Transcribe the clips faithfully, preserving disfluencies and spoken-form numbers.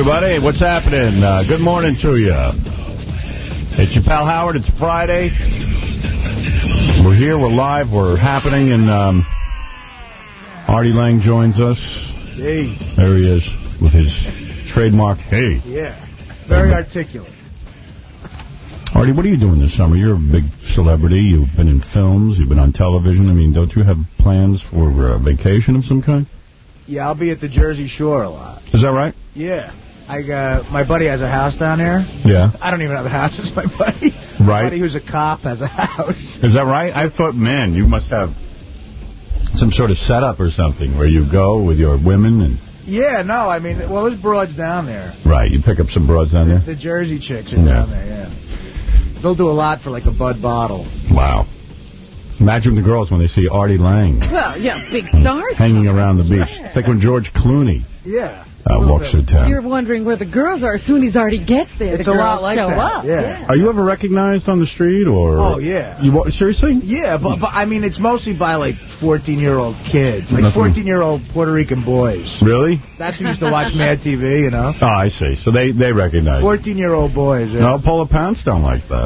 everybody. What's happening? Uh, good morning to you. It's your pal Howard. It's Friday. We're here. We're live. We're happening. And um, Artie Lang joins us. Hey. There he is with his trademark, hey. Yeah. Very articulate. Artie, what are you doing this summer? You're a big celebrity. You've been in films. You've been on television. I mean, don't you have plans for a vacation of some kind? Yeah, I'll be at the Jersey Shore a lot. Is that right? Yeah. I uh, my buddy has a house down there. Yeah. I don't even have a house. It's my buddy. Right. My buddy who's a cop has a house. Is that right? I thought, man, you must have some sort of setup or something where you go with your women and... Yeah, no, I mean, well, there's broads down there. Right, you pick up some broads down there? The Jersey chicks are yeah. down there, yeah. They'll do a lot for, like, a Bud bottle. Wow. Imagine the girls when they see Artie Lang. Well, yeah, big stars. Hanging around the beach. It's like when George Clooney yeah. uh, walks through town. You're wondering where the girls are as soon as Artie gets there. It's the a girls lot like show that. up. Yeah. yeah. Are you ever recognized on the street? or? Oh, yeah. You Seriously? Yeah, but, but I mean, it's mostly by, like, fourteen-year-old kids. Like, fourteen-year-old Puerto Rican boys. Really? That's who used to watch Mad T V, you know? Oh, I see. So they, they recognize fourteen-year-old boys. Yeah. No, Paula Poundstone likes that.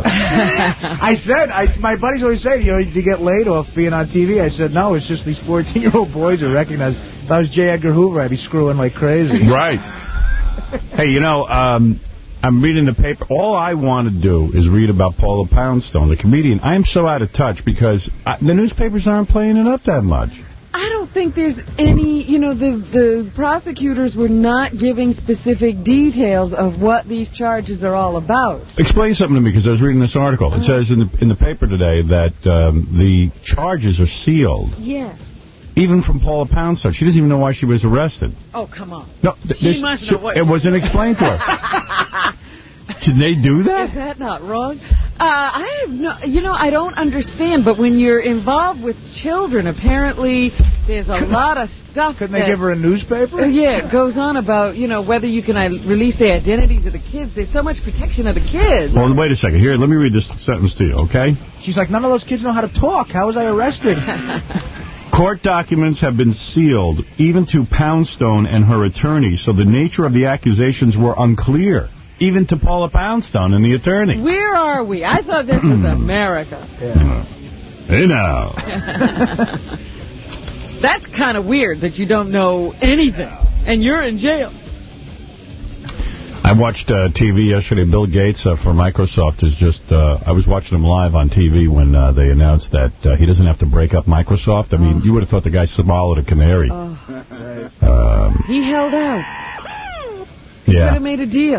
I said, I, my buddies always say, you know, you get laid off being on T V. I said, no, it's just these fourteen-year-old boys who recognize. If I was J. Edgar Hoover, I'd be screwing like crazy. Right. Hey, you know, um, I'm reading the paper. All I want to do is read about Paula Poundstone, the comedian. I am so out of touch because I, the newspapers aren't playing it up that much. I don't think there's any, you know, the, the prosecutors were not giving specific details of what these charges are all about. Explain something to me, because I was reading this article. It says in the in the paper today that um, the charges are sealed. Yes. Even from Paula Poundstone. She doesn't even know why she was arrested. Oh, come on. No, she must know what It wasn't explained to her. Did they do that? Is that not wrong? Uh, I have no, you know, I don't understand, but when you're involved with children, apparently there's a lot of stuff. Couldn't they give her a newspaper? Uh, yeah, it goes on about, you know, whether you can uh, release the identities of the kids. There's so much protection of the kids. Well, wait a second. Here, let me read this sentence to you, okay? She's like, none of those kids know how to talk. How was I arrested? Court documents have been sealed, even to Poundstone and her attorney, so the nature of the accusations were unclear. Even to Paula Poundstone and the attorney. Where are we? I thought this was America. Yeah. Hey, now. That's kind of weird that you don't know anything, and you're in jail. I watched uh, T V yesterday. Bill Gates uh, for Microsoft is just... Uh, I was watching him live on T V when uh, they announced that uh, he doesn't have to break up Microsoft. I mean, oh. you would have thought the guy swallowed a canary. Oh. Um, he held out. He yeah. could have made a deal.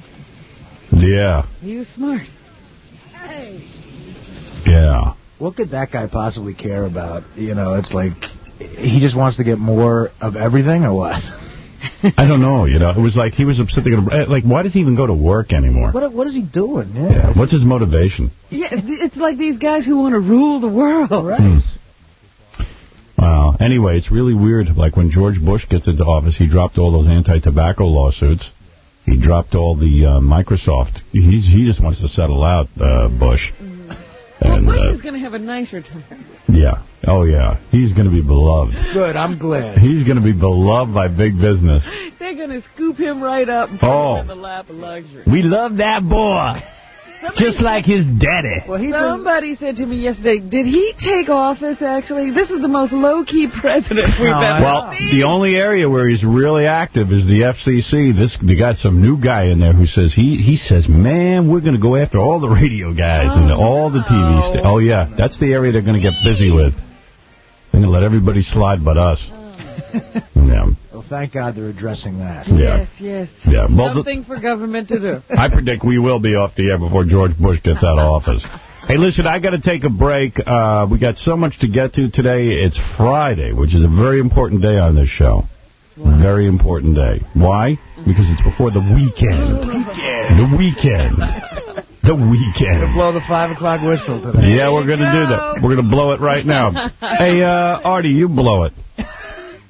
Yeah. He was smart. Hey. Yeah. What could that guy possibly care about? You know, it's like, he just wants to get more of everything, or what? I don't know, you know. It was like he was upset. Like, why does he even go to work anymore? What What is he doing? Yeah. yeah. What's his motivation? Yeah, it's like these guys who want to rule the world. Right. Hmm. Wow. Anyway, it's really weird. Like, when George Bush gets into office, he dropped all those anti-tobacco lawsuits. He dropped all the uh, Microsoft. He's, he just wants to settle out, uh, Bush. Mm. And, well, Bush uh, is going to have a nice retirement. Yeah. Oh, yeah. He's going to be beloved. Good. I'm glad. He's going to be beloved by big business. They're going to scoop him right up and put oh. him in the lap of luxury. We love that boy. Somebody, just like his daddy. Well, somebody been... said to me yesterday, did he take office, actually? This is the most low-key president we've no, ever Well, seen. the only area where he's really active is the F C C. This They got some new guy in there who says, he he says, man, we're going to go after all the radio guys oh, and all the T V stations. Oh, yeah, that's the area they're going to get busy with. They're going to let everybody slide but us. Oh. Yeah. Well, thank God they're addressing that. Yeah. Yes, yes. Yeah. Well, something for government to do. I predict we will be off the air before George Bush gets out of office. Hey, listen, I got to take a break. Uh, we got so much to get to today. It's Friday, which is a very important day on this show. Wow. Very important day. Why? Because it's before the weekend. The weekend. The weekend. We're going to blow the five o'clock whistle today. Yeah, we're going to do that. We're going to blow it right now. Hey, uh, Artie, you blow it.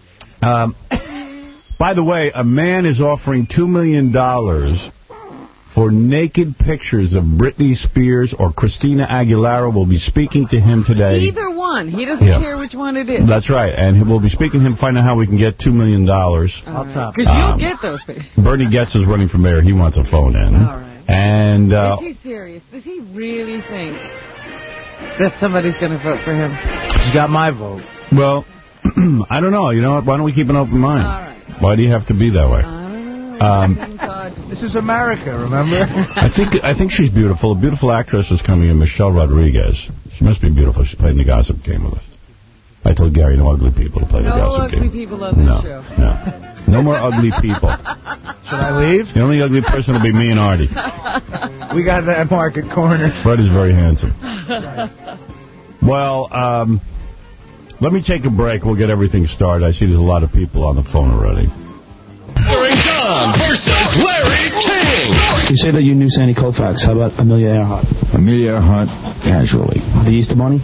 Um, by the way, a man is offering two million dollars for naked pictures of Britney Spears or Christina Aguilera will be speaking to him today. Either one. He doesn't yeah. care which one it is. That's right. And we'll be speaking to him, find out how we can get two million dollars. Because right. you'll um, get those pictures. Bernie Getz is running for mayor. He wants a phone in. All right. And, uh, is he serious? Does he really think that somebody's going to vote for him? He's got my vote. Well, I don't know. You know what? Why don't we keep an open mind? All right. Why do you have to be that way? I don't know. Um, this is America, remember? I think I think she's beautiful. A beautiful actress is coming in, Michelle Rodriguez. She must be beautiful. She's playing the gossip game with us. I told Gary no ugly people to play no the gossip game. No ugly people on this no, show. No, no more ugly people. Should I leave? The only ugly person will be me and Artie. We got that market corner. Fred is very handsome. Well, um, let me take a break. We'll get everything started. I see there's a lot of people on the phone already. John versus Larry King. You say that you knew Sandy Koufax. How about Amelia Earhart? Amelia Earhart, casually. The Easter Bunny?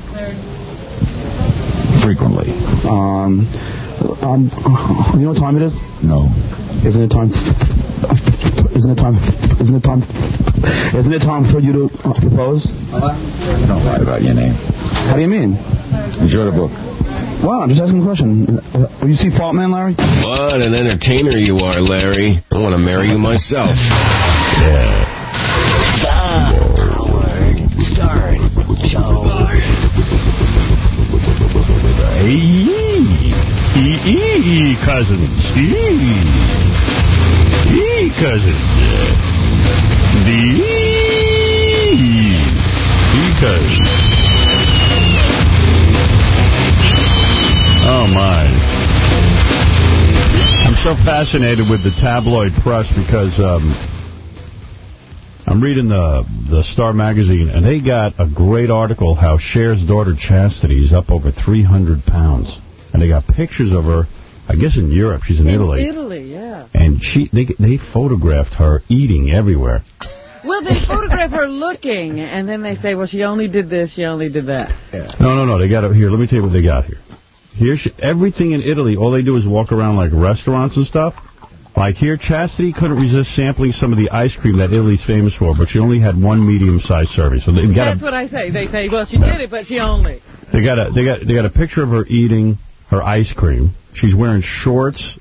Frequently. Um, um, you know what time it is? No. Isn't it time? Isn't it time? Isn't it time? Isn't it time for you to propose? Don't lie about your name. How do you mean? Enjoy the book. Well, I'm just asking a question. Will you see Fault Man, Larry? What an entertainer you are, Larry. I want to marry you myself. Yeah. Start show. Hey, ee, cousins. Ee, ee, cousins. The ee, cousins. Oh, my. I'm so fascinated with the tabloid press because um, I'm reading the the Star magazine, and they got a great article how Cher's daughter Chastity is up over three hundred pounds. And they got pictures of her, I guess in Europe. She's in, in Italy. Italy, yeah. And she they they photographed her eating everywhere. Well, they photograph her looking, and then they say, well, she only did this, she only did that. Yeah. No, no, no. They got it here. Let me tell you what they got here. Here, she, everything in Italy, all they do is walk around like restaurants and stuff. Like here, Chastity couldn't resist sampling some of the ice cream that Italy's famous for, but she only had one medium-sized serving. So they got That's a, what I say. They say, well, she yeah. did it, but she only. They got a they got they got a picture of her eating her ice cream. She's wearing shorts,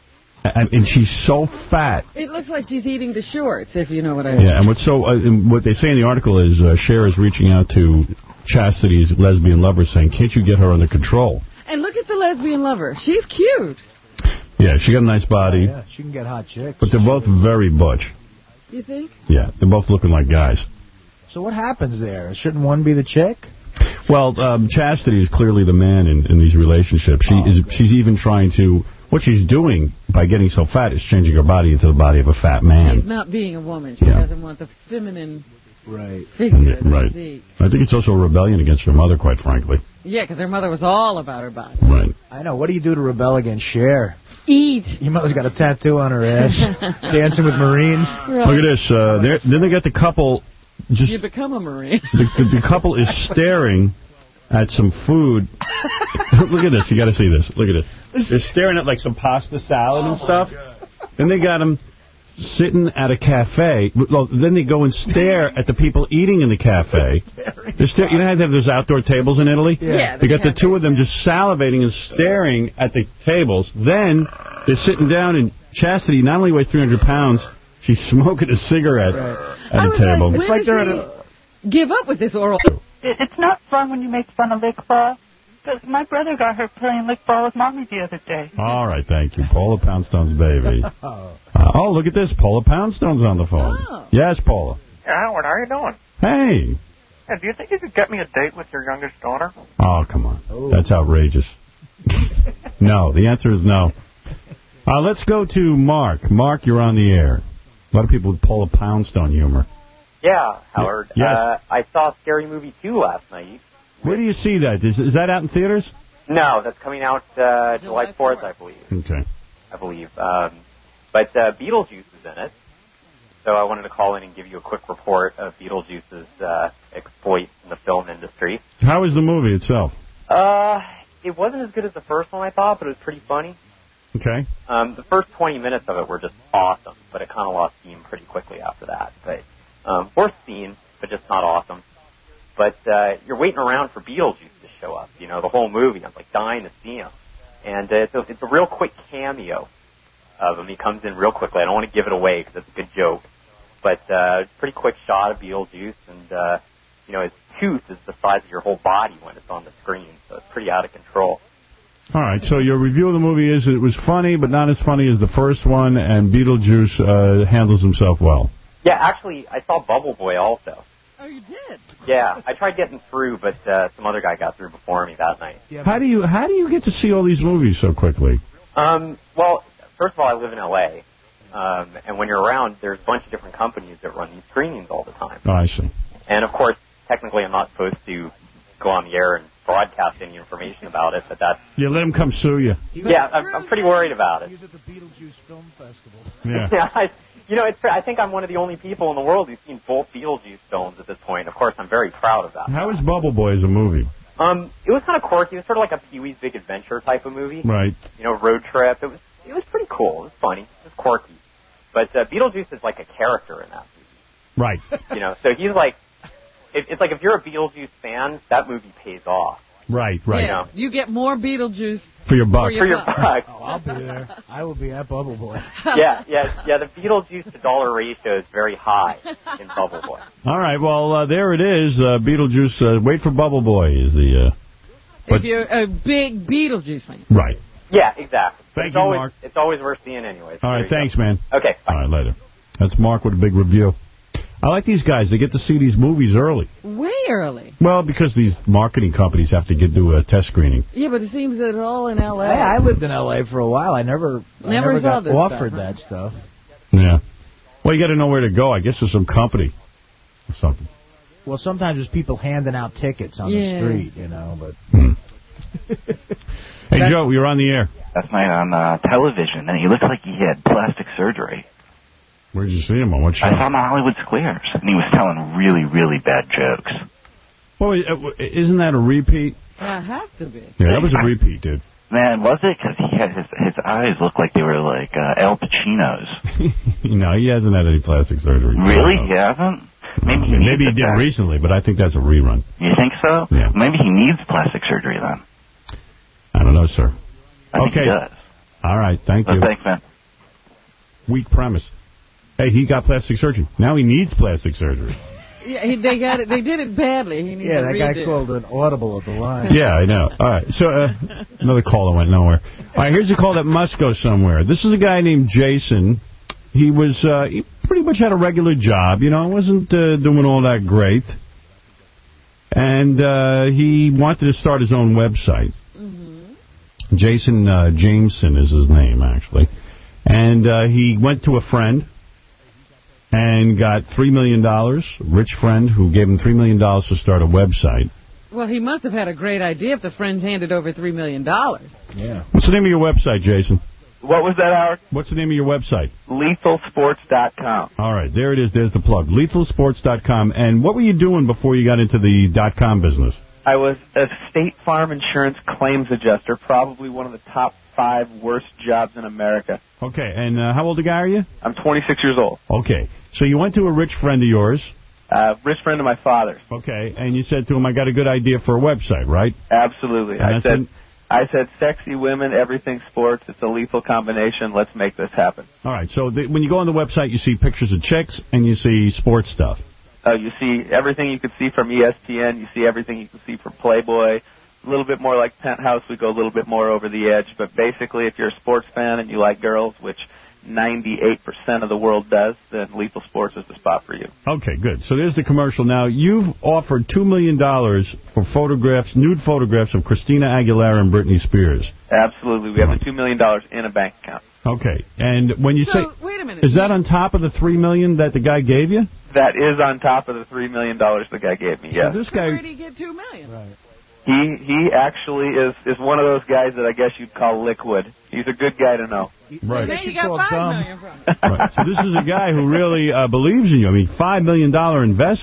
and, and she's so fat. It looks like she's eating the shorts, if you know what I mean. Yeah, and what's so uh, and what they say in the article is uh, Cher is reaching out to Chastity's lesbian lover, saying, "Can't you get her under control?" And look at the lesbian lover. She's cute. Yeah, she got a nice body. Oh, yeah, she can get hot chicks. But they're both very butch. You think? Yeah, they're both looking like guys. So what happens there? Shouldn't one be the chick? Well, um, Chastity is clearly the man in, in these relationships. She oh, is. Okay. She's even trying to... What she's doing by getting so fat is changing her body into the body of a fat man. She's not being a woman. She yeah. doesn't want the feminine right. figure. Yeah, right. Physique. I think it's also a rebellion against her mother, quite frankly. Yeah, because her mother was all about her body. Right. I know. What do you do to rebel against Cher? Eat. Your mother's got a tattoo on her ass. Dancing with Marines. Right. Look at this. Uh, then they got the couple... Just, you become a Marine. The, the, the couple is staring at some food. Look at this. You got to see this. Look at it. They're staring at like some pasta salad oh and stuff. Then they got them sitting at a cafe. Well, then they go and stare at the people eating in the cafe. They're sta you know how they have those outdoor tables in Italy? Yeah. yeah they got the two of them just salivating and staring at the tables. Then they're sitting down, and Chastity not only weighs three hundred pounds, she's smoking a cigarette right. at a table. Like, it's like they're at a... Give up with this oral... It's not fun when you make fun of lickball. Because my brother got her playing lickball with Mommy the other day. All right, thank you. Paula Poundstone's baby. uh, oh, look at this. Paula Poundstone's on the phone. Oh. Yes, Paula. Yeah, Howard, how are you doing? Hey. Yeah, do you think you could get me a date with your youngest daughter? Oh, come on. Ooh. That's outrageous. No, the answer is no. Uh, let's go to Mark. Mark, you're on the air. A lot of people with Paula Poundstone humor. Yeah, Howard. Yes. Uh, I saw Scary Movie two last night. Where do you see that? Is, is that out in theaters? No, that's coming out uh, July fourth, I believe. Okay. I believe. Um, but uh, Beetlejuice is in it. So I wanted to call in and give you a quick report of Beetlejuice's uh, exploit in the film industry. How is the movie itself? Uh, it wasn't as good as the first one, I thought, but it was pretty funny. Okay. Um, the first twenty minutes of it were just awesome, but it kind of lost steam pretty quickly after that. But um, worth seeing, but just not awesome. But uh, you're waiting around for Beetlejuice to show up. You know, the whole movie. I'm like dying to see him. And uh, it's, a, it's a real quick cameo of him. He comes in real quickly. I don't want to give it away because it's a good joke. But uh, pretty quick shot of Beetlejuice, and uh, you know, his tooth is the size of your whole body when it's on the screen, so it's pretty out of control. All right, so your review of the movie is it was funny, but not as funny as the first one, and Beetlejuice uh, handles himself well. Yeah, actually, I saw Bubble Boy also. Oh, you did? Yeah, I tried getting through, but uh, some other guy got through before me that night. How do you how do you get to see all these movies so quickly? Um, well, first of all, I live in L A, um, and when you're around, there's a bunch of different companies that run these screenings all the time. Oh, I see. And, of course, technically I'm not supposed to go on the air and broadcast any information about it, but that's... Yeah, let him come sue you. Yeah, I'm, I'm pretty worried about it. He was at the Beetlejuice Film Festival. Yeah. yeah I, you know, it's, I think I'm one of the only people in the world who's seen both Beetlejuice films at this point. Of course, I'm very proud of that. How is Bubble Boy as a movie? Um, it was kind of quirky. It was sort of like a Pee-wee's Big Adventure type of movie. Right. You know, road trip. It was it was pretty cool. It was funny. It was quirky. But uh, Beetlejuice is like a character in that movie. Right. You know, so he's like, it, it's like if you're a Beetlejuice fan, that movie pays off. Right, right. Yeah, you get more Beetlejuice for your buck. For your, for your buck. Oh, I'll be there. I will be at Bubble Boy. yeah, yeah, yeah. The Beetlejuice to dollar ratio is very high in Bubble Boy. All right, well, uh, there it is. Uh, Beetlejuice, uh, wait for Bubble Boy is the... Uh, if you're a big Beetlejuice fan. Right. Yeah, exactly. Thank it's you, always, Mark. It's always worth seeing anyways. All right, thanks, go. man. Okay, bye. All right, later. That's Mark with a big review. I like these guys. They get to see these movies early. Way early. Well, because these marketing companies have to get do a test screening. Yeah, but it seems that it's all in L A. Hey, I lived in L A for a while. I never, never, I never saw got this offered stuff, huh? that stuff. Yeah. Well, you got to know where to go. I guess there's some company or something. Well, sometimes there's people handing out tickets on yeah. the street, you know, but... Hmm. Hey, Joe, you're on the air. Last night on uh, television, and he looked like he had plastic surgery. Where'd you see him on? What show? I saw him on Hollywood Squares, and he was telling really, really bad jokes. Well, isn't that a repeat? Yeah, it has to be. Yeah, that was a repeat, dude. Man, was it? Because he had his his eyes looked like they were like uh, Al Pacino's. No, he hasn't had any plastic surgery. Really? He hasn't? Maybe he, Maybe he did that. recently, but I think that's a rerun. You think so? Yeah. Maybe he needs plastic surgery then. I don't know, sir. I think okay. he does. All right, thank well, you. Thanks, man. Weak premise. Hey, he got plastic surgery. Now he needs plastic surgery. Yeah, he, they got it. They did it badly. He needs yeah, to that redo. guy called an audible at the line. Yeah, I know. All right, so uh, another call that went nowhere. All right, here's a call that must go somewhere. This is a guy named Jason. He was uh, he pretty much had a regular job. You know, wasn't uh, doing all that great. And uh, he wanted to start his own website. Mm-hmm. Jason uh, Jameson is his name, actually. And uh, he went to a friend and got three million dollars, rich friend who gave him three million dollars to start a website. Well, he must have had a great idea if the friend handed over three million dollars. Yeah. What's the name of your website, Jason? What was that, Howard? What's the name of your website? lethal sports dot com. All right, there it is. There's the plug, lethal sports dot com. And what were you doing before you got into the dot-com business? I was a State Farm insurance claims adjuster, probably one of the top five worst jobs in America. Okay, and uh, how old a guy are you? I'm twenty-six years old. Okay, so you went to a rich friend of yours. Uh, rich friend of my father's. Okay, and you said to him, I got a good idea for a website, right? Absolutely. And I said, in... I said, sexy women, everything sports. It's a lethal combination. Let's make this happen. All right, so the, when you go on the website, you see pictures of chicks and you see sports stuff. Oh, you see everything you could see from E S P N. You see everything you can see from Playboy. A little bit more like Penthouse. We go a little bit more over the edge. But basically, if you're a sports fan and you like girls, which ninety-eight percent of the world does, then Lethal Sports is the spot for you. Okay, good. So there's the commercial. Now, you've offered two million dollars for photographs, nude photographs of Christina Aguilera and Britney Spears. Absolutely. We have the two million dollars in a bank account. Okay. And when you so, say... wait a minute. Is that on top of the three million dollars that the guy gave you? That is on top of the three million dollars the guy gave me, yes. So this guy... Where did he get two million dollars? Right. He he actually is, is one of those guys that I guess you'd call liquid. He's a good guy to know. Right. So you got five million dollars from right. So this is a guy who really uh, believes in you. I mean, five million dollars investment.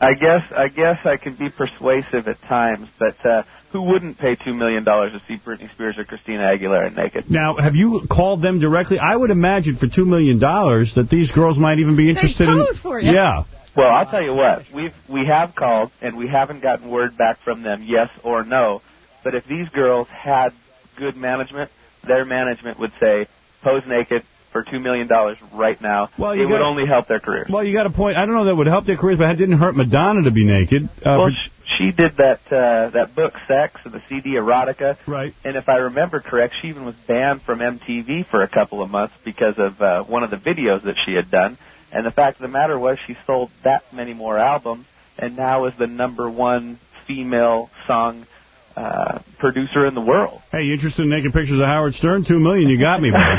I guess I guess I can be persuasive at times, but uh, who wouldn't pay two million dollars to see Britney Spears or Christina Aguilera naked? Now, have you called them directly? I would imagine for two million dollars that these girls might even be interested in... for you. Yeah. Well, I'll tell you what. We've, we have called, and we haven't gotten word back from them, yes or no. But if these girls had good management, their management would say, pose naked for two million dollars right now. Well, it you would gotta, only help their careers. Well, you got a point. I don't know that would help their careers, but it didn't hurt Madonna to be naked. Uh, well, sh- she did that uh, that book, Sex, and the C D, Erotica. Right. And if I remember correct, she even was banned from M T V for a couple of months because of uh, one of the videos that she had done. And the fact of the matter was she sold that many more albums and now is the number one female song uh, producer in the world. Hey, you interested in naked pictures of Howard Stern? Two million, you got me, man.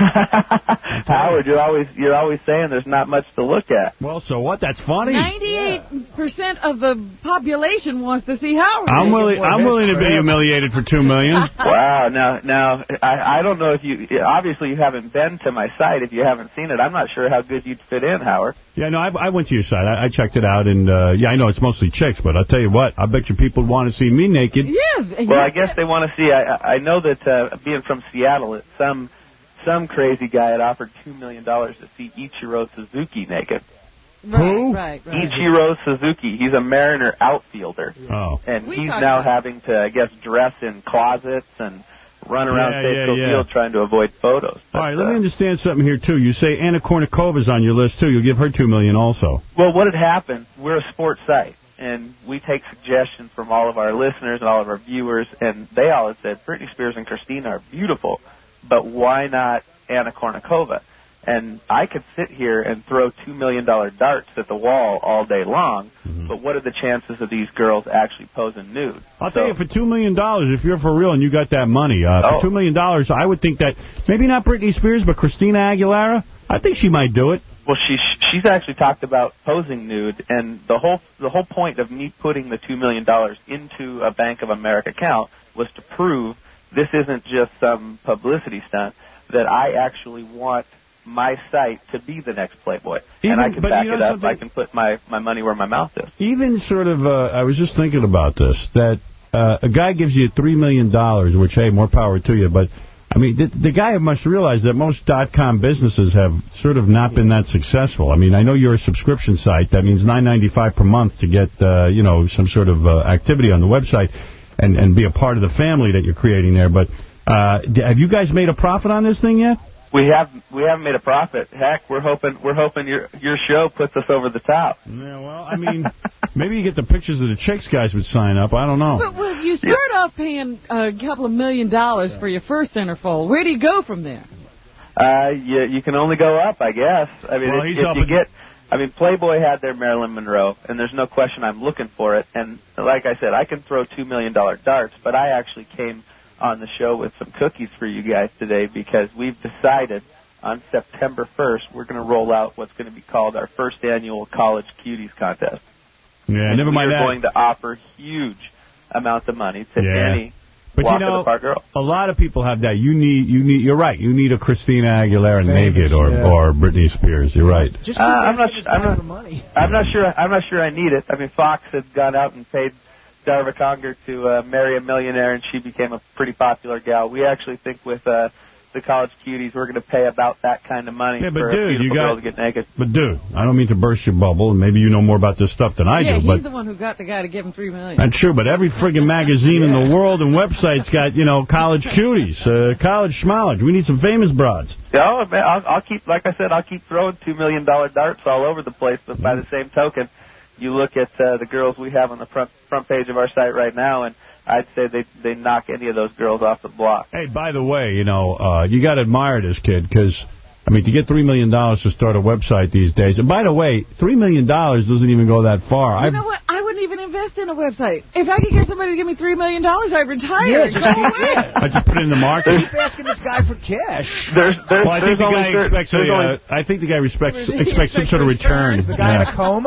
Howard, you're always you're always saying there's not much to look at. Well, so what? That's funny. Ninety-eight percent of the population wants to see Howard. I'm willing. I'm willing to be humiliated for two million. Wow. Now, now, I, I don't know if you. Obviously, you haven't been to my site. If you haven't seen it, I'm not sure how good you'd fit in, Howard. Yeah, no, I, I went to your site. I, I checked it out, and uh, yeah, I know it's mostly chicks, but I'll tell you what, I bet you people want to see me naked. Yeah. Well, I guess they want to see. I, I know that uh, being from Seattle, it's some some crazy guy had offered two million dollars to see Ichiro Suzuki naked. Right, Who? right, right. Ichiro Suzuki. He's a Mariner outfielder. Oh. And We he's talked now about- having to, I guess, dress in closets and run around Yeah, Safeco yeah, yeah. Field trying to avoid photos. But, All right, let uh, me understand something here, too. You say Anna Kournikovas on your list, too. You'll give her two million dollars also. Well, what had happened, we're a sports site, and we take suggestions from all of our listeners and all of our viewers, and they all had said, Britney Spears and Christina are beautiful, but why not Anna Kournikova? And I could sit here and throw two million dollars darts at the wall all day long, mm-hmm. but what are the chances of these girls actually posing nude? I'll so, tell you, for two million dollars, if you're for real and you got that money, uh, oh. for two million dollars, I would think that maybe not Britney Spears, but Christina Aguilera, I think she might do it. Well, she she's actually talked about posing nude, and the whole the whole point of me putting the two million dollars into a Bank of America account was to prove this isn't just some publicity stunt, that I actually want my site to be the next Playboy. Even, and I can but back you know it up. something? I can put my, my money where my mouth is. Even sort of, uh, I was just thinking about this, that uh, a guy gives you three million dollars, which, hey, more power to you, but, I mean, the, the guy must realize that most dot-com businesses have sort of not been that successful. I mean, I know you're a subscription site. That means nine ninety-five per month to get, uh, you know, some sort of uh, activity on the website and, and be a part of the family that you're creating there. But uh, have you guys made a profit on this thing yet? We have we haven't made a profit. Heck, we're hoping we're hoping your your show puts us over the top. Yeah, well, I mean, maybe you get the pictures of the chicks guys would sign up. I don't know. But well, if you start yeah. off paying a couple of million dollars yeah. for your first centerfold, where do you go from there? Uh, you you can only go up, I guess. I mean, well, if, he's if up you get, I mean, Playboy had their Marilyn Monroe, and there's no question I'm looking for it. And like I said, I can throw two million dollar darts, but I actually came on the show with some cookies for you guys today because we've decided on September first we're going to roll out what's going to be called our first annual College Cuties contest. Yeah, and never mind that. We're going to offer huge amounts of money to yeah. any but walk you know, of the park girl. A lot of people have that. You need, you need. You're right. You need a Christina Aguilera naked or yeah. or Britney Spears. You're right. Just uh, I'm not. I'm not. For money. I'm not sure. I'm not sure I need it. I mean, Fox had gone out and paid Darva Conger to uh, marry a millionaire, and she became a pretty popular gal. We actually think with uh, the College Cuties, we're going to pay about that kind of money yeah, but for dude, a beautiful you got, girl to get naked. But, dude, I don't mean to burst your bubble, and maybe you know more about this stuff than I yeah, do. he's but the one who got the guy to give him three million. That's true, but every friggin' magazine yeah. in the world and website's got, you know, College Cuties, uh, College Schmollage. We need some famous broads. Oh, man, I'll, I'll keep, like I said, I'll keep throwing two million dollar darts all over the place, but by the same token, you look at uh, the girls we have on the front front page of our site right now, and I'd say they they knock any of those girls off the block. Hey, by the way, you know, uh, you got to admire this kid because, I mean, to get three million dollars to start a website these days, and by the way, three million dollars doesn't even go that far. You I've, know what? I wouldn't even invest in a website. If I could get somebody to give me three million dollars, I'd retire yeah, and just go keep, away. yeah. I just put it in the market. Keep asking this guy for cash. There's, there's, well, I think there's the guy only, expects a, only, uh, I think the guy respects, expects some sort of return. Is the guy yeah. in a coma?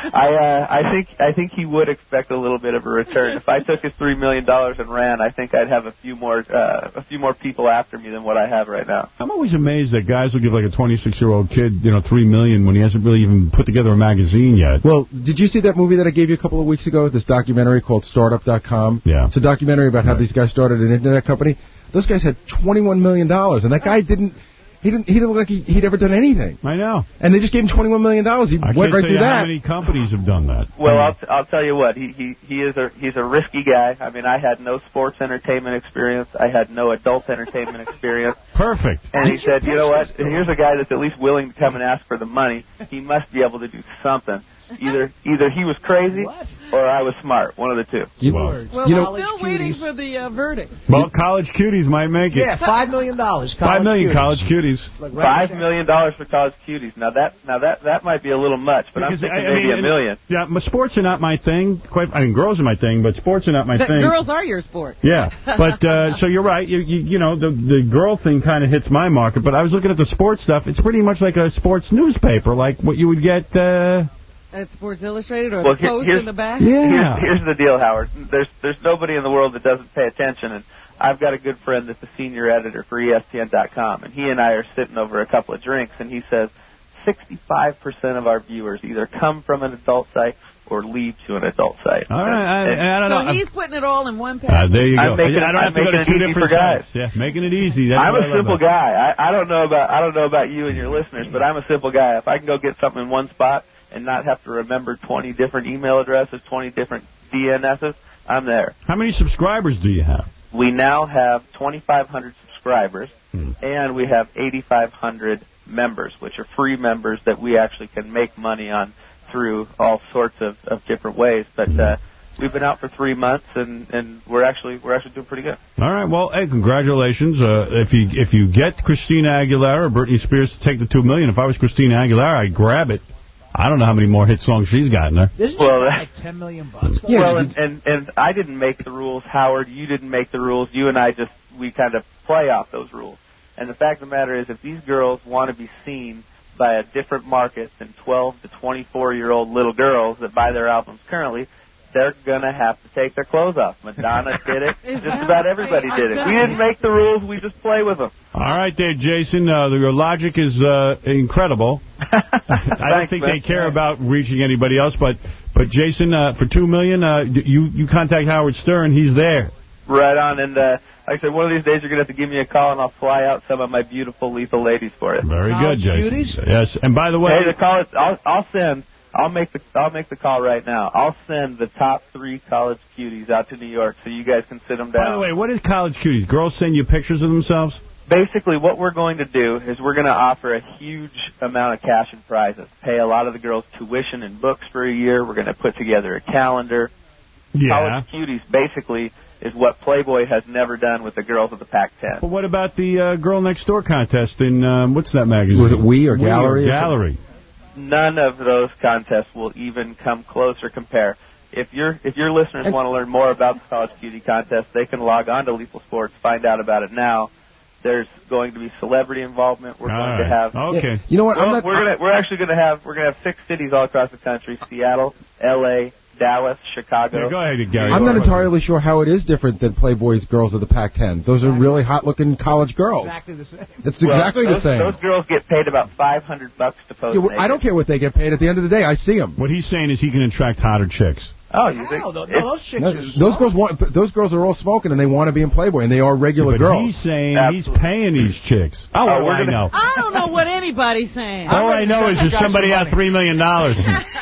I uh, I think I think he would expect a little bit of a return. If I took his three million dollars and ran, I think I'd have a few more uh, a few more people after me than what I have right now. I'm always amazed that guys will give like a twenty-six-year-old kid, you know, three million when he hasn't really even put together a magazine yet. Well, did you see that movie that I gave you a couple of weeks ago? This documentary called Startup dot com. Yeah. It's a documentary about how right. these guys started an internet company. Those guys had twenty-one million dollars, and that guy didn't. He didn't. He didn't look like he, he'd ever done anything. I know. And they just gave him twenty-one million dollars. He I went can't right tell through you that. How many companies have done that? Well, I'll t- I'll tell you what. He he he is a he's a risky guy. I mean, I had no sports entertainment experience. I had no adult entertainment experience. Perfect. And he said, you know what? Here's a guy that's at least willing to come and ask for the money. He must be able to do something. Either either he was crazy what? or I was smart. One of the two. You, well, Well, you we're know, still waiting for the uh, verdict. Well, college cuties might make it. Yeah, five million dollars. Five million cuties. college cuties. Like right Five million dollars for college cuties. Now that now that that might be a little much, but Because, I'm thinking I- I maybe mean, a million. Yeah, my sports are not my thing. Quite, I mean, girls are my thing, but sports are not my The thing. girls are your sport. Yeah, but uh, so you're right. You you, you know the the girl thing kind of hits my market. But I was looking at the sports stuff. It's pretty much like a sports newspaper, like what you would get. Uh, At Sports Illustrated or Well, the here- Post here's- in the back? yeah. Here's, here's the deal, Howard. There's there's nobody in the world that doesn't pay attention, and I've got a good friend that's a senior editor for E S P N dot com, and he and I are sitting over a couple of drinks, and he says sixty-five percent of our viewers either come from an adult site or lead to an adult site. All right, I, And- I don't So know. he's putting it all in one Uh, package. there you go. I'm making- I don't have I'm to go to making two it easy different for guys. sites. Yeah, making it easy. That's I'm what a I love simple about it. guy. I, I don't know about I don't know about you and your listeners, but I'm a simple guy. If I can go get something in one spot and not have to remember twenty different email addresses, twenty different D N S's, I'm there. How many subscribers do you have? We now have twenty-five hundred subscribers, Hmm. and we have eighty-five hundred members, which are free members that we actually can make money on through all sorts of, of different ways. But uh, we've been out for three months, and, and we're actually we're actually doing pretty good. All right. Well, hey, congratulations. Uh, if you if you get Christina Aguilera or Britney Spears to take the two million, if I was Christina Aguilera, I'd grab it. I don't know how many more hit songs she's got in there. Isn't Well, it like ten million bucks? Yeah, well, did- and, and and I didn't make the rules, Howard. You didn't make the rules. You and I just we kind of play off those rules. And the fact of the matter is, if these girls want to be seen by a different market than twelve to twenty-four year old little girls that buy their albums currently, they're gonna have to take their clothes off. Madonna did it. Just about everybody did it. We didn't make the rules. We just play with them. All right, there, Jason. Uh, your logic is uh, incredible. I don't Thanks, think man. they care about reaching anybody else, but but Jason, uh, for two million, uh, you you contact Howard Stern. He's there. Right on. And uh, like I said, one of these days you're gonna have to give me a call, and I'll fly out some of my beautiful lethal ladies for you. Very College good, Jason. cuties? Yes. And by the way, Hey, the call is, I'll, I'll send. I'll make the I'll make the call right now. I'll send the top three college cuties out to New York so you guys can sit them down. by the way, what is college cuties? Girls send you pictures of themselves? Basically, what we're going to do is we're going to offer a huge amount of cash and prizes. Pay a lot of the girls tuition and books for a year. We're going to put together a calendar. Yeah. College cuties basically is what Playboy has never done with the girls of the Pac ten. But what about the uh, Girl Next Door contest in, um, what's that magazine? Was it We or We Gallery or Gallery. None of those contests will even come close or compare. If your if your listeners want to learn more about the College Cutie Contest, they can log on to Lethal Sports, find out about it now. There's going to be celebrity involvement. We're All going right. to have. Okay. You know what? Well, I'm not, we're gonna we're actually going to have we're going to have six cities all across the country: Seattle, L A, Dallas, Chicago. Yeah, go ahead, Gary. I'm not entirely sure how it is different than Playboy's Girls of the Pac ten. Those are really hot-looking college girls. Exactly the same. It's Well, exactly those, the same. Those girls get paid about five hundred bucks to pose. Yeah, well, naked. I don't care what they get paid. At the end of the day, I see them. What he's saying is he can attract hotter chicks. Oh, you think? No, no, it's- those chicks No, are those girls want. Those girls are all smoking, and they want to be in Playboy, and they are regular But girls. he's saying Absolutely. he's paying these chicks. Oh, Oh, we're I gonna- know. I don't know what anybody's saying. All I know is there's somebody out three million dollars.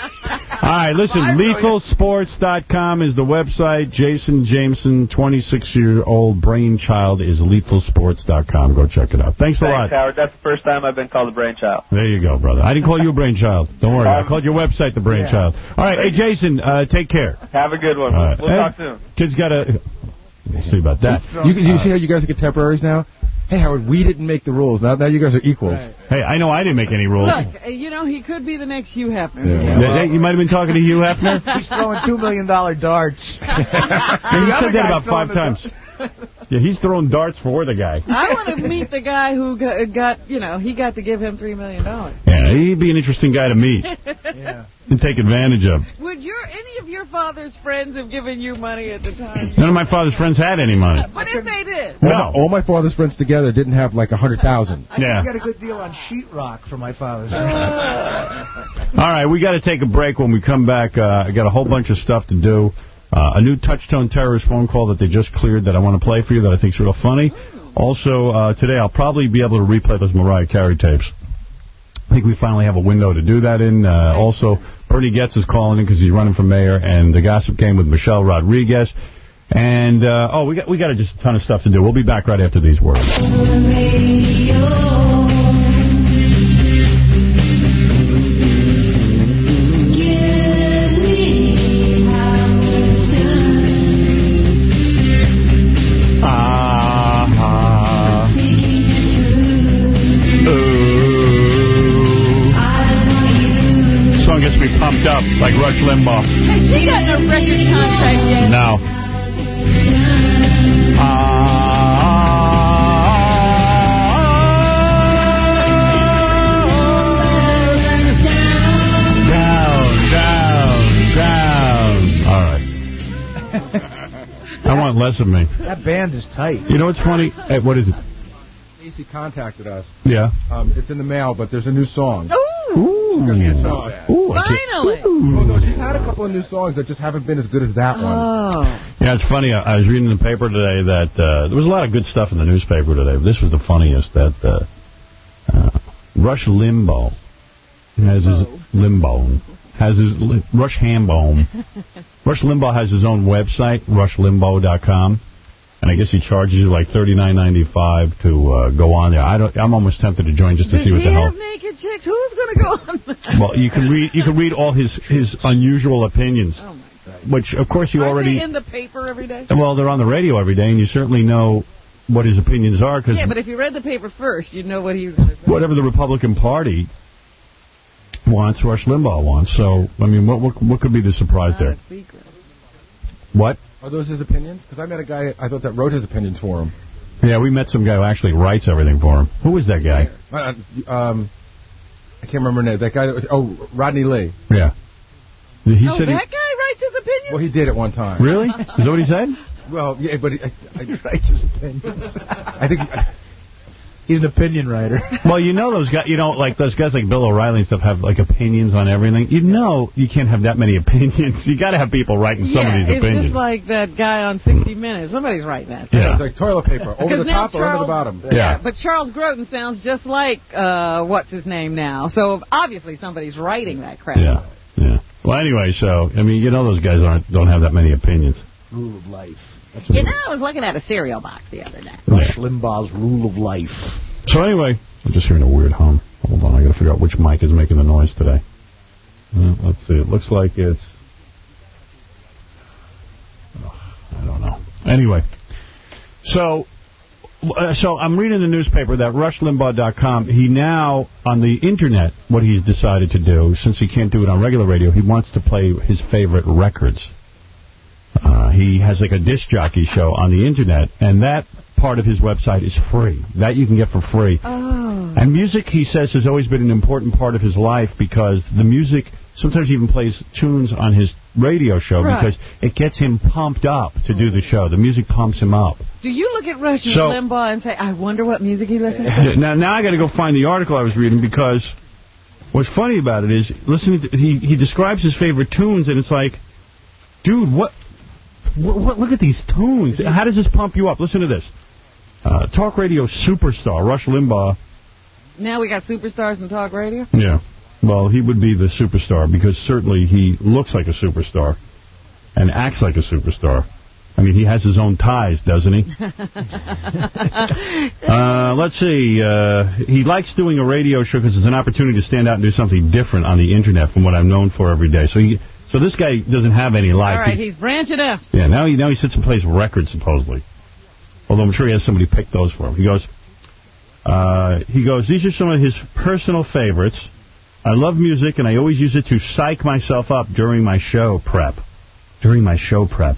All right, listen, lethal sports dot com is the website. Jason Jameson, twenty-six-year-old brainchild, is lethal sports dot com. Go check it out. Thanks a lot. Thanks, Howard. That's the first time I've been called a brainchild. There you go, brother. I didn't call you a brainchild. Don't worry. I called your website the brainchild. All right, hey, Jason, uh, take care. Have a good one. All right. We'll Hey, talk soon. Kids got to... We'll see about that. You, you see how you guys are contemporaries now? Hey, Howard, we didn't make the rules. Now, now you guys are equals. Right. Hey, I know I didn't make any rules. Look, uh, you know, he could be the next Hugh Hefner. Yeah, well, you might have been talking to Hugh Hefner. He's throwing two million dollar darts. You said that about five times. Yeah, he's throwing darts for the guy. I want to meet the guy who got, got, you know, he got to give him three million dollars. Yeah, he'd be an interesting guy to meet. Yeah. And take advantage of. Would your any of your father's friends have given you money at the time? None of my father's friends had any money. What if they did? No. All my father's friends together didn't have like a hundred thousand. I Yeah. got a good deal on sheetrock for my father's. All right, we got to take a break. When we come back, uh, I got a whole bunch of stuff to do. Uh, a new Touch-Tone Terrorist phone call that they just cleared that I want to play for you that I think is real funny. Also, uh, today I'll probably be able to replay those Mariah Carey tapes. I think we finally have a window to do that in. Uh, also, Bernie Getz is calling in because he's running for mayor, and the gossip game with Michelle Rodriguez. And, uh, oh, we got we got just a ton of stuff to do. We'll be back right after these words. Pumped up like Rush Limbaugh. Has she got no record contract yet? No. Uh, down, down, down. All right. I want less of me. That band is tight. You know what's funny? Hey, what is it? Casey contacted us. Yeah. Um, it's in the mail, but there's a new song. Ooh. Ooh. Finally. Oh, no, she's had a couple of new songs that just haven't been as good as that one. Oh. Yeah, it's funny. I, I was reading in the paper today that uh, there was a lot of good stuff in the newspaper today. But this was the funniest, that uh, uh, Rush Limbaugh has his Limbaugh has his li Rush Hambaugh. Rush Limbaugh has his own website, rush limbaugh dot com. And I guess he charges you like thirty-nine ninety-five to uh, go on there. I don't. I'm almost tempted to join just to Does see what the he hell. have naked chicks? Who's going to go on that? Well, you can read. You can read all his his unusual opinions, Oh my God. which of course you Aren't already. they in the paper every day? Well, they're on the radio every day, and you certainly know what his opinions are because Yeah, but if you read the paper first, you'd know what he was going to say. whatever the Republican Party wants, Rush Limbaugh wants. So, I mean, what what, what could be the surprise Not there? a secret. What? Are those his opinions? Because I met a guy, I thought, that wrote his opinions for him. Yeah, we met some guy who actually writes everything for him. Who is that guy? Uh, um, I can't remember his name. That guy, that was, oh, Rodney Lee. Yeah. He oh, said that he, guy writes his opinions? Well, he did at one time. Really? Is that what he said? Well, yeah, but he, I, I, writes his opinions. I think... I, He's an opinion writer. Well, you know those guys, you know, like those guys like Bill O'Reilly and stuff have like opinions on everything. You know you can't have that many opinions. You got to have people writing some yeah, of these it's opinions. It's just like that guy on sixty minutes. Somebody's writing that. Yeah. It's like toilet paper, over the top Charles, or under the bottom. Yeah. yeah. But Charles Grodin sounds just like, uh, what's his name now? So obviously somebody's writing that crap. Yeah, yeah. Well, anyway, so, I mean, you know those guys aren't don't have that many opinions. Rule of life. That's You know, I was looking at a cereal box the other day. Rush Limbaugh's Rule of Life. So anyway, I'm just hearing a weird hum. Hold on, I got to figure out which mic is making the noise today. Uh, let's see. It looks like it's... Oh, I don't know. Anyway, so uh, so I'm reading the newspaper that rush limbaugh dot com, he now, on the Internet, what he's decided to do, since he can't do it on regular radio, he wants to play his favorite records. Uh, he has like a disc jockey show on the Internet, and that part of his website is free. That you can get for free. Oh. And music, he says, has always been an important part of his life because the music, sometimes he even plays tunes on his radio show right. because it gets him pumped up to do the show. The music pumps him up. Do you look at Rush So- Limbaugh and say, I wonder what music he listens to? Now, now I got to go find the article I was reading because what's funny about it is, listening to, he, he describes his favorite tunes, and it's like, dude, what, what, what look at these tunes. How does this pump you up? Listen to this. Uh, talk radio superstar, Rush Limbaugh. Now we got superstars in talk radio? Yeah. Well, he would be the superstar because certainly he looks like a superstar and acts like a superstar. I mean, he has his own ties, doesn't he? uh, let's see. Uh, he likes doing a radio show because it's an opportunity to stand out and do something different on the Internet from what I'm known for every day. So he, so this guy doesn't have any life. All right, he's, he's branching out. Yeah, now he, now he sits and plays records, supposedly. Although I'm sure he has somebody pick those for him. He goes, uh, he goes, these are some of his personal favorites. I love music, and I always use it to psych myself up during my show prep. During my show prep.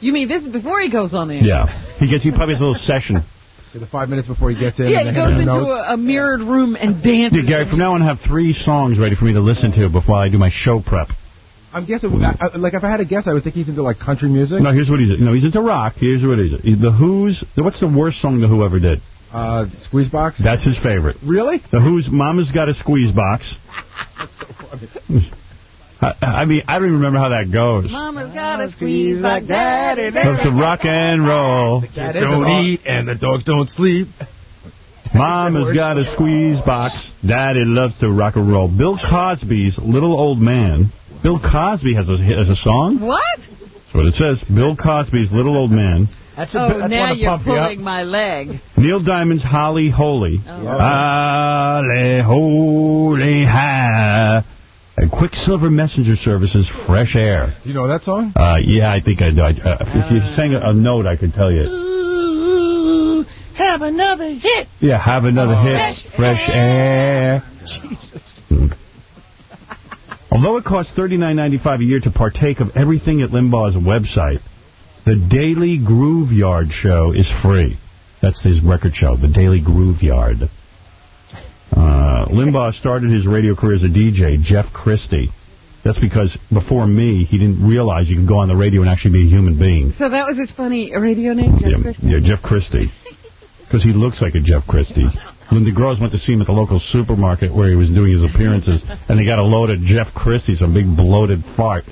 You mean this is before he goes on the air? Yeah. He gets, he probably has a little session. The five minutes before he gets in. Yeah, and he they goes have into notes. a, a mirrored room and dances. Yeah, Gary, from now on I have three songs ready for me to listen to before I do my show prep. I'm guessing, I, I, like, if I had to guess, I would think he's into, like, country music. No, here's what he's no, he's into rock. Here's what he's into. The Who's, what's the worst song The Who ever did? Uh, Squeezebox? That's his favorite. Really? The Who's Mama's Got a Squeeze Box. That's so funny. I, I mean, I don't even remember how that goes. Mama's got a squeeze like daddy. Loves to rock and roll. The kids don't eat and the dogs don't sleep. Mama's got a squeeze box. Daddy loves to rock and roll. Bill Cosby's Little Old Man. Bill Cosby has a has a song? What? That's what it says. Bill Cosby's Little Old Man. That's a, oh, that's now one to you're pump you pulling up. my leg. Neil Diamond's Holly Holy. Oh. Holly Holy Ha. And Quicksilver Messenger Services Fresh Air. Do you know that song? Uh, yeah, I think I do. I, uh, if you sang a, a note, I could tell you. Ooh, have another hit. Yeah, have another Oh. hit. Fresh, Fresh Air. Jesus. Although it costs thirty-nine ninety-five a year to partake of everything at Limbaugh's website, the Daily Grooveyard Show is free. That's his record show, the Daily Grooveyard. Uh, Limbaugh started his radio career as a D J, Jeff Christie. That's because before me, he didn't realize you could go on the radio and actually be a human being. So that was his funny radio name, Jeff yeah, Christie? Yeah, Jeff Christie. Because he looks like a Jeff Christie. Linda Gross went to see him at the local supermarket where he was doing his appearances, and they got a load of Jeff Christie, some big bloated fart.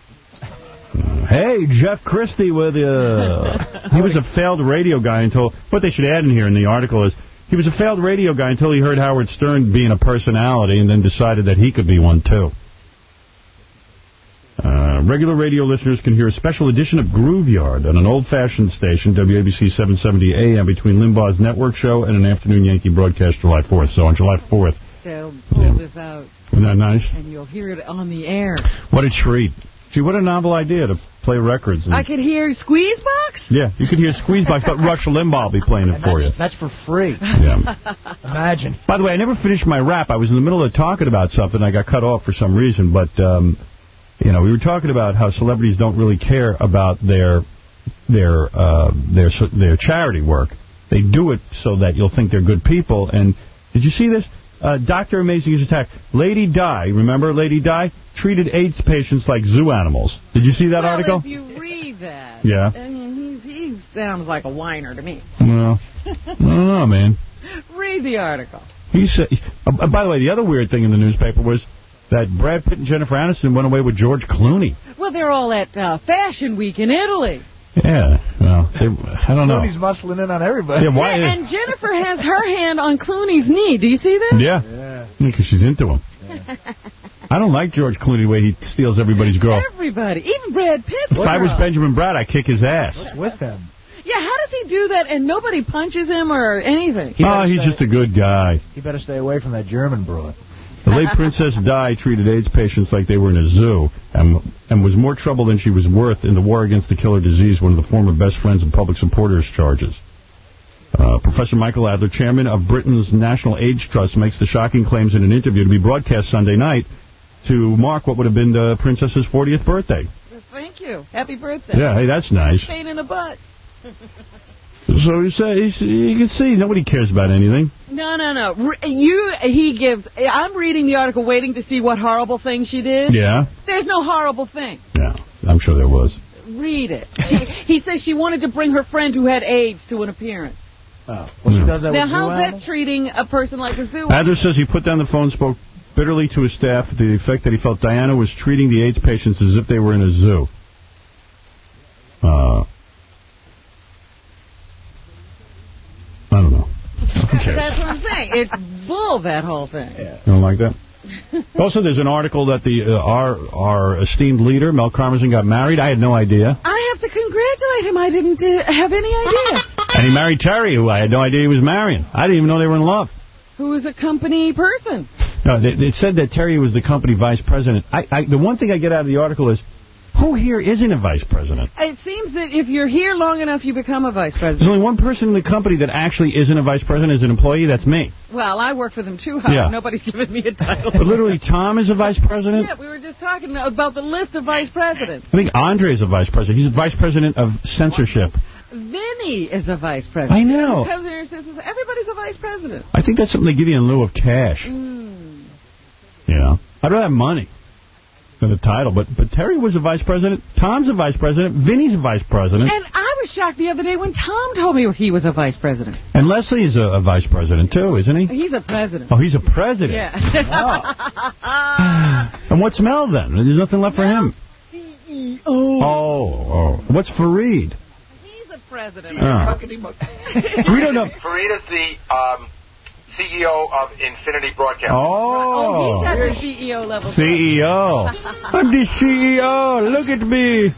Hey, Jeff Christie with you. He was a failed radio guy until, what they should add in here in the article is, he was a failed radio guy until he heard Howard Stern being a personality and then decided that he could be one, too. Uh, regular radio listeners can hear a special edition of Grooveyard on an old-fashioned station, W A B C seven seventy A M, between Limbaugh's network show and an afternoon Yankee broadcast July fourth. So on July fourth. They'll pull Yeah. this out. Isn't that nice? And you'll hear it on the air. What a treat. Gee, what a novel idea to play records. And I could hear Squeezebox? yeah, you could hear Squeezebox, but Rush Limbaugh will be playing it for you. That's for free. Yeah. Imagine. By the way, I never finished my rap. I was in the middle of talking about something. I got cut off for some reason. But, um, you know, we were talking about how celebrities don't really care about their their uh, their their charity work. They do it so that you'll think they're good people. And did you see this? Uh, Doctor Amazing is attacked. Lady Di, remember Lady Di? Treated AIDS patients like zoo animals. Did you see that well, article? if you read that, Yeah. I mean, he's, he sounds like a whiner to me. Well, I don't know, man. Read the article. He said. Uh, by the way, the other weird thing in the newspaper was that Brad Pitt and Jennifer Aniston went away with George Clooney. Well, they're all at uh, Fashion Week in Italy. Yeah, well, they, I don't know. Clooney's muscling in on everybody. Yeah, why? Yeah, and Jennifer has her hand on Clooney's knee. Do you see that? Yeah, yeah, because she's into him. Yeah. I don't like George Clooney the way he steals everybody's girl. Everybody, even Brad Pitt. If I was Benjamin Bratt, I'd kick his ass. What's with him? Yeah, how does he do that and nobody punches him or anything? He oh, he's stay, just a good guy. He better stay away from that German broad. The late Princess Di treated AIDS patients like they were in a zoo and and was more trouble than she was worth in the war against the killer disease, one of the former best friends and public supporters charges. Uh, Professor Michael Adler, chairman of Britain's National AIDS Trust, makes the shocking claims in an interview to be broadcast Sunday night to mark what would have been the princess's fortieth birthday. Thank you. Happy birthday. Yeah, hey, that's nice. Pain in the butt. So you say you can see nobody cares about anything. No, no, no. You, he gives. I'm reading the article, waiting to see what horrible thing she did. Yeah. There's no horrible thing. Yeah, I'm sure there was. Read it. She, he says she wanted to bring her friend who had AIDS to an appearance. Oh, well, she does that now, with how's animals? that treating a person like a zoo? Adler says he put down the phone, spoke bitterly to his staff to the effect that he felt Diana was treating the AIDS patients as if they were in a zoo. Uh. I don't know. That's what I'm saying. It's bull, that whole thing. Yeah. You don't like that? Also, there's an article that the uh, our our esteemed leader, Mel Karmazin, got married. I had no idea. I have to congratulate him. I didn't uh, have any idea. And he married Terry, who I had no idea he was marrying. I didn't even know they were in love. Who is a company person. No, they, it said that Terry was the company vice president. I, I, the one thing I get out of the article is, who here isn't a vice president? It seems that if you're here long enough, you become a vice president. There's only one person in the company that actually isn't a vice president as an employee. That's me. Well, I work for them too hard. Yeah. Nobody's given me a title. But literally, Tom is a vice president? Yeah, we were just just talking about the list of vice presidents. I think Andre is a vice president. He's a vice president of censorship. Vinny is a vice president. I know. Everybody's a vice president. I think that's something they give you in lieu of cash. Mm. Yeah. I'd rather have money than the title. But but Terry was a vice president. Tom's a vice president. Vinny's a vice president. And I was shocked the other day when Tom told me he was a vice president. And Leslie's a, a vice president, too, isn't he? He's a president. Oh, he's a president. Yeah. Oh. And what's Mel, then? There's nothing left for him. C E O. Oh, oh. What's Fareed? President. Oh. We don't know. Fareed is the um, C E O of Infinity Broadcasting. Oh. Oh, he's at the C E O level. C E O. I'm the C E O. Look at me.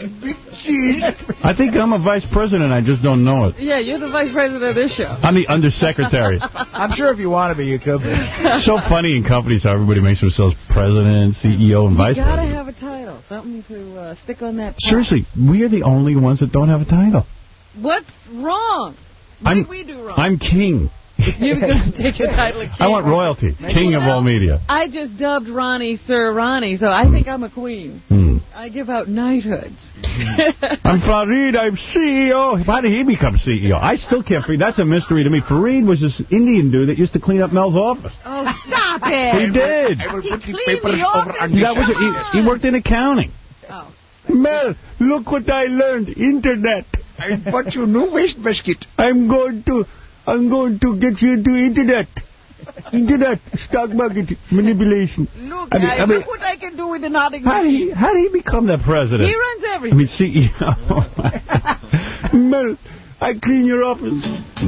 I think I'm a vice president. I just don't know it. Yeah, you're the vice president of this show. I'm the undersecretary. I'm sure if you want to be, you could be. It's so funny in companies how everybody makes themselves president, C E O, and you vice gotta president. have a title. Something to uh, stick on that. Seriously, we are the only ones that don't have a title. What's wrong? What I'm, did we do wrong? I'm king. You're going to take the title of king. I want royalty. King well, of all media. I just dubbed Ronnie Sir Ronnie, so I think I'm a queen. Hmm. I give out knighthoods. I'm Fareed. I'm C E O. How did he become C E O? I still can't figure. That's a mystery to me. Fareed was this Indian dude that used to clean up Mel's office. Oh, stop it. He did. I will put the papers over That was a, he, he worked in accounting. Oh. Mel, look what I learned. Internet. I bought you a new waste basket. I'm going to, I'm going to get you into internet. Internet, stock market manipulation. Look, I mean, I, I mean, look what I can do with the nodding how did he, how did he become the president? He runs everything. I mean, C E O. Mel, I clean your office.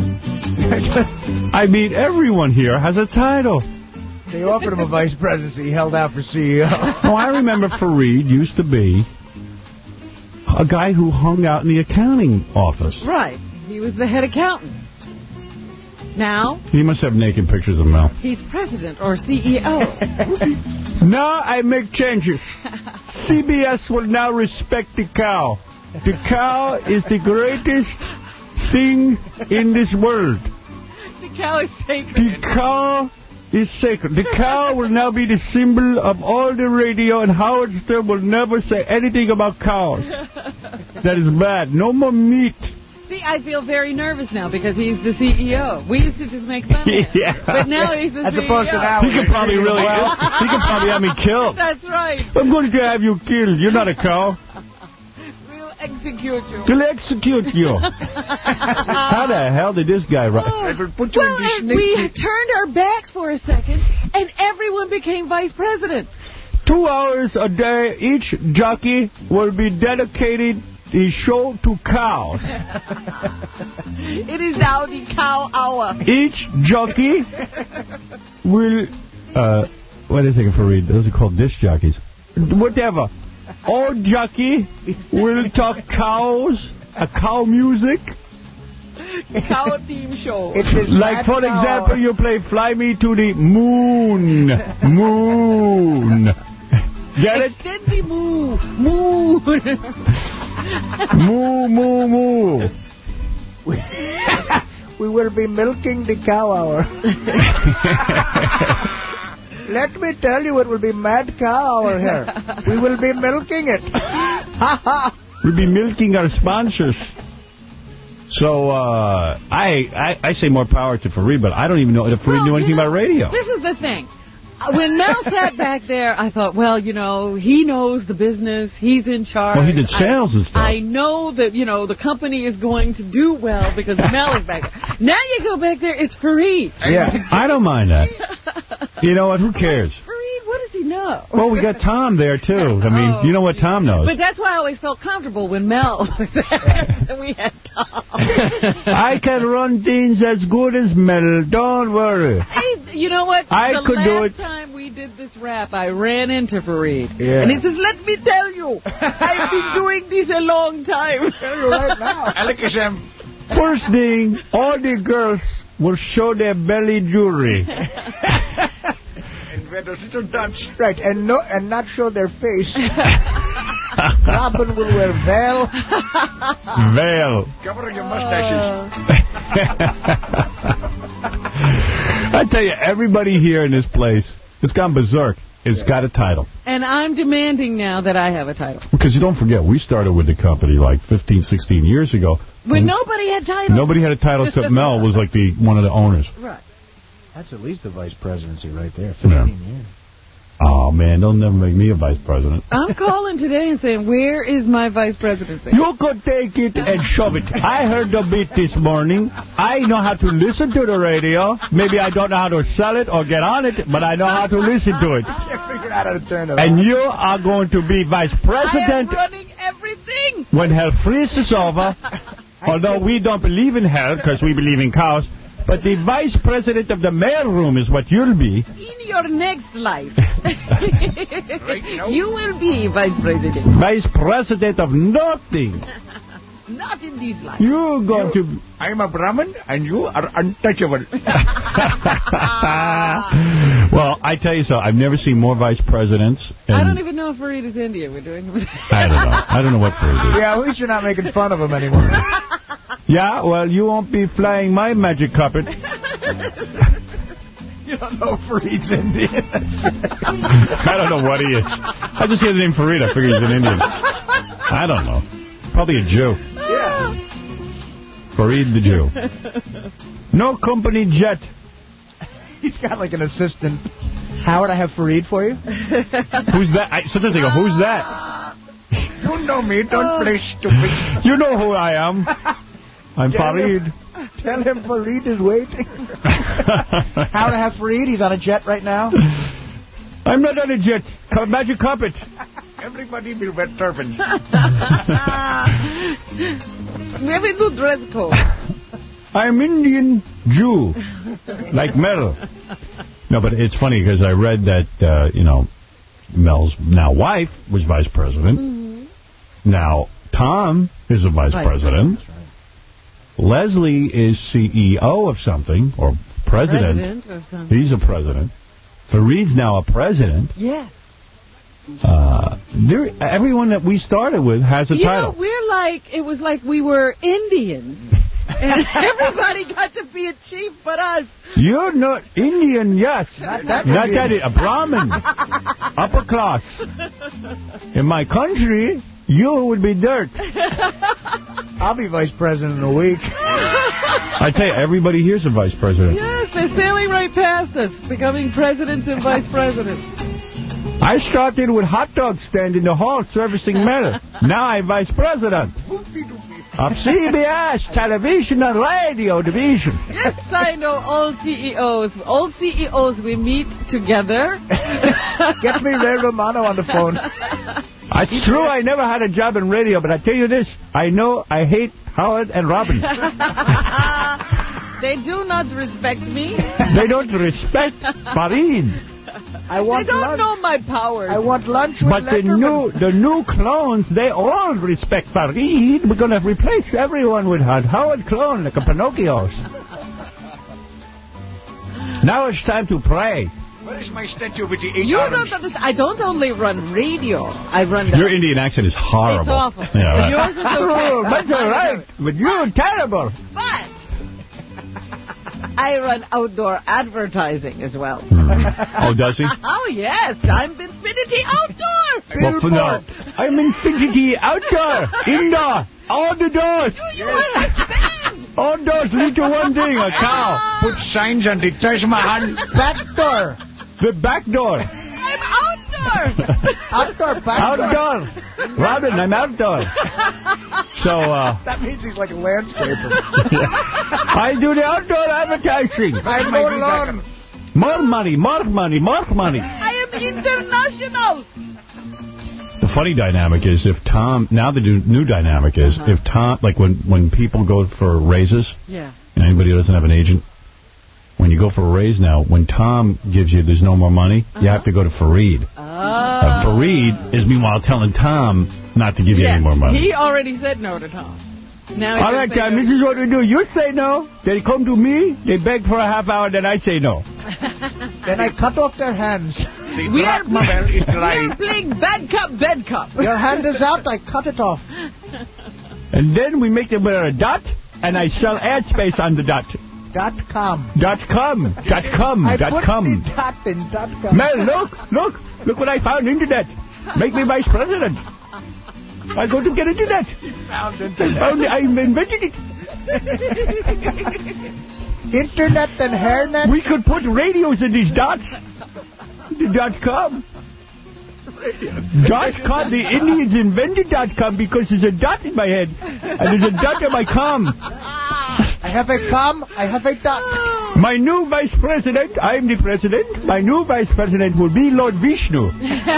I mean, everyone here has a title. They offered him a vice presidency. He held out for C E O. Oh, I remember Fareed used to be a guy who hung out in the accounting office. Right. He was the head accountant. Now? He must have naked pictures of Mel. He's president or C E O. Now I make changes. C B S will now respect the cow. The cow is the greatest thing in this world. The cow is sacred. The cow is sacred. The cow will now be the symbol of all the radio, and Howard Stern will never say anything about cows. That is bad. No more meat. See, I feel very nervous now because he's the C E O. We used to just make fun of him. Yeah. But now he's the As C E O. opposed to now. He could probably really, he could probably have me killed. That's right. I'm going to have you killed. You're not a cow. We'll execute you. We'll execute you. How the hell did this guy write? Oh. Well, and we turned our backs for a second, and everyone became vice president. Two hours a day, each jockey will be dedicated his show to cows. It is now the cow hour. Each jockey will, uh, what is it for read? Those are called disc jockeys. Whatever. All jockey will talk cows, a cow music. Cow theme show. Like, for example, you play Fly Me to the Moon. Moon. Get it? Extend the moo. Moo. Moo, moo, moo. We will be milking the cow hour. Let me tell you, it will be mad cow hour here. We will be milking it. We'll be milking our sponsors. So, uh, I, I I say more power to Fareed, but I don't even know if Fareed well, knew anything you know, about radio. This is the thing. When Mel sat back there, I thought, well, you know, he knows the business. He's in charge. Well, he did sales I, and stuff. I know that, you know, the company is going to do well because Mel is back there. Now you go back there, it's Fareed. Yeah, I don't mind that. You know what? Who cares? Fareed, what does he know? Well, we got Tom there, too. I mean, Oh. you know what Tom knows. But that's why I always felt comfortable when Mel was there. We had Tom. I can run things as good as Mel. Don't worry. Hey, you know what? I the could last do it. time we did this rap, I ran into Fareed. Yeah. And he says, let me tell you, I've been doing this a long time. Right now. First thing, all the girls will show their belly jewelry. Right, and no, and not show their face. Robin will wear veil. Veil. Cover your mustaches. I tell you, everybody here in this place has gone berserk. has got a title. And I'm demanding now that I have a title. Because you don't forget, we started with the company like fifteen, sixteen years ago. When nobody had titles. Nobody had a title except Mel was like the one of the owners. Right. That's at least the vice presidency right there. fifteen Yeah. years. Oh, man, they'll never make me a vice president. I'm calling today and saying, where is my vice presidency? You could take it and shove it. I heard the beat this morning. I know how to listen to the radio. Maybe I don't know how to sell it or get on it, but I know how to listen to it. I can't figure out how to turn it And on. you are going to be vice president I am running everything. when hell freezes over. Although we don't believe in hell because we believe in cows. But the vice president of the mailroom is what you'll be. In your next life, you will be vice president. Vice president of nothing. Not in this life. You're going to... I'm a Brahmin, and you are untouchable. Well, I tell you so. I've never seen more vice presidents. I don't even know if Fareed is Indian. We're doing. I don't know. I don't know what Fareed is. Yeah, at least you're not making fun of him anymore. Yeah, well, you won't be flying my magic carpet. You don't know Fareed's Indian. I don't know what he is. I just hear the name Fareed. I figure he's an Indian. I don't know. Probably a Jew. Yeah. Fareed the Jew. No company jet. He's got like an assistant. Howard, I have Fareed for you. Who's that? I, sometimes I go, who's that? You know me. Don't play stupid. You know who I am. I'm Tell Fareed. him, tell him Fareed is waiting. Howard, I have Fareed. He's on a jet right now. I'm not on a jet. Magic carpet. Everybody be wet turbans. Maybe do dress code. I'm Indian Jew, like Mel. No, but it's funny because I read that, uh, you know, Mel's now wife was vice president. Mm-hmm. Now Tom is a vice, vice president. president. Leslie is C E O of something, or president. President of something. He's a president. Fareed's now a president. Yes. Uh, there, everyone that we started with has a you title. Know, we're like, it was like we were Indians. And everybody got to be a chief but us. You're not Indian, yes. Not that, not that a Brahmin. Upper class. In my country, you would be dirt. I'll be vice president in a week. I tell you, everybody here's a vice president. Yes, they're sailing right past us, becoming presidents and vice presidents. I started with hot dog stand in the hall servicing mail. Now I'm vice president of C B S Television and Radio Division. Yes, I know all C E Os. All C E Os, we meet together. Get me Ray Romano on the phone. It's true, I never had a job in radio, but I tell you this, I know I hate Howard and Robin. They do not respect me. They don't respect Fareed. I want they don't lunch. know my powers. I want lunch with But the new, the new clones, they all respect Fareed. We're going to replace everyone with a Howard clone, like a Pinocchio's. Now it's time to pray. Where is my statue with the eight you arms? Don't understand. I don't only run radio. I run the... Your Indian accent is horrible. It's awful. Yeah, right. Yours is okay. Oh, that's all right. But you're terrible. But I run outdoor advertising as well. Oh, does he? Oh, yes. I'm Infinity Outdoor. Well, for now, I'm Infinity Outdoor. Indoor. All the doors. Do you understand? All doors lead to one thing, a cow. Put signs on the Taj Mahal back door. The back door. I'm outdoor. Outdoor, back door. Outdoor. Robin, I'm outdoor. So, uh... That means he's like a landscaper. I do the outdoor advertising. I mow lawn. More money, more money, more money. I am international. The funny dynamic is if Tom... Now the new dynamic is uh-huh. if Tom... Like when, when people go for raises... Yeah. And anybody who doesn't have an agent... When you go for a raise now, when Tom gives you there's no more money, uh-huh. you have to go to Fareed. Oh. Uh, Fareed is meanwhile telling Tom not to give you yeah, any more money. He already said no to Tom. Now All right, Tom, no. This is what we do. You say no, they come to me, they beg for a half hour, then I say no. Then I cut off their hands. The we, are play, is we are playing bad cop, bad cop. Your hand is out, I cut it off. And then we make them wear a dot, and I sell ad space on the dot. Dot com. Dot com. Dot com. I dot put com. the dot in dot com. Mel, look, look. Look what I found, internet. Make me vice president. I go to get internet. Found I found it. I invented it. Internet and hairnet. We could put radios in these dots. The dot com. Dot com. The Indians invented dot com because there's a dot in my head. And there's a dot in my com. I have a com. I have a dot. My new vice president, I'm the president. My new vice president will be Lord Vishnu.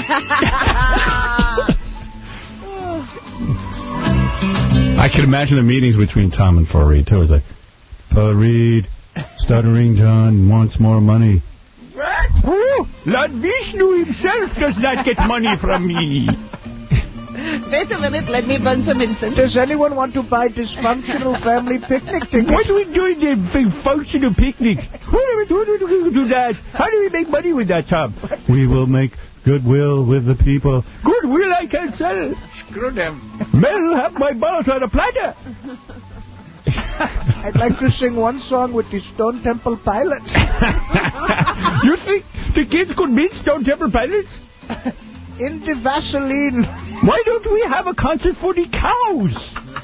I can imagine the meetings between Tom and Fareed, too. It's like, Fareed, Stuttering John wants more money. What? Oh, Lord Vishnu himself does not get money from me. Wait a minute, let me burn some incense. Does anyone want to buy dysfunctional family picnic tickets? What do we do in the functional picnic? What do we do that? How do we make money with that, Tom? We will make goodwill with the people. Goodwill I can sell. Screw them. Mel, have my balls on a platter. I'd like to sing one song with the Stone Temple Pilots. You think the kids could meet Stone Temple Pilots? In the Vaseline. Why don't we have a concert for the cows?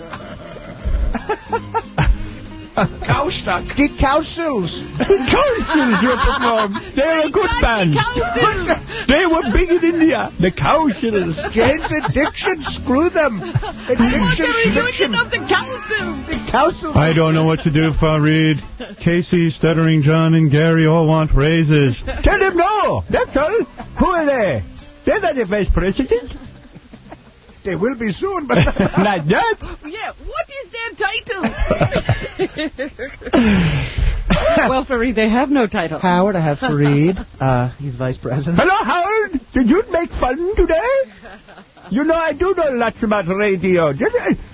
Cowstock. The Cowsills. The Cowsills will perform. They're a good band. They were big in India. The Cowsills. Jane's Addiction. Screw them. Addiction. Addiction. The Cowsills. The Cowsills. I don't know what to do, Fareed. Casey, Stuttering John, and Gary all want raises. Tell them no. That's all. Who are they? They're not the vice president. They will be soon, but... Not that. Yeah, what is their title? Well, Fareed, they have no title. Howard, I have Fareed. Uh, he's vice president. Hello, Howard. Did you make fun today? You know, I do know lots about radio. What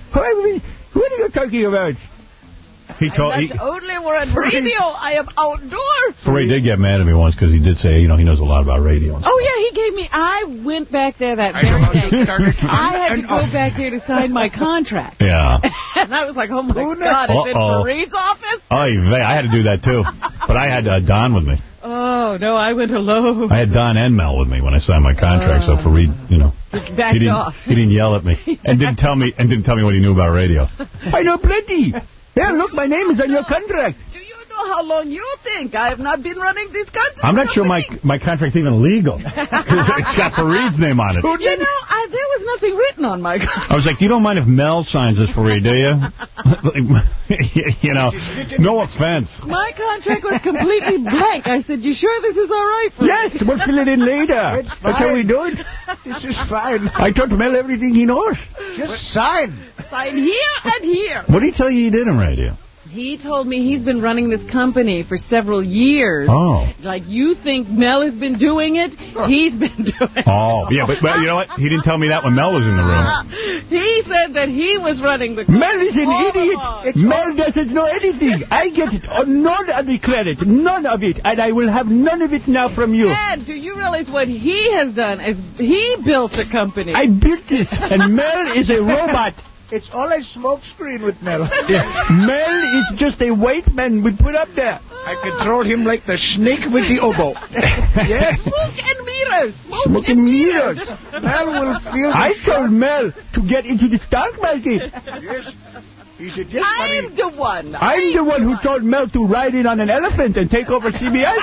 are you talking about? He told he, only we're on radio. I am outdoors. Fareed did get mad at me once because he did say, you know, he knows a lot about radio. Oh, yeah, he gave me... I went back there that very day. I had to go back there to sign my contract. Yeah. And I was like, oh, my God, is it Fareed's office? Oh, I had to do that, too. But I had uh, Don with me. Oh, no, I went alone. I had Don and Mel with me when I signed my contract, uh, so Fareed, you know... Backed he didn't, off. He didn't yell at me and didn't tell me and didn't tell me what he knew about radio. I know plenty. Yeah, look, my name is on your contract. Do you know how long you think I have not been running this country? I'm not sure my my contract's even legal. Because it's got Fareed's name on it. You know, I, there was nothing written on my contract. I was like, you don't mind if Mel signs this, Fareed, do you? You know, no offense. My contract was completely blank. I said, you sure this is all right, Fareed? Yes, we'll fill it in later. That's how we do it. This is fine. I told Mel everything he knows. Just sign. Sign here and here. What did he tell you he did in radio? He told me he's been running this company for several years. Oh. Like, you think Mel has been doing it? He's been doing it. Oh, yeah, but, but you know what? He didn't tell me that when Mel was in the room. He said that he was running the company. Mel is an idiot. Mel doesn't know anything. I get it. None of the credit. None of it. And I will have none of it now from you. And do you realize what he has done? Is he built a company. I built this. And Mel is a robot. It's all a smoke screen with Mel. Yeah. Mel is just a white man we put up there. I control him like the snake with the oboe. Yes. Smoke and mirrors. Smoke, Smoke and and mirrors. mirrors. Mel will feel... I told Mel to get into the stock market. Yes. He said, yes, I'm buddy. the one. I'm the one who told Mel to ride in on an elephant and take over C B S.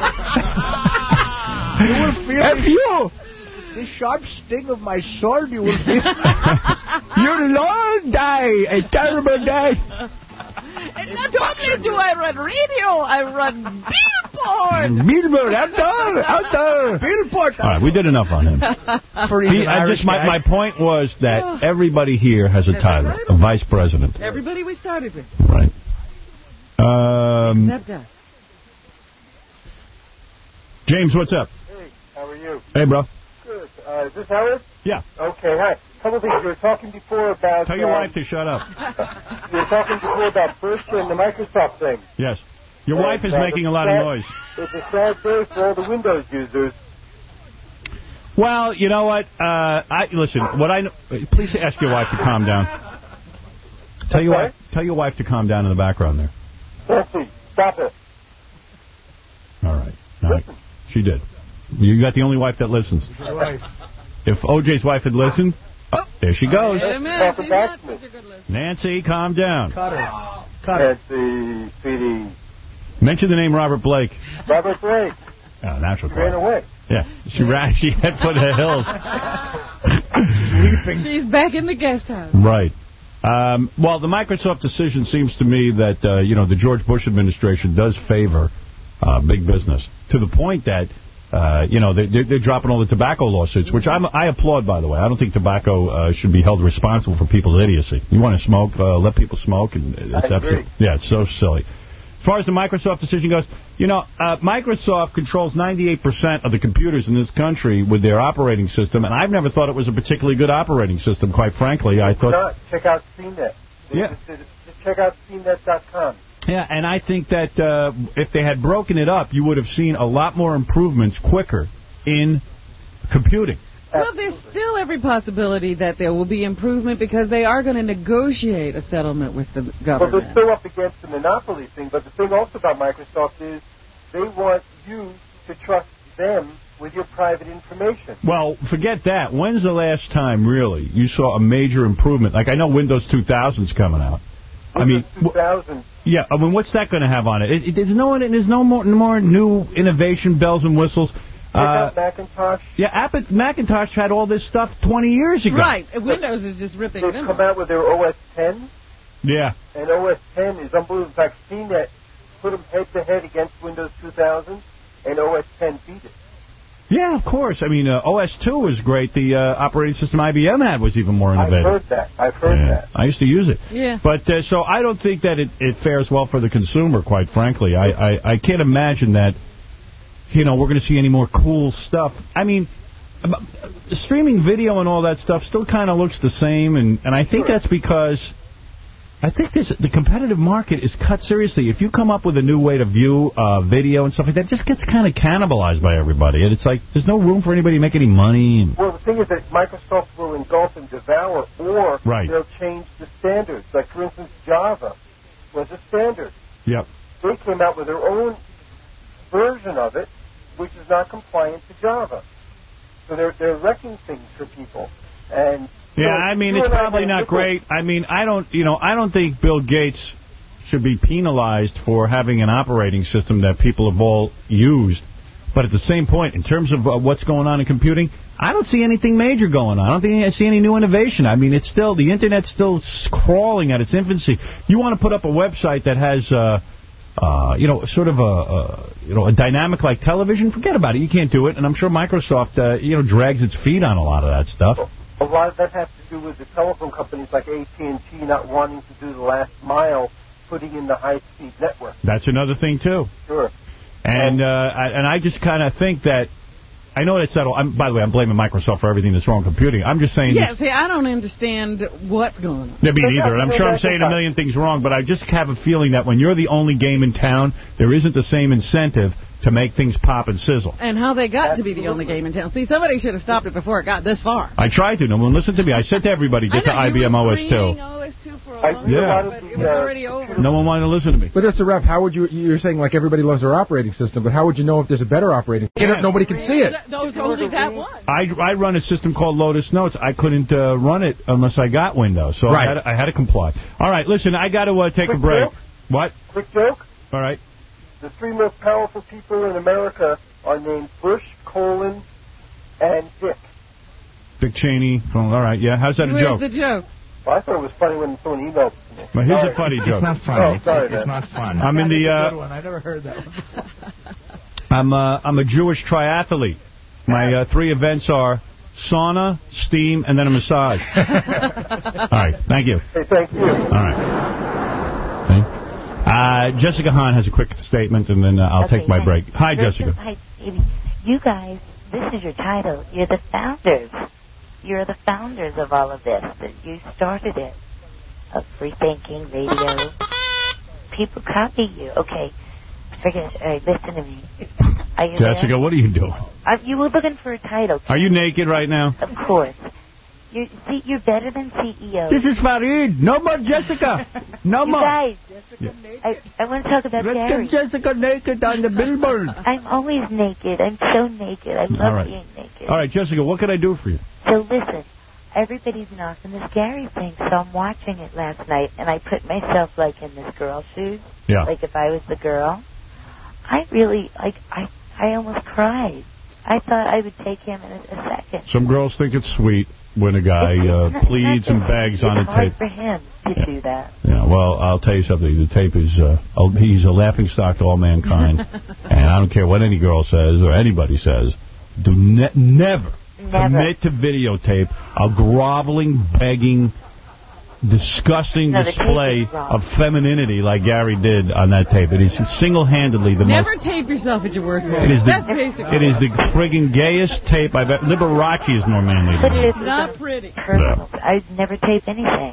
You will feel... F you. The sharp sting of my sword, you will feel. You'll all die a terrible death. And not only do I run radio, I run billboard. Billboard, outdoor, outdoor. Billboard. All right, we did enough on him. He, I just my, my point was that everybody here has a title, a vice president. Everybody we started with. Right. Um, Except us. James, what's up? Hey, how are you? Hey, bro. Good. Uh, is this Howard? Yeah. Okay, hi. A couple things. You were talking before about... Tell your um, wife to shut up. You were talking before about Berkshire and the Microsoft thing. Yes. Your and, wife is uh, making a lot sad, of noise. It's a sad day for all the Windows users. Well, you know what? Uh, I listen. What I please ask your wife to calm down. Tell your wife. Tell your wife to calm down in the background there. Nancy, stop it. All right. All right. She did. You got the only wife that listens. If O J's wife had listened, oh, there she goes. Wait a minute, she's not such a good listener. Nancy, calm down. Cut her. Cut her. Nancy, sweetie. Mention the name Robert Blake. Robert Blake. Oh, natural. She ran away. Yeah, she ran. She had put her hills. Weeping. She's back in the guest house. Right. Um, well, the Microsoft decision seems to me that, uh, you know, the George Bush administration does favor uh, big business to the point that, uh, you know, they, they're dropping all the tobacco lawsuits, which I'm, I applaud, by the way. I don't think tobacco uh, should be held responsible for people's idiocy. You want to smoke, uh, let people smoke. And it's absolutely, yeah, it's so silly. As far as the Microsoft decision goes, you know, uh, Microsoft controls ninety-eight percent of the computers in this country with their operating system, and I've never thought it was a particularly good operating system, quite frankly. I thought. Not. Check out C net. Yeah. Just, just check out C net dot com. Yeah, and I think that uh, if they had broken it up, you would have seen a lot more improvements quicker in computing. Well, there's still every possibility that there will be improvement because they are going to negotiate a settlement with the government. Well, they're still up against the monopoly thing, but the thing also about Microsoft is they want you to trust them with your private information. Well, forget that. When's the last time, really, you saw a major improvement? Like, I know Windows two thousand's coming out. Windows I mean, two thousand. Yeah, I mean, what's that going to have on it? it, it there's no, there's no more, more new innovation, bells and whistles. Uh, Macintosh. Yeah, Apple, Macintosh had all this stuff twenty years ago. Right. Windows is just ripping They've them come out with their O S ten. Yeah. And O S ten is unbelievable. In fact, C net put them head-to-head against Windows two thousand, and O S ten beat it. Yeah, of course. I mean, uh, O S two was great. The uh, operating system I B M had was even more innovative. I've heard that. I've heard yeah. that. I used to use it. Yeah. But, uh, so I don't think that it, it fares well for the consumer, quite frankly. I, I, I can't imagine that, you know, we're going to see any more cool stuff. I mean, streaming video and all that stuff still kind of looks the same, and, and I think that's because I think this the competitive market is cut seriously. If you come up with a new way to view uh, video and stuff like that, it just gets kind of cannibalized by everybody. And it's like there's no room for anybody to make any money. And well, the thing is that Microsoft will engulf and devour, or right. they'll change the standards. Like, for instance, Java was a standard. Yep. They came out with their own version of it, which is not compliant to Java. So they're they're wrecking things for people. And yeah, so I mean, it's probably not great. I mean, I don't, you know, I don't think Bill Gates should be penalized for having an operating system that people have all used. But at the same point, in terms of uh, what's going on in computing, I don't see anything major going on. I don't think I see any new innovation. I mean, it's still, the Internet's still crawling at its infancy. You want to put up a website that has, uh, uh, you know, sort of a, a, you know, a dynamic like television, forget about it. You can't do it. And I'm sure Microsoft, uh, you know, drags its feet on a lot of that stuff. A lot of that has to do with the telephone companies like A T and T not wanting to do the last mile, putting in the high-speed network. That's another thing, too. Sure. And uh, I, and I just kind of think that, I know that's settled. I'm, by the way, I'm blaming Microsoft for everything that's wrong with computing. I'm just saying... Yeah, see, I don't understand what's going on. Me neither, and I'm sure I'm saying a million things wrong, but I just have a feeling that when you're the only game in town, there isn't the same incentive to make things pop and sizzle. And how they got to be the only game in town. See, somebody should have stopped it before it got this far. I tried to. No one listened to me. I said to everybody, get to I B M O S two. O S two for a long yeah. time, but it was already over. No one wanted to listen to me. But that's the rep. How would you, you're saying like everybody loves their operating system, but how would you know if there's a better operating system? Yeah. Nobody can see it. Those only that one. I, I run a system called Lotus Notes. I couldn't uh, run it unless I got Windows, so right. I, had to, I had to comply. All right, listen, I got to uh, take Quick a break. joke? What? Quick joke? All right. The three most powerful people in America are named Bush, Colin, and Dick. Dick Cheney. All right, yeah. How's that a Where's joke? the joke? Well, I thought it was funny when someone emailed it to me. Well, here's sorry. a funny joke. It's not funny. Oh, sorry, it's, it's not fun. I'm in the... Uh, I never heard that one. I'm, uh, I'm a Jewish triathlete. My uh, three events are sauna, steam, and then a massage. All right, thank you. Hey, thank you. All right. Uh, Jessica Hahn has a quick statement, and then uh, I'll okay, take my hi. break. Hi, This Jessica. Is, hi, Stevie. You guys, this is your title. You're the founders. You're the founders of all of this. That you started it. Of free thinking, radio. People copy you. Okay, forget it. All right, listen to me. Are you Jessica, there? what are you doing? Uh, you were looking for a title. Are you naked right now? Of course. You're, see, you're better than C E Os. This is Farid. No more Jessica. No you more. guys, I, I want to talk about Let's Gary. get Jessica naked on the billboard. I'm always naked. I'm so naked. I love All right. being naked. All right, Jessica, what can I do for you? So listen, everybody's knocking this Gary thing, so I'm watching it last night, and I put myself, like, in this girl's shoes. Yeah. Like, if I was the girl. I really, like, I, I almost cried. I thought I would take him in a, a second. Some girls think it's sweet when a guy uh, pleads and begs on a It's hard tape. for him to Yeah. do that. Yeah, well, I'll tell you something. The tape is, uh, a- he's a laughing stock to all mankind. And I don't care what any girl says or anybody says. Do ne never, Never. commit to videotape a groveling, begging, disgusting No, the tape display is wrong. of femininity like Gary did on that tape. It is single-handedly the Never most... tape yourself at your worst It moment. is the, That's basic. it is the friggin' gayest tape I've ever... Liberace is more manly But than it that. is Not pretty. personal. I'd never tape anything.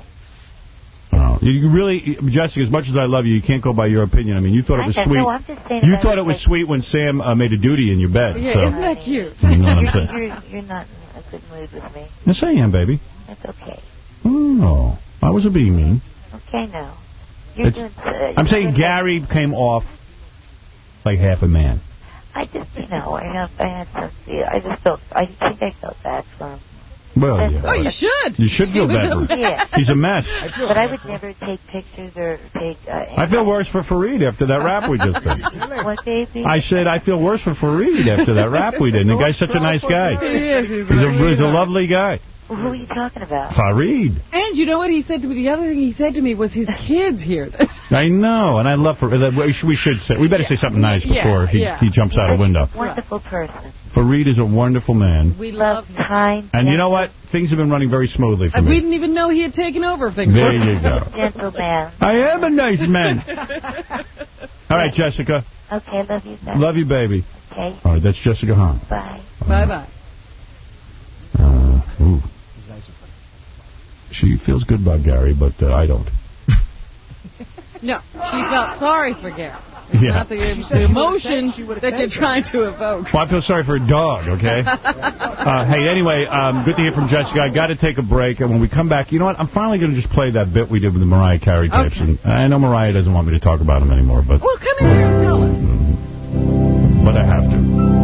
No. You really, Jessica, as much as I love you, you can't go by your opinion. I mean, you thought it was I sweet. know, I'm just saying You about thought it it was like- sweet when Sam uh, made a duty in your bed. Yeah, so. isn't that cute? You know what I'm You're, saying? you're, you're not in a good mood with me. Yes, I am, baby. That's okay. Oh, I wasn't being mean. Okay, now. You're It's- doing good. I'm saying Gary came off like half a man. I just, you know, I have, I had some feel. I just felt, I think I felt bad for him. Well, That's yeah. Oh, you should. You should feel He was bad. a for him. Yeah. He's a mess. But I would never take pictures or take... Uh, I feel worse for Farid after that rap we just did. What, baby? I said I feel worse for Farid after that rap we did. And the guy's such a nice guy. He is. He's, He's a, really he's a nice. lovely guy. Well, who are you talking about? Farid. And you know what he said to me? The other thing he said to me was his kids hear this. I know, and I love Farid. We should, we should say, we better say something nice Yeah, before he, yeah. he jumps out a window. Wonderful person. Farid is a wonderful man. We love him. Kind. And you know what? Things have been running very smoothly for Uh, We me. didn't even know he had taken over things. There you go. Gentle man. I am a nice man. All right, Jessica. Okay, love you, guys. Love you, baby. Okay, All right, that's Jessica Hahn. bye. Bye-bye. Uh, ooh. She feels good about Gary, but uh, I don't. No, she felt sorry for Gary. Yeah. Not the, the emotion that you're trying to evoke. Well, I feel sorry for a dog, okay? uh, hey, anyway, um, good to hear from Jessica. I got to take a break, and when we come back, you know what? I'm finally going to just play that bit we did with the Mariah Carey tapes. Okay. And I know Mariah doesn't want me to talk about them anymore, but Well, come in here and tell us. but I have to.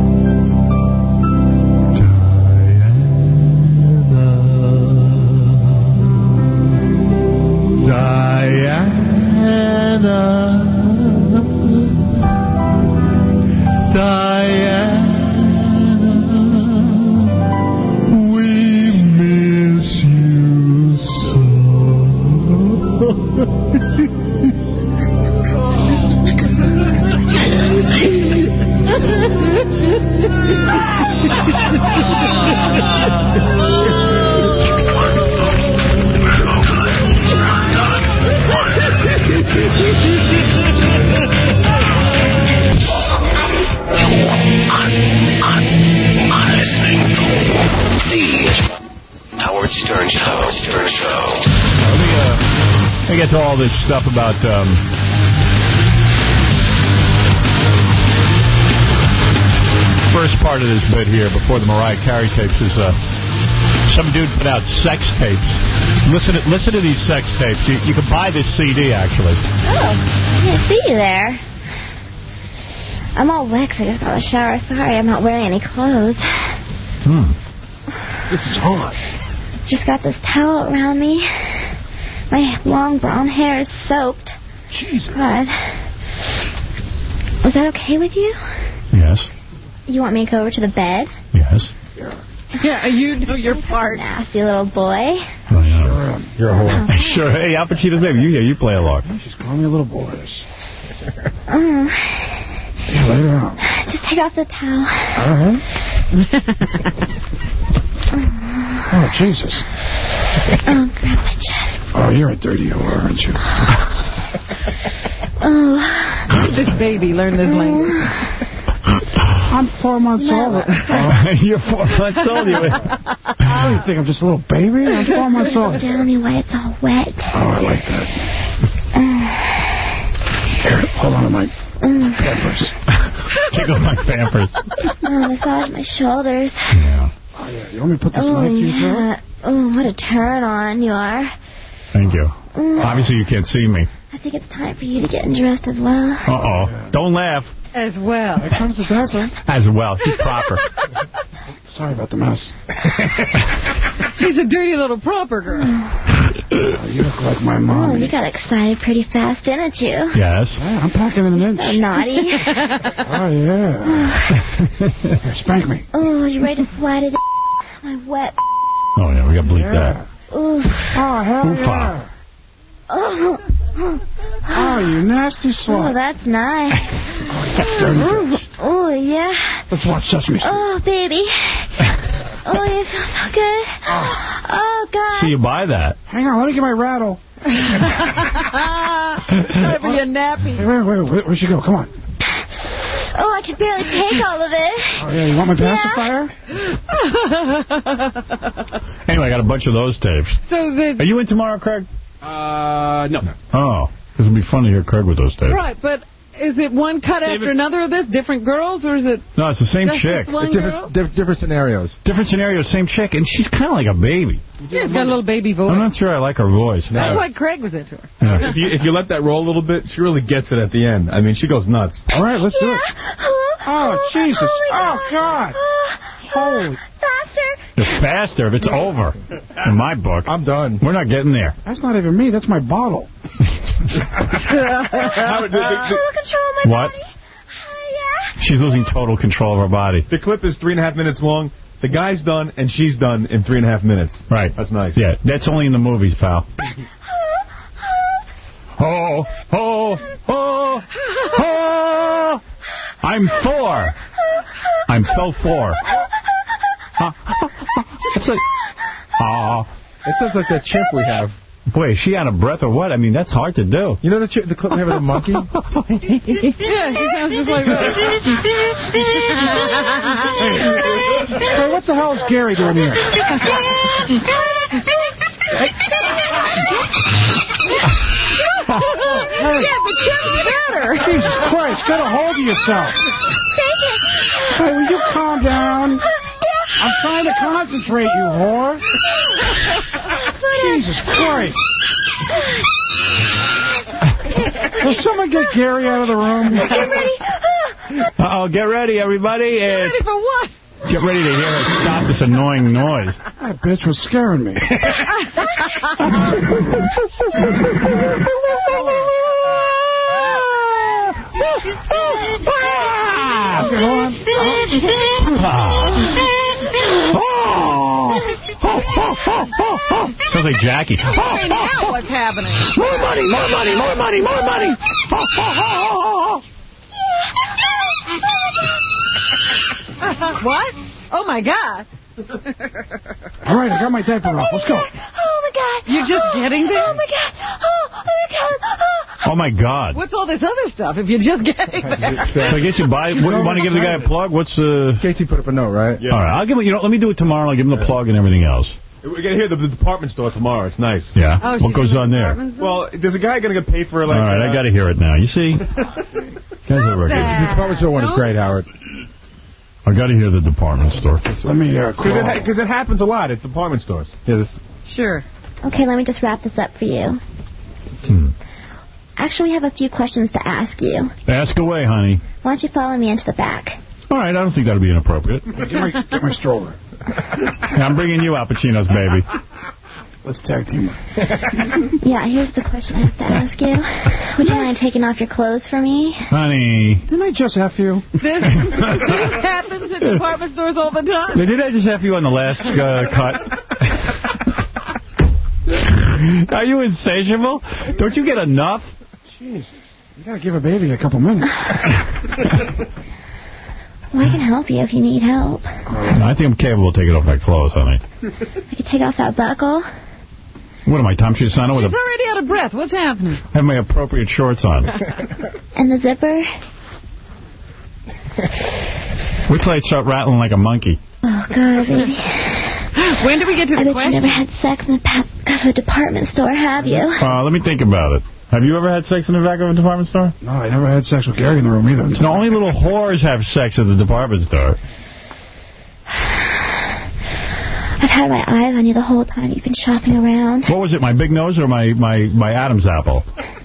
Listening to the Howard Stern Show. Howard Stern Show. Let me, uh, let me get to all this stuff about um, first part of this bit here before the Mariah Carey tapes is uh, some dude put out sex tapes. Listen to, listen to these sex tapes. You, you can buy this C D, actually. Oh, I see you there. I'm all wet 'cause I just got out of the shower. Sorry, I'm not wearing any clothes. Hmm. This is hot. Just got this towel around me. My long brown hair is soaked. Jesus. God. Was that okay with you? Yes. You want me to go over to the bed? Yes. Yeah, you know your part. Nasty little boy. Oh, yeah. You're a whore. Sure. Hey, Al Pacino's baby. You, yeah, you play along. She's calling me a little boy. Um, Yeah, lay down. just take off the towel. All right. Oh, Jesus. Oh, grab my chest. Oh, you're a dirty whore, aren't you? Oh. This baby learned this language. I'm four months old. You're four months old. You. Oh, you think I'm just a little baby? I'm four months old. Tell me why it's all wet. Oh, I like that. Here, hold on to my pampers. Take off my pampers. Oh, massage my shoulders. Yeah. Oh, yeah. You want me to put this Oh, knife to your throat? yeah. Oh, what a turn on you are. Thank you. Mm. Obviously, you can't see me. I think it's time for you to get undressed as well. Uh-oh. Yeah. Don't laugh. As well. Here comes the diaper. As well. She's proper. Sorry about the mess. She's a dirty little proper girl. Oh, you look like my mom. Oh, you got excited pretty fast, didn't you? Yes. Yeah, I'm packing in an inch. So naughty. Oh, yeah. Here, spank me. Oh, you ready to slide it in? My wet. Oh, yeah, we got to bleep Yeah. that. Oof. Oh, hell Oofa. yeah. Oh. Oh, you nasty slut. Oh, that's nice. Dirty bitch. Oh, yeah. Let's watch Sesame Street. Oh, baby. Oh, you feel so good. Oh, God. So you buy that. Hang on, let me get my rattle. Time for your nappy. Hey, wait, wait, wait, where'd she go? Come on. Oh, I can barely take all of it. Oh, yeah, you want my pacifier? Anyway, I got a bunch of those tapes. So the Are you in tomorrow, Craig? Uh, no. Oh, because it'd be fun to hear Craig with those tapes. Right, but is it one cut Save after it. another of this? Different girls, or is it No, it's the same just chick. this one It's girl? different, diff- different scenarios. Different scenario, same chick, and she's kind of like a baby. Yeah, it's got a little baby voice. I'm not sure I like her voice. That's why Craig was into her. Yeah. If you, if you let that roll a little bit, she really gets it at the end. I mean, she goes nuts. All right, let's do Yeah. it. Oh, Oh, Jesus. my Oh, God. Oh, Holy. faster. It's faster if it's over. In my book. I'm done. We're not getting there. That's not even me. That's my bottle. How would- the, the, Total control of my What? body. Oh, yeah. She's losing total control of her body. the clip is three and a half minutes long. The guy's done, and she's done in three and a half minutes. Right. That's nice. Yeah, that's only in the movies, pal. Oh, oh, oh, oh. I'm four. I'm so four. Huh? It's like, oh. It sounds like that chimp we have. Boy, is she out of breath or what? I mean, that's hard to do. You know the chi- the clip we have of the monkey? Yeah, she sounds just like that. Hey, what the hell is Gary doing here? Yeah, but Chip's better. Jesus Christ, get a hold of yourself. Hey, will you calm down? I'm trying to concentrate, you whore. Jesus Christ. Will someone get Gary out of the room? Uh-oh, get ready, everybody. Get It's- ready for what? Get ready to hear it stop this annoying noise. That bitch was scaring me. Sounds like Jackie. Hey, now what's happening? More money, more money, more money, more money. What? Oh, my God. All right, I got my diaper off. Let's go. Oh, my God. You're just getting there? Oh, my God. Oh, oh, my God. Oh. Oh, my God. What's all this other stuff if you're just getting there? So I guess you buy. What, you want to give the guy a plug? What's uh? Casey put up a note, right? Yeah. All right, I'll give him. You know, let me do it tomorrow. I'll give him the plug and everything else. We're going to hear the, the department store tomorroor. It's nice. Yeah. Oh, what she's goes in the on there? department store? Well, there's a guy going to get paid for like... All right, uh, I got to hear it now. You see? Guys are ready. The department store one is No? great, Howard. I got to hear the department store. Let me uh, Because it, crawl. ha- 'cause it happens a lot at department stores. Yeah, this... Sure. Okay, let me just wrap this up for you. Hmm. Actually, we have a few questions to ask you. Ask away, honey. Why don't you follow me into the back? All right, I don't think that'll be inappropriate. Get my, get my stroller. Yeah, I'm bringing you Al Pacino's baby. Let's tag team. Yeah, here's the question I have to ask you. Would you mind taking off your clothes for me? Honey. Didn't I just F you? This, this happens at department stores all the time. Did I just have you on the last uh, cut? Are you insatiable? Don't you get enough? Jesus. You got to give a baby a couple minutes. Well, I can help you if you need help. I think I'm capable of taking off my clothes, honey. I could take off that buckle. What am I, Tom Chiusano with She's a, already out of breath. What's happening? have my appropriate shorts on? And the zipper. Wait till I start rattling like a monkey. Oh, God, baby. When do we get to I the bet you question? never had sex in the back of a department store, have you? Uh, let me think about it. Have you ever had sex in the back of a department store? No, I never had sex with Gary in the room either. No, only little whores have sex at the department store. I've had my eyes on you the whole time you've been shopping around. What was it, my big nose or my, my, my Adam's apple?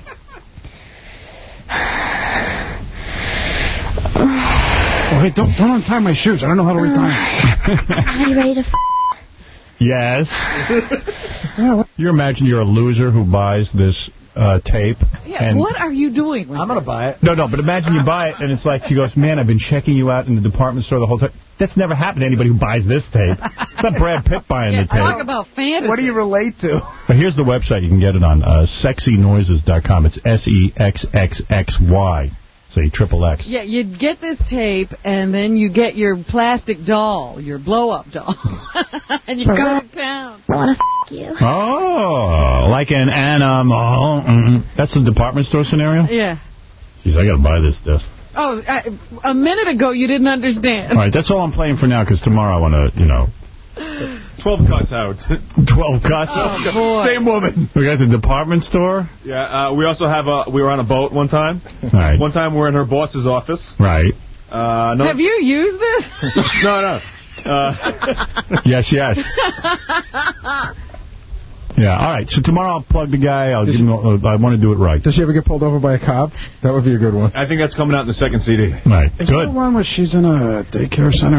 Oh, hey, don't, don't untie my shoes. I don't know how to retie them. Are you ready to f***? Yes. You imagine you're a loser who buys this uh, tape. Yeah, and what are you doing with I'm going to buy it. No, no, but imagine you buy it, and it's like, she goes, man, I've been checking you out in the department store the whole time. That's never happened to anybody who buys this tape. It's not Brad Pitt buying yeah, the tape. Talk about fantasy. What do you relate to? But here's the website. You can get it on uh, sexy noises dot com. It's S E X X X Y. Say triple X. Yeah, you get this tape, and then you get your plastic doll, your blow-up doll, and you go to town. I want to f*** you. Oh, like an animal. Mm-hmm. That's the department store scenario? Yeah. Jeez, I got to buy this disc. Oh, I, a minute ago you didn't understand. All right, that's all I'm playing for now, because tomorrow I want to, you know... twelve cuts, Howard. twelve cuts? Oh, boy. Same woman. We got the department store? Yeah, uh, we also have a... We were on a boat one time. Right. One time we were in her boss's office. Right. Uh, no, Have you used this? no, no. Uh, yes, yes. Yeah, all right. So tomorrow I'll plug the guy. I'll give him, uh, I want to do it right. Does she ever get pulled over by a cop? That would be a good one. I think that's coming out in the second C D. Right. Is Good. that the one where she's in a daycare center?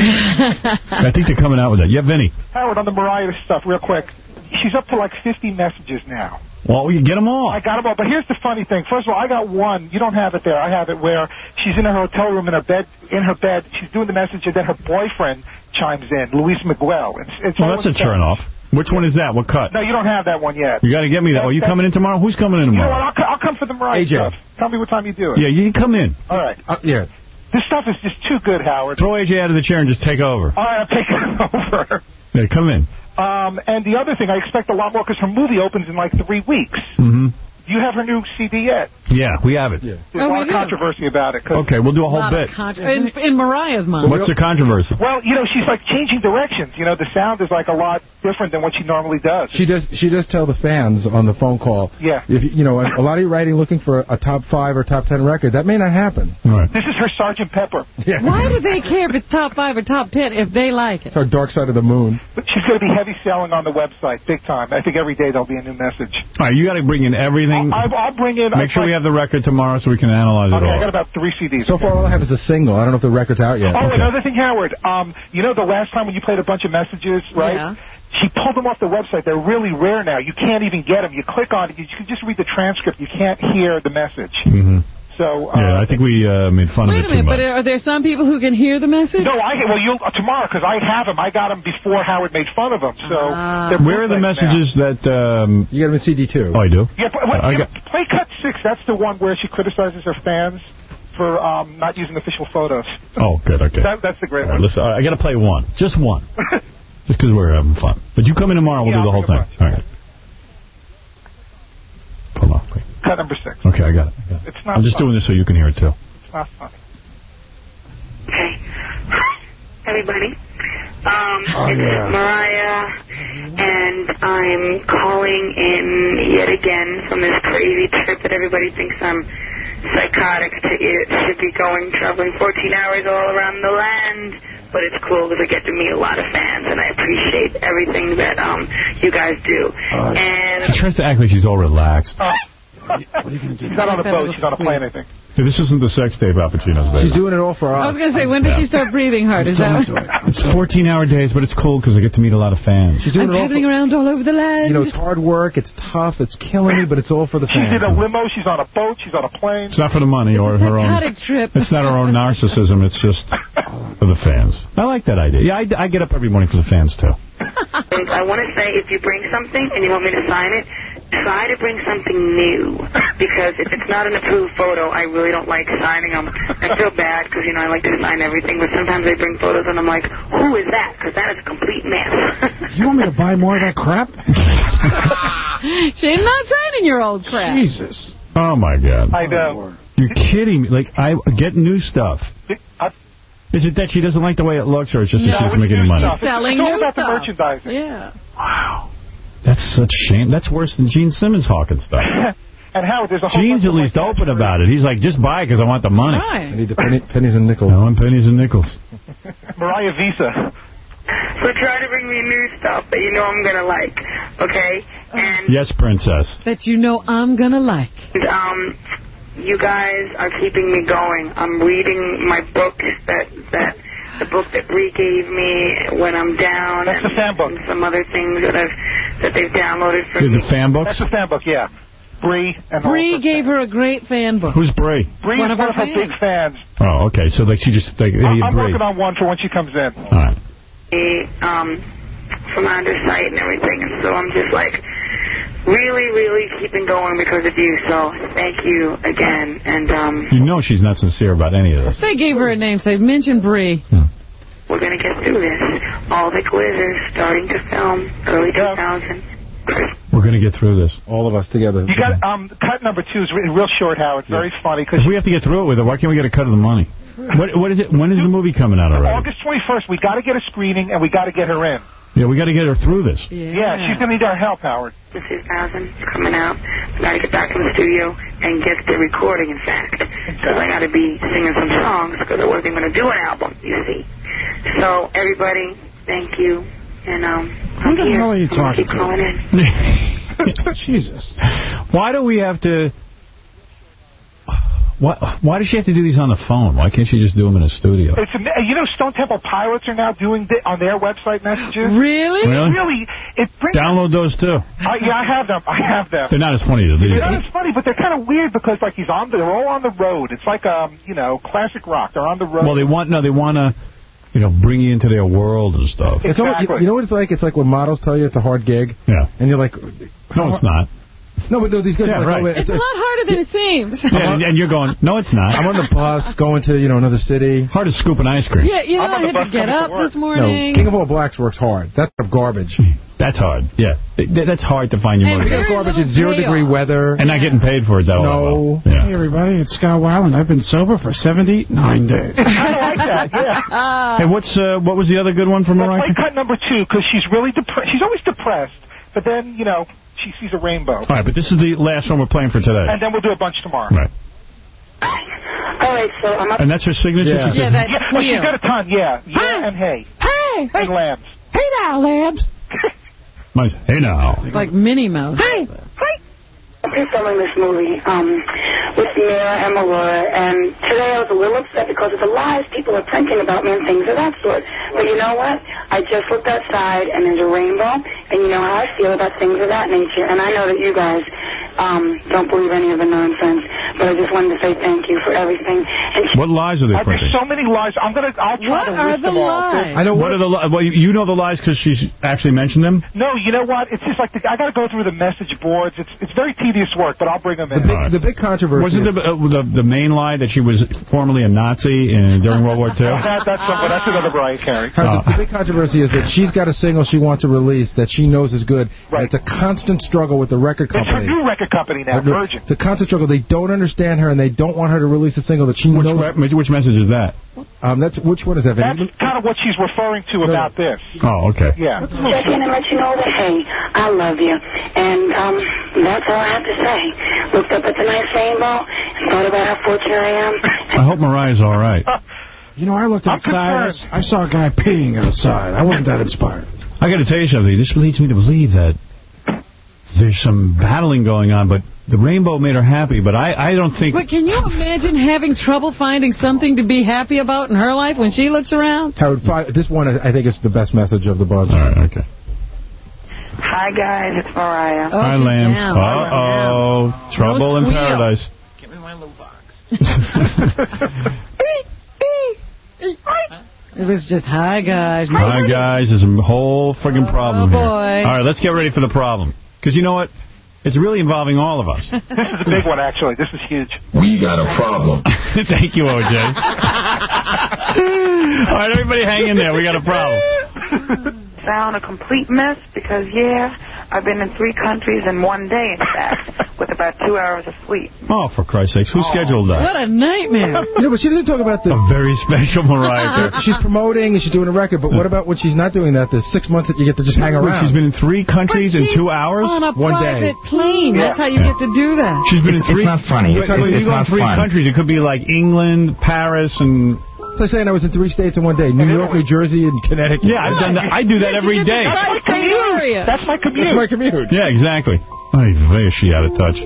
I think they're coming out with that. Yeah, Vinny. Howard, on the Mariah stuff, real quick. She's up to like fifty messages now. Well, you get them all. I got them all. But here's the funny thing. First of all, I got one. You don't have it there. I have it where she's in her hotel room in her bed. In her bed, she's doing the message, and then her boyfriend chimes in, Luis Miguel. It's, it's well, that's a turn-off. Which one is that? What cut? No, you don't have that one yet. You got to get me that. Are you coming in tomorrow? Who's coming in You know tomorrow? what? I'll, I'll come for the Mariah A J. stuff. Tell me what time you do it. Yeah, you come in. All right. Uh, yeah. This stuff is just too good, Howard. Throw A J out of the chair and just take over. All right, I'll take it over. Yeah, come in. Um, and the other thing, I expect a lot more because her movie opens in like three weeks. Mm-hmm. Do you have her new C D yet? Yeah, we have it. Yeah. There's a lot of controversy about it. Okay, we'll do a whole lot bit. of contro- in, in Mariah's mind. What's the controversy? Well, you know, she's like changing directions. You know, the sound is like a lot different than what she normally does. She does. She does tell the fans on the phone call. Yeah. If you, you know, a lot of you writing looking for a top five or top ten record, that may not happen. Right. This is her Sergeant Pepper. Yeah. Why do they care if it's top five or top ten if they like it? It's our Dark Side of the Moon. But she's going to be heavy selling on the website, big time. I think every day there'll be a new message. All right, you got to bring in everything. I'll, I'll bring in. Make sure we have the record tomorrow so we can analyze Okay, it all. I got about three C Ds. So far, all I have is a single. I don't know if the record's out yet. Oh, Okay. another thing, Howard. Um, you know the last time when you played a bunch of messages, right? Yeah. She pulled them off the website. They're really rare now. You can't even get them. You click on it. You can just read the transcript. You can't hear the message. Mm-hmm. So. Uh, Yeah, I think we uh, made fun Wait of a it too minute, but much. are there some people who can hear the message? No, I well you'll uh, tomorrow because I have them. I got them before Howard made fun of them. So Ah. they're Where are the bootlegs messages now. that... Um, You got them in C D two. Oh, I do? Yeah, but, wait, I yeah, got- play cut six. That's the one where she criticizes her fans for um, not using official photos. Oh, good, okay. That, that's the great All right, one. listen, I got to play one. Just one. Just because we're having fun. But you come in tomorrow, we'll Yeah, do the I'll whole bring thing. a All right. Hold on, wait. Cut number six. Okay, I got it. I got it. It's not I'm just fun. doing this so you can hear it, too. It's not funny. Okay. Everybody. Um, Oh, it's yeah. Mariah, and I'm calling in yet again from this crazy trip that everybody thinks I'm psychotic to it. Should be going, traveling fourteen hours all around the land. But it's cool because I get to meet a lot of fans, and I appreciate everything that um you guys do. And She tries to act like she's all relaxed. Oh. She's not on a boat. She's on a plane, I think. Hey, this isn't the sex tape, Appuccino's baby. She's doing it all for us. I was going to say, when does she start breathing hard? Is that It's fourteen-hour days, but it's cool because I get to meet a lot of fans. She's doing I'm it all traveling for, around all over the land. you know, it's hard work, it's tough, it's killing me, but it's all for the She's fans. in a limo. She's on a boat. She's on a plane. It's not for the money or her own... psychotic trip. It's not her own narcissism. It's just for the fans. I like that idea. Yeah, I, I get up every morning for the fans, too. And I want to say, if you bring something and you want me to sign it, try to bring something new. Because if it's not an approved photo, I really don't like signing them. I feel bad because, you know, I like to sign everything. But sometimes I bring photos and I'm like, who is that? Because that is a complete mess. You want me to buy more of that crap? She's not signing your old crap. Jesus. Oh, my God. I know. You're kidding me. Like, I get new stuff. I, Is it that she doesn't like the way it looks, or it's just No, that she doesn't it's make any new money? stuff. Selling It's all new about the stuff. merchandising. Yeah. Wow. That's such shame. That's worse than Gene Simmons hawking stuff. And Howard, there's a whole Gene's bunch at of least like open about it. He's like, just buy it because I want the money. I Right. need the penny, pennies and nickels. I want pennies and nickels. Mariah Visa. So try to bring me new stuff that you know I'm going to like, okay? And Yes, Princess. That you know I'm going to like. um, you guys are keeping me going. I'm reading my book, that that the book that Bree gave me when I'm down. That's and, the fan book. and some other things that I've that they've downloaded for The me. fan books? That's the fan book, yeah. Bree and Bree gave her a great fan book. Who's Bree? Bree One is of one our of her fans. big fans. Oh, okay. So like she just like hey, I'm Bree. working on one for when she comes in. All right. um, from my undersight and everything, and so I'm just like really, really keeping going because of you. So thank you again, and um, You know she's not sincere about any of this. They gave her a name. So they mentioned Bree. we're gonna get through this. All the glitters starting to film early two thousand. We're going to get through this. All of us together. You got um, cut number two is written real short, Howard. It's very funny because If we have to get through it with her, why can't we get a cut of the money? What, what is it? When is the movie coming out already? August twenty-first. We got to get a screening and we got to get her in. Yeah, we got to get her through this. Yeah, yeah she's gonna need our help, Howard. two thousand is coming out. I got to get back in the studio and get the recording, in fact, because I got to be singing some songs because I wasn't going to do an album, you see. So everybody, thank you, and um, I'm Who the here. hell are you I'm gonna talking keep to? calling in. Jesus. Why do we have to... Why, why does she have to do these on the phone? Why can't she just do them in a studio? It's a, you know, Stone Temple Pilots are now doing th on their website messages. Really? Really? Really? It brings. Download those, too. Uh, yeah, I have them. I have them. They're not as funny as these. They're not as funny, but they're kind of weird because, like, he's on. The, they're all on the road. It's like, um, you know, classic rock. They're on the road. Well, they want... No, they want to... You know, bring you into their world and stuff. It's almost, you, you know what it's like? It's like when models tell you it's a hard gig. Yeah. And you're like... No, it's not. No, but no, these guys Yeah, are like, right. oh, It's a lot harder than it seems. Yeah, and, and you're going, no, it's not. I'm on the bus going to, you know, another city. Hard as scooping ice cream. Yeah, you know, I had to get up this morning. No, King of All Blacks works hard. That's garbage. That's hard, yeah. Th- That's hard to find your And money. We got garbage in zero degree weather. And not getting paid for it, that No. Yeah. Hey, everybody, it's Scott Weiland. I've been sober for seventy-nine days. I like that, yeah. Hey, what's uh, what was the other good one from Let's Mariah? play cut number two because she's really depressed. She's always depressed, but then, you know, she sees a rainbow. All right, but this is the last one we're playing for today. And then we'll do a bunch tomorrow. Right. All right, so I'm up. And that's her signature? Yeah. She Yeah, says, that's Yeah, well, she's got a ton, yeah. Yeah, Hey. and hey. Hey! And lambs. Hey now, Labs. My- hey now. Like Minnie Mouse. Hi. Hi. I've been filming this movie um, with Mira and Melora, and today I was a little upset because of the lies people are printing about me and things of that sort. But you know what? I just looked outside, and there's a rainbow, and you know how I feel about things of that nature. And I know that you guys um, don't believe any of the nonsense, but I just wanted to say thank you for everything. And What lies are they Uh, there's printing? so many lies. I'm gonna. I'll try What to are list the them all. lies? I know What are the li- well, you- you know the lies because she's actually mentioned them? No, you know what? It's just like the, I got to go through the message boards. It's it's very tedious work, but I'll bring them The in. big, the big controversy. Wasn't is- the, uh, the the main lie that she was formerly a Nazi in, during World War Two? that, that's some, that's another Mariah Carey. Howard, the, the big controversy is that she's got a single she wants to release that she knows is good. Right. And it's a constant struggle with the record It's her company. new record company now, Virgin. It's a constant struggle. They don't understand her, and they don't want her to release a single that she Which, knows. which, which message is that? Um, that's which one is that? That's Vinny? kind of what she's referring to about this. Oh, okay. Yeah. check in and let you know that, hey, I love you. And um, that's all I have to say. Looked up at the nice rainbow and thought about how fortunate I am. I hope Mariah's all right. You know, I looked I'm outside. concerned. I saw a guy peeing outside. I wasn't that inspired. I got to tell you something. This leads me to believe that there's some battling going on, but the rainbow made her happy, but I, I don't think... But can you imagine having trouble finding something to be happy about in her life when she looks around? Howard, fi- this one I think is the best message of the bunch. All right, okay. Hi, guys. It's Mariah. Oh, Hi, she's lambs. down. Uh-oh. Trouble in squeal. paradise. Give me my little box. It was just, hi, guys. Hi, guys. There's a whole friggin' problem boy. here. All right, let's get ready for the problem. Because you know what? It's really involving all of us. This is a big one, actually. This is huge. We got a problem. Thank you, O J. All right, everybody hang in there. We got a problem. Sound a complete mess because, yeah, I've been in three countries in one day, in fact, with about two hours of sleep. Oh, for Christ's sakes. Who scheduled that? What a nightmare. You know, but she doesn't talk about the... A very special Mariah Carey. She's promoting and she's doing a record, but what about when she's not doing that? There's six months that you get to just hang around. She's been in three countries But in she's two hours? on a One day. private plane. That's how you get to do that. She's been It's- in three... it's not funny. Wait, It's- when it's you go in not three fun. countries, it could be like England, Paris, and It's like saying I was in three states in one day. New York, New Jersey, and Connecticut. Yeah, I've done that. I do that every day. That's my commute. That's my commute. That's my commute. Yeah, exactly. Ay, vey, is she out of touch.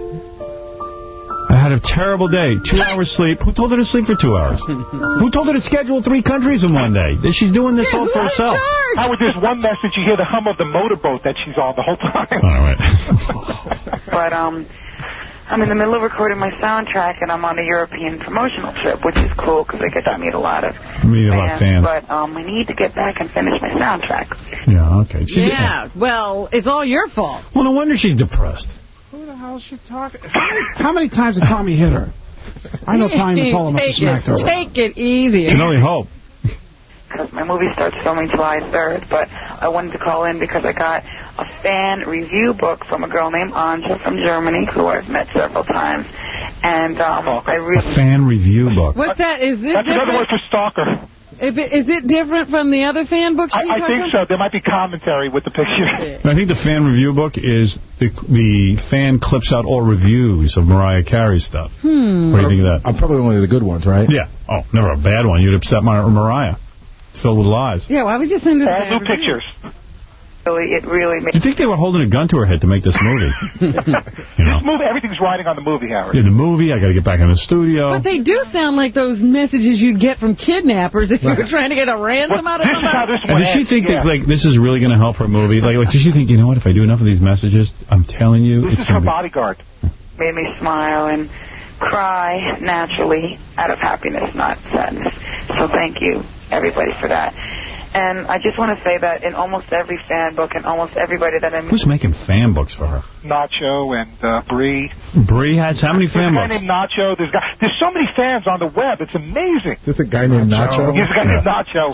I had a terrible day. Two hours sleep. Who told her to sleep for two hours? Who told her to schedule three countries in one day? She's doing this all for herself. Howard, there's one message. You hear the hum of the motorboat that she's on the whole time. All right. But um, I'm in the middle of recording my soundtrack, and I'm on a European promotional trip, which is cool because I get to meet a lot of meet a lot of fans. But um, I need to get back and finish my soundtrack. Yeah, okay. She yeah, did. Well, it's all your fault. Well, no wonder she's depressed. Who the hell is she talking? How many times did Tommy hit her? I know Tommy told him must have smacked her. Take it easy. You can only hope. Because my movie starts filming July third, but I wanted to call in because I got a fan review book from a girl named Anja from Germany, who I've met several times, and um, I really... A fan review book. What's that? Is it That's different? another word for stalker. If it, is it different from the other fan books? I, I think so. There might be commentary with the picture. I think the fan review book is the the fan clips out all reviews of Mariah Carey stuff. Hmm. What do you think of that? I'm probably only the good ones, right? Yeah. Oh, never a bad one. You'd upset Mar Mariah. It's filled with lies. Yeah, why would you send it? All new pictures. Really, it really Do you think they were holding a gun to her head to make this movie? you know? This movie, everything's riding on the movie, Howard. Yeah, the movie, I got to get back in the studio. But they do sound like those messages you'd get from kidnappers if you were trying to get a ransom out of somebody. And does she think yeah. that like this is really going to help her movie? Like, like, does she think, you know what, if I do enough of these messages, I'm telling you, this it's is her be... bodyguard. made me smile and cry naturally out of happiness, not sadness. So thank you, everybody, for that. And I just want to say that in almost every fan book and almost everybody that I meet... Who's making fan books for her? Nacho and uh, Bree. Bree has how many fan There's a guy books? named Nacho. There's, guy, there's so many fans on the web. It's amazing. There's a guy named Nacho. There's a guy named Yeah. Nacho.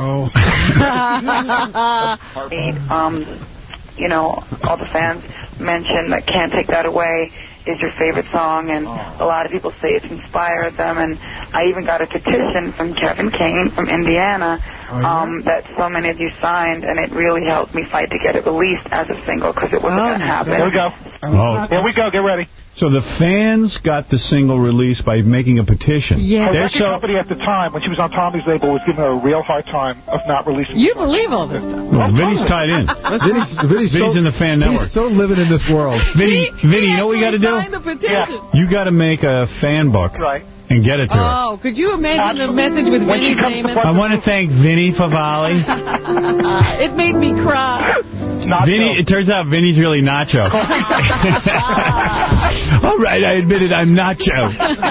Taco. um, you know, all the fans mention that Can't Take That Away is your favorite song, and a lot of people say it's inspired them, and I even got a petition from Kevin Kane from Indiana oh, yeah? um, that so many of you signed, and it really helped me fight to get it released as a single because it wasn't oh, going to happen. Here we go. Oh. Here we go. Get ready. So the fans got the single released by making a petition. Yeah. Her They're record so... company at the time, when she was on Tommy's label, was giving her a real hard time of not releasing. You believe all this stuff. Well, Vinny's tied in. Vinny's, Vinny's, Vinny's so, in the fan network. He's so living in this world. Vinny, He, Vinny, he you know what we got to do? signed the petition. Yeah. You got to make a fan book Right. and get it to her. Oh, could you imagine the message with When she Vinny's comes name in to it? I want to thank Vinny Favale. It made me cry. Nacho. Vinny, it turns out Vinny's really Nacho. All right, I admit it, I'm Nacho.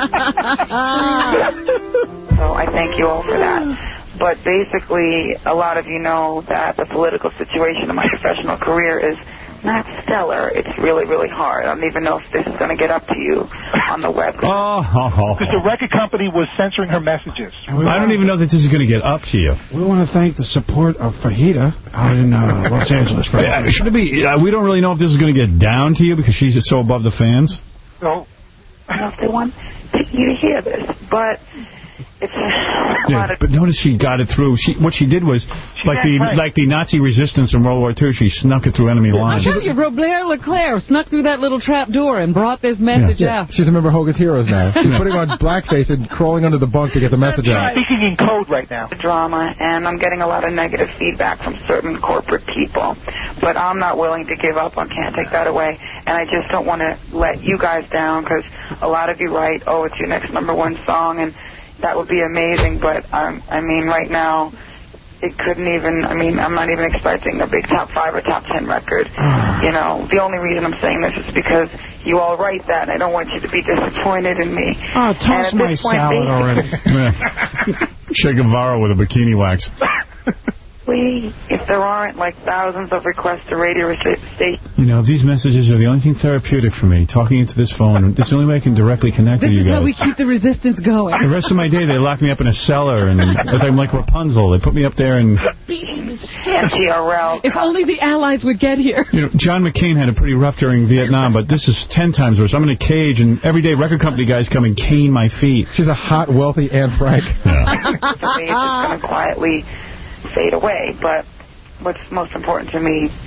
So I thank you all for that. But basically, a lot of you know that the political situation in my professional career is not stellar. It's really, really hard. I don't even know if this is going to get up to you on the web. Oh, oh, oh. Because the record company was censoring her messages. I don't even know that this is going to get up to you. We want to thank the support of Fajita out in uh, Los Angeles. For Uh, should it be? Uh, we don't really know if this is going to get down to you because she's so above the fans. So, I don't know if they want you to hear this, but it's a Yeah, lot of... but notice she got it through. She what she did was like the right. like the Nazi resistance in World War Two. She snuck it through enemy I lines. tell you, Robert Leclerc snuck through that little trap door and brought this message Yeah. out. She's a member of Hogan's Heroes now. She's putting on blackface and crawling under the bunk to get the message out. speaking in code right now. drama, and I'm getting a lot of negative feedback from certain corporate people. But I'm not willing to give up on Can't Take That Away, and I just don't want to let you guys down because a lot of you write, oh, it's your next number one song, and that would be amazing. But, um, I mean, right now, it couldn't even, I mean, I'm not even expecting a big top five or top ten record. You know, the only reason I'm saying this is because you all write that, and I don't want you to be disappointed in me. Oh, toss And at my this point, salad they- already. Yeah. Che Guevara with a bikini wax. We, if there aren't like thousands of requests to radio stations. You know, these messages are the only thing therapeutic for me. Talking into this phone, this is the only way I can directly connect This with you is guys. how we keep the resistance going. The rest of my day, they lock me up in a cellar, and I'm like Rapunzel. They put me up there, and T R L. If only the Allies would get here. you know, John McCain had it pretty rough during Vietnam, but this is ten times worse. I'm in a cage, and every day record company guys come and cane my feet. She's a hot, wealthy Anne Frank. Yeah. For me, it's just going to quietly fade away. But what's most important to me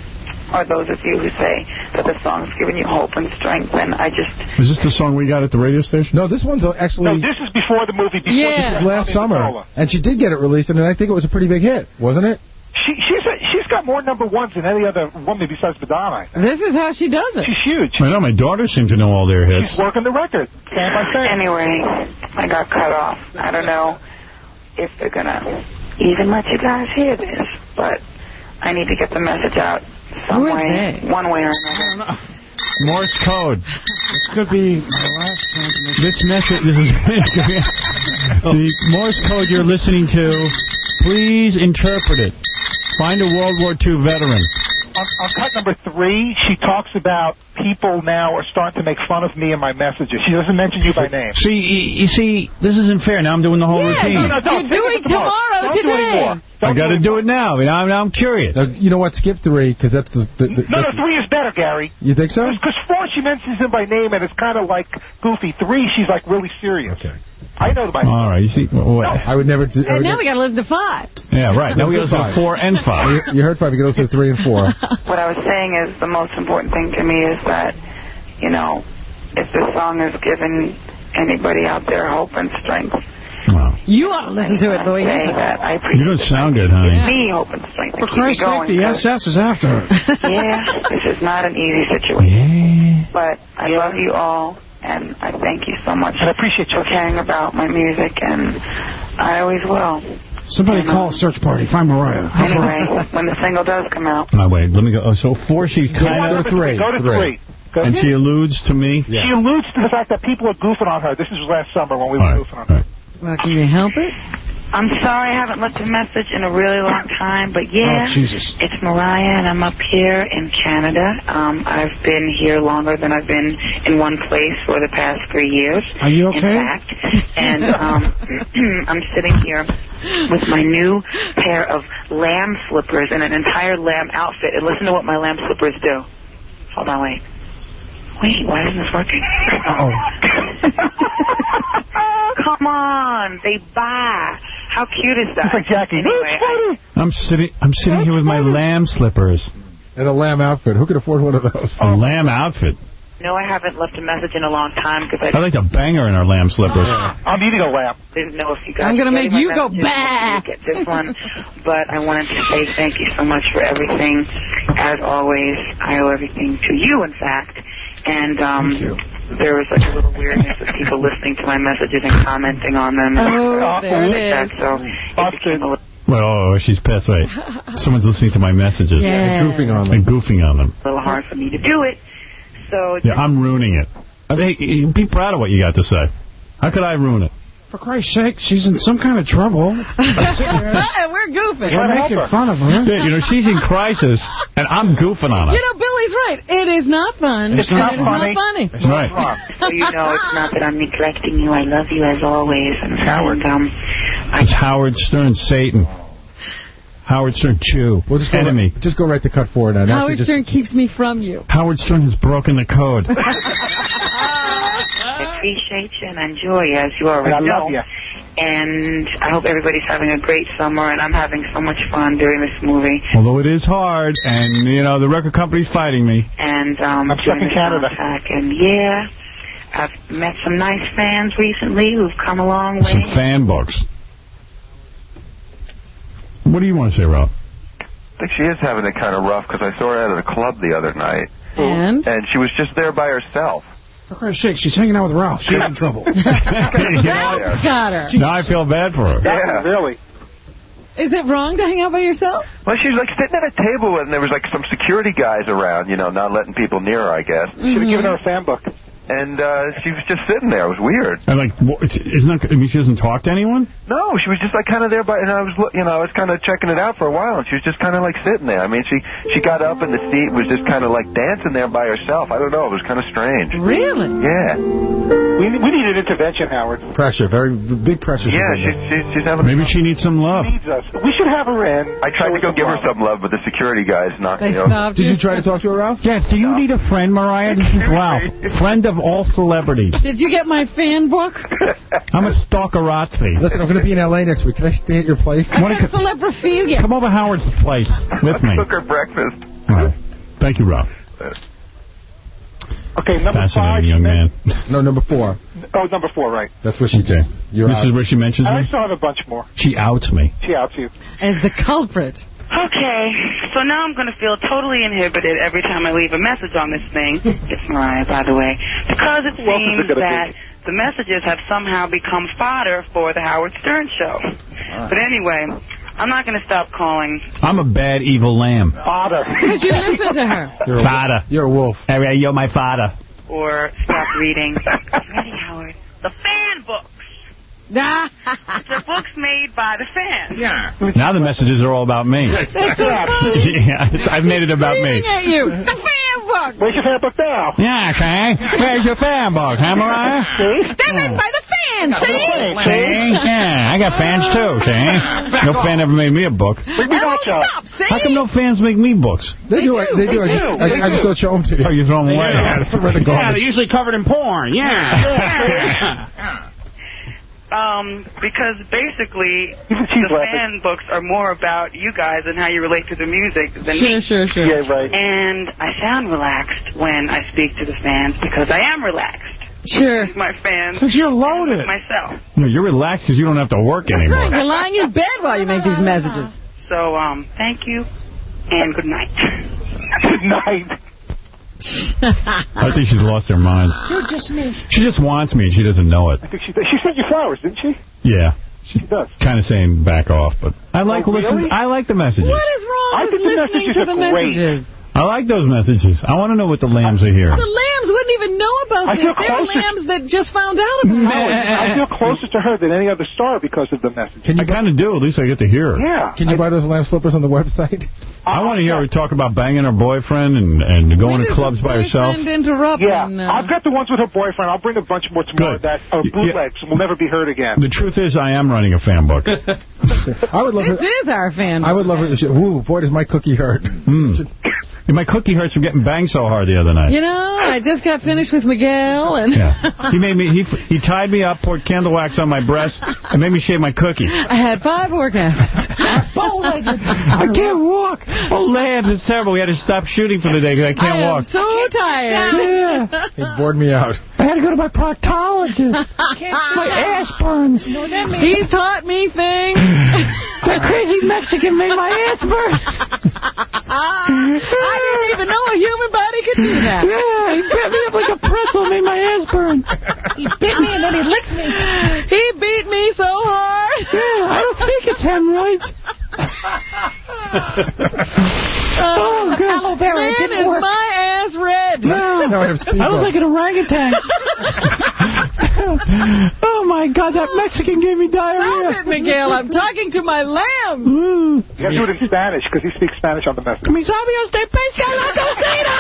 or those of you who say that the song's giving you hope and strength, and I just... Is this the song we got at the radio station? No, this one's actually... No, this is before the movie. Before This is last summer, and she did get it released, and I think it was a pretty big hit, wasn't it? She, she's a, she's got more number ones than any other woman besides Madonna. This is how she does it. She's huge. I know, my daughters seem to know all their hits. She's working the record, fan by fan. Anyway, I got cut off. I don't know if they're going to even let you guys hear this, but I need to get the message out some Who are way, they? one way or another. Morse code. This could be the last transmission. This message, this is the Morse code you're listening to. Please interpret it. Find a World War Two veteran. On, on cut number three, she talks about people now are starting to make fun of me and my messages. She doesn't mention you by name. See, you, you see, this isn't fair. Now I'm doing the whole Yeah, routine. no, no, don't. You're doing tomorrow, Don't today. do anymore. I got to do it now. I mean, I'm, I'm curious. Uh, you know what? Skip three, because that's the... the, the No, no, that's, three is better, Gary. You think so? Because four, she mentions him by name, and it's kind of like goofy. Three, she's like really serious. Okay. I know by All right, you see, well, what? I would never do... I And would now never, we got to listen to five. Yeah, right. Now we listen to four and five. you, you heard five, you can listen to three and four. What I was saying is the most important thing to me is that, you know, if this song is giving anybody out there hope and strength, Wow. You ought to listen to it the way you say say that. I appreciate You don't sound good, honey. me hope and strength. For to keep me Christ's sake, going, the 'cause, S S is after her. yeah, this is not an easy situation. But I love you all, and I thank you so much And I appreciate you. for caring about my music, and I always will. Somebody call a search party. Find Mariah. Anyway, when the single does come out. No, wait, let me go. Oh, so four, she kind Go of... to three. Go to three. Go And to she alludes to me? She alludes to the fact that people are goofing on her. This was last summer when we were All right, goofing on her. all right. Well, can you help it? I'm sorry I haven't left a message in a really long time, but yeah, Oh, Jesus. it's Mariah, and I'm up here in Canada. Um, I've been here longer than I've been in one place for the past three years. Are you In okay? fact, and um, I'm sitting here with my new pair of lamb slippers and an entire lamb outfit. And listen to what my lamb slippers do. Hold on, wait. Wait, why isn't this working? Oh. Come on, they buy. How cute is that? It's like Jackie. Anyway, I, I'm sitting I'm sitting here with my lamb slippers. And a lamb outfit. Who could afford one of those? A lamb outfit. no, I haven't left a message in a long time because I I like to bang her in her lamb slippers. I'm eating a lamb. didn't know if you guys I'm gonna were make getting you my go messages bah. to Get this one, but I wanted to say thank you so much for everything. As always, I owe everything to you, in fact. And um, there was like a little weirdness of people listening to my messages and commenting on them. Oh, there like it that, is. so it became a little Well, oh, she's pissed. Wait. Someone's listening to my messages. Yeah. And goofing on them. And goofing on them. little hard for me to do it. So Yeah, I'm ruining it. I mean, be proud of what you got to say. How could I ruin it? For Christ's sake, she's in some kind of trouble. We're goofing. We're making fun of her. Yeah, you know, she's in crisis, and I'm goofing on her. You know, Billy's right. It is not fun. It's not and it funny. is not funny. It's Right. not wrong. so you know it's not that I'm neglecting you. I love you as always. And Howard, um, I It's Howard Stern, Satan. Howard Stern, Jew. We'll just go Enemy. Right, just go right to cut four now. now Howard just, Stern keeps me from you. Howard Stern has broken the code. I appreciate you and enjoy you, as you already And I know. love you. And I hope everybody's having a great summer, and I'm having so much fun doing this movie. Although it is hard, and, you know, the record company's fighting me. And um, I'm stuck doing in the Canada. soundtrack. And yeah, I've met some nice fans recently who've come a long way. Some fan books. What do you want to say, Ralph? I think she is having it kind of rough because I saw her out at a club the other night. And? And she was just there by herself. For Christ's sake, she's hanging out with Ralph. She's in trouble. Ralph's got her. Now I feel bad for her. Yeah. Really? Is it wrong to hang out by yourself? Well, she was like sitting at a table and there was like some security guys around, you know, not letting people near her, I guess. Should have given her a fan book. And uh, she was just sitting there. It was weird. And like, what, isn't that, I mean, she doesn't talk to anyone? No, she was just like kind of there by, and I was, look- you know, I was kind of checking it out for a while, and she was just kind of like sitting there. I mean, she she got up in the seat, was just kind of like dancing there by herself. I don't know. It was kind of strange. Really? Yeah. We, we need an intervention, Howard. Pressure, very big pressure. Yeah, she's she's, she's having. Maybe she needs some love. Needs us. We should have her in. I tried to go give her some love, but the security guys knocked They me over. stopped Did you try to talk to her, Ralph? Yes, do you need a friend, Mariah? This is Ralph, friend of all celebrities. Did you get my fan book? I'm a stalkerazzi. Listen, I'm going to be in L A next week. Can I stay at your place? Wanna co- Celebrophilia. Come over Howard's place with me. Cook her breakfast. All right. Thank you, Rob. Okay, number Fascinating five. young man. No, number four. Oh, number four, right. That's what she Okay. did. You're This out. is where she mentions I me? still have a bunch more. She outs me. She outs you. As the culprit. Okay, so now I'm going to feel totally inhibited every time I leave a message on this thing. It's Mariah, by the way. Because it seems that the messages have somehow become fodder for the Howard Stern show. But anyway, I'm not going to stop calling. I'm a bad, evil lamb. Father. Because you listen to her. You're a Fada. You're a wolf. Hey, you're my fada. Or stop reading. Ready, Howard? The fan books. It's the books made by the fans. Yeah. Now the messages are all about me. That's so funny. Yeah, it's, I've made it about me. Screaming at you. The fan book. Where's your fan book now? Yeah, okay. Where's your fan book, huh, Mariah? They're written by the fans, see? See? Yeah, I got fans too, see? No fan ever made me a book. We don't stop, see? How come no fans make me books? They, do. I, they do. I, just, I, I just don't show them to you. Oh, you throw them away? Yeah, Yeah, they're usually covered in porn. Yeah. Um, because basically the fan books are more about you guys and how you relate to the music than Sure, me. sure, sure. Yeah, right. And I sound relaxed when I speak to the fans because I am relaxed. Sure. My fans. Because you're loaded. Myself. No, you're relaxed because you don't have to work That's anymore. right. You're lying in bed while you make these messages. So, um, thank you and good night. Good night. I think she's lost her mind. You're dismissed. She just wants me and she doesn't know it. I think she she sent you flowers, didn't she? Yeah. She does. Kind of saying back off, but I like Oh, listen. really? I like the messages. What is wrong I with think the listening messages to are the great. messages? I like those messages. I want to know what the lambs are hearing. The lambs wouldn't even know about I this. feel They're closer- lambs that just found out about No, it. I feel closer to her than any other star because of the message. Can you kind of do? At least I get to hear her. Yeah. Can you buy those lamb slippers on the website? I want to hear her talk about banging her boyfriend and, and going When to is clubs the by herself. boyfriend interrupting, Yeah, uh, I've got the ones with her boyfriend. I'll bring a bunch more tomorrow Good. that are Y- bootlegs and will never be heard again. The truth is, I am running a fan book. I would love This her. is our fan. I would love her. She, Woo, boy, does my cookie hurt. Mm. My cookie hurts from getting banged so hard the other night. You know, I just got finished with Miguel, and Yeah. He made me. He he tied me up, poured candle wax on my breast, and made me shave my cookie. I had five orgasms. Bow-legged. I can't walk. Oh, land, it's terrible. We had to stop shooting for the day because I can't I am walk. so tired. Yeah. He bored me out. I had to go to my proctologist. My ass burns. He taught me things. That crazy Mexican made my ass burn. I didn't even know a human body could do that. Yeah, he bit me up like a pretzel and made my ass burn. He bit me and then he licked me. He beat me so hard. Yeah, I don't think it's hemorrhoids. Oh, God. Aloe vera, man, is work. My ass red? No, no I have speed I look like an orangutan. Oh, my God, that Mexican gave me diarrhea. Stop it, Miguel. I'm talking to my lamb. Mm. You got to do it in Spanish because he speaks Spanish on the message. Mis sabios de pesca la cocina.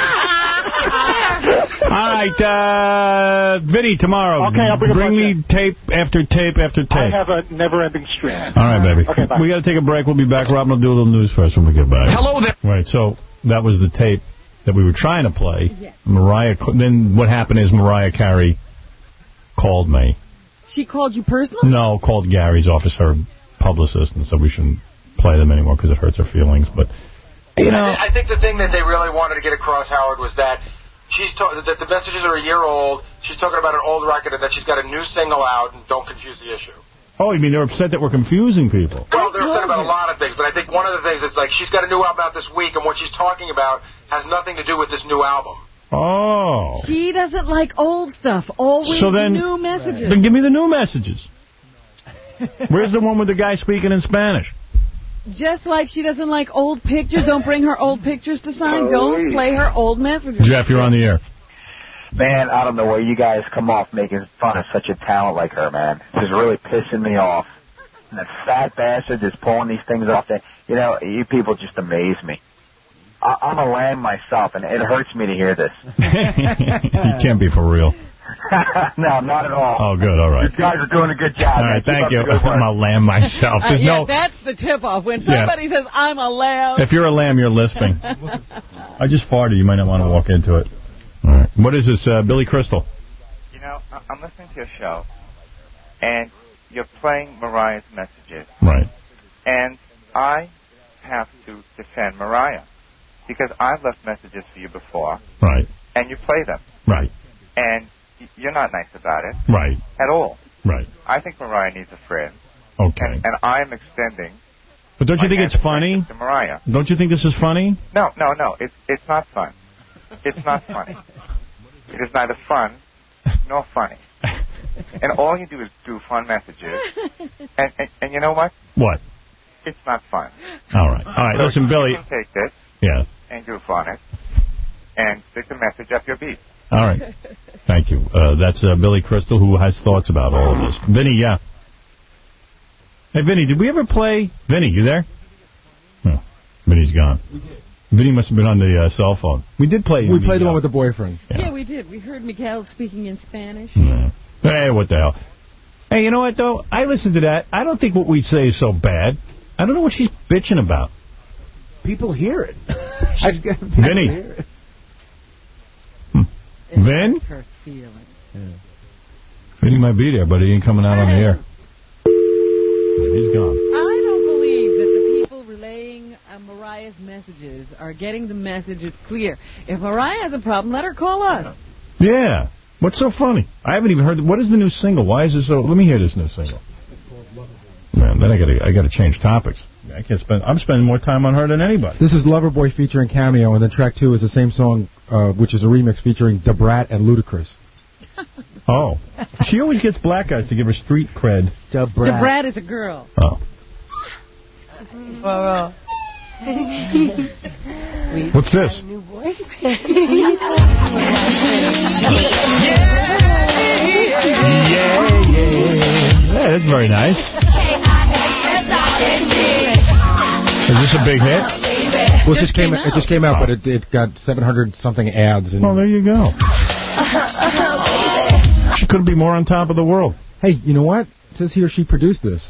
All right, uh, Vinny, tomorrow. Okay, I'll bring a Bring bunch me tape after tape after tape. I have a never-ending stream. All right, baby. Okay, bye. We got to take a break. We'll be back. Robin will do a little news first when we get back. Hello there. Right, so that was the tape that we were trying to play. Yeah. Mariah. Then what happened is Mariah Carey called me. She called you personally? No, called Gary's office, her publicist, and said we shouldn't play them anymore because it hurts her feelings. But, you know. I think the thing that they really wanted to get across, Howard, was that she's ta- that the messages are a year old. She's talking about an old record and that she's got a new single out, and don't confuse the issue. Oh, you mean they're upset that we're confusing people? Well, they're upset about a lot of things, but I think one of the things is, like, she's got a new album out this week, and what she's talking about has nothing to do with this new album. Oh. She doesn't like old stuff. Always so then, new messages. Then give me the new messages. Where's the one with the guy speaking in Spanish? Just like she doesn't like old pictures, don't bring her old pictures to sign. Don't play her old messages. Jeff, you're on the air. Man, I don't know where you guys come off making fun of such a talent like her, man. This is really pissing me off. And that fat bastard just pulling these things off there. You know, you people just amaze me. I- I'm a lamb myself, and it hurts me to hear this. You can't be for real. No, not at all. Oh, good, all right. You guys are doing a good job. All man. right, Keep thank up you. the good work. I'm a lamb myself. Uh, There's yeah, no. that's the tip-off. When somebody says, I'm a lamb. If you're a lamb, you're lisping. I just farted. You might not want to walk into it. All right. What is this, uh, Billy Crystal? You know, I- I'm listening to your show, and you're playing Mariah's messages. Right. And I have to defend Mariah. because I've left messages for you before, Right. and you play them, Right. and y- you're not nice about it Right. at all. Right. I think Mariah needs a friend, Okay. and, and I'm extending. But don't you think it's funny? To Mariah. Don't you think this is funny? No, no, no. It's it's not fun. It's not funny. It is neither fun nor funny. And all you do is do fun messages. And, and and you know what? What? It's not fun. All right. All right. So Listen, Billy. You can take this Yeah. and goof on it and stick the message up your beat. All right. Thank you. Uh, that's uh, Billy Crystal, who has thoughts about all of this. Vinny, yeah. Hey, Vinny, did we ever play... Vinny, you there? No. Vinny's gone. Vinny must have been on the uh, cell phone. We did play... We played the one with the boyfriend. Yeah. yeah, we did. We heard Miguel speaking in Spanish. Yeah. Hey, what the hell? Hey, you know what, though? I listened to that. I don't think what we say is so bad. I don't know what she's bitching about. People hear it. She's people Vinny. Hear it. Hmm. Vin? That's her feeling. Yeah. Vinny might be there, but he ain't coming out on the air. He's gone. I don't believe that the people relaying uh, Mariah's messages are getting the messages clear. If Mariah has a problem, let her call us. Yeah. What's so funny? I haven't even heard... What is the new single? Why is it so... Let me hear this new single. Man, then I got to I got to change topics. I can't spend... I'm spending more time on her than anybody. This is Loverboy featuring Cameo, and then track two is the same song, uh, which is a remix featuring Da Brat and Ludacris. Oh. She always gets black guys to give her street cred. Da Brat. Da Brat is a girl. Oh. Well, what's this? yeah. Yeah, yeah. Yeah, that's very nice. Is this a big hit? Well, it just came. It just came out, but it, it got seven hundred something ads. And well, there you go. She couldn't be more on top of the world. Hey, you know what? It says he or she produced this.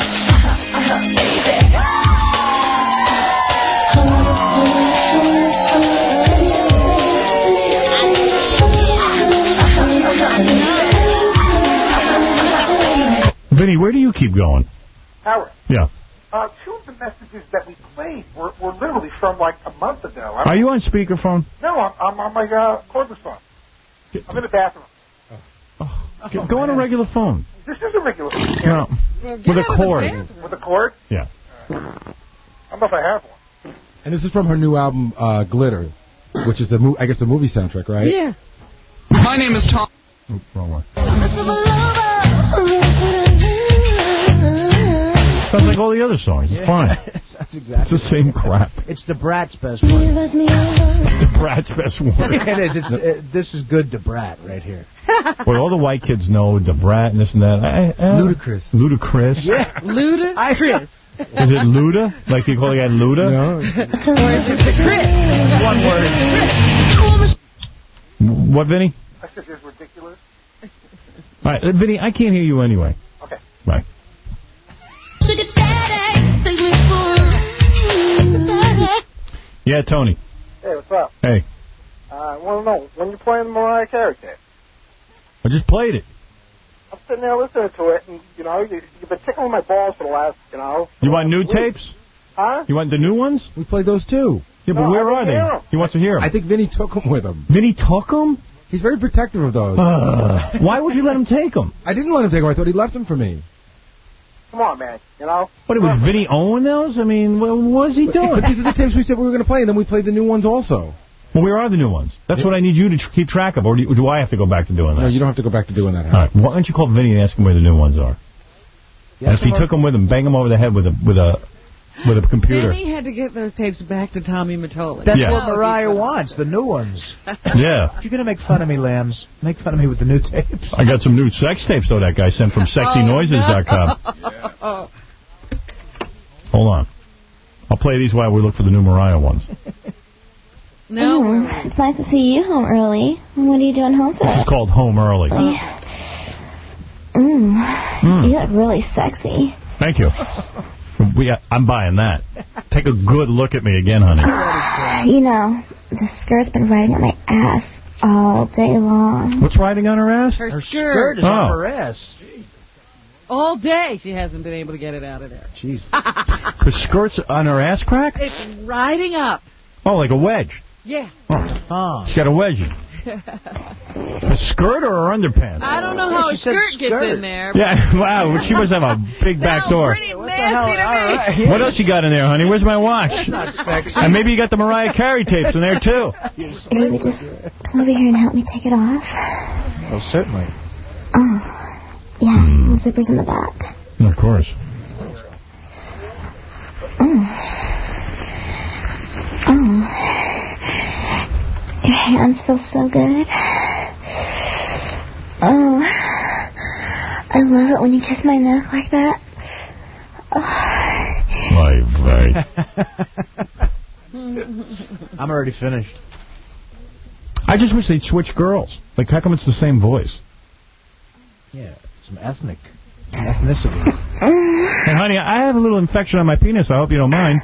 Vinny, where do you keep going? Howard. Yeah. Uh, two of the messages that we played were, were literally from like a month ago. I'm, Are you on speakerphone? No, I'm, I'm on my uh, cordless phone. I'm in the bathroom. Oh, oh, go on a regular phone. This is a regular phone. No. Well, with a cord. With a cord? Yeah. I don't know if I have one. And this is from her new album, uh, Glitter, which is the mo I guess the movie soundtrack, right? Yeah. My name is Tom. Oops, wrong one. Sounds like all the other songs. It's yeah. fine. That's exactly it's the same crap. It's Da Brat's best work. It's Da Brat's best work. It is. It's, it, this is good Da Brat right here. Well, all the white kids know Da Brat and this and that. I, uh, Ludacris. Ludacris. Yeah. Luda? Chris. Is it Luda? Like you call the guy Luda? No. Or is it the Chris? One word. What, Vinny? I said it's ridiculous. All right, Vinny, I can't hear you anyway. Okay. Right. Yeah, Tony. Hey, what's up? Hey. Uh, I want to know, when you playing the Mariah Carey tape? I just played it. I'm sitting there listening to it, and, you know, you, you've been tickling my balls for the last, you know... You want new weeks. tapes? Huh? You want the new ones? We played those too. Yeah, but No, where I are didn't hear they? 'em. He wants to hear them. I think Vinny took them with him. Vinny took them? He's very protective of those. Uh, why would you let him take them? I didn't let him take them. I thought he left them for me. Come on, man, you know? What, was Vinny own those? I mean, what was he doing? But these are the tapes we said we were going to play, and then we played the new ones also. Well, where are the new ones? That's Yeah. what I need you to tr keep track of, or do, you, do I have to go back to doing that? No, you don't have to go back to doing that. All right, why don't you call Vinny and ask him where the new ones are? Yeah, and if he took them with him, bang him over the head with a with a with a computer. Vinny had to get those tapes back to Tommy Mottola. That's Yeah. what Mariah wants, the new ones. Yeah. If you're going to make fun of me, Lambs, make fun of me with the new tapes. I got some new sex tapes, though, that guy sent from sexy noises dot com. Oh, Hold on. I'll play these while we look for the new Mariah ones. no. Mm, it's nice to see you home early. What are you doing home today? This is called Home Early. Yeah. Mm, Mm. You look really sexy. Thank you. We, I'm buying that. Take a good look at me again, honey. You know, the skirt's been riding on my ass all day long. What's riding on her ass? Her, Her skirt. skirt is Oh. on her ass. All day she hasn't been able to get it out of there. Jeez. The skirt's on her ass crack? It's riding up. Oh, like a wedge. Yeah. Oh. She's got a wedgie. A skirt or her underpants? I don't know how a skirt, skirt gets in there. Yeah, wow, she must have a big back door. What the hell? Right. What else you got in there, honey? Where's my watch? That's not sexy. And maybe you got the Mariah Carey tapes in there, too. Maybe just come over here and help me take it off. Well, certainly. Oh, yeah, mm. the zipper's in the back. Of course. Oh. Oh. Your hands feel so good. Oh, I love it when you kiss my neck like that. Oh. Right, right. I'm already finished. I just wish they'd switch girls. Like, how come it's the same voice? Yeah, some ethnic, ethnicity. Hey, honey, I have a little infection on my penis. I hope you don't mind.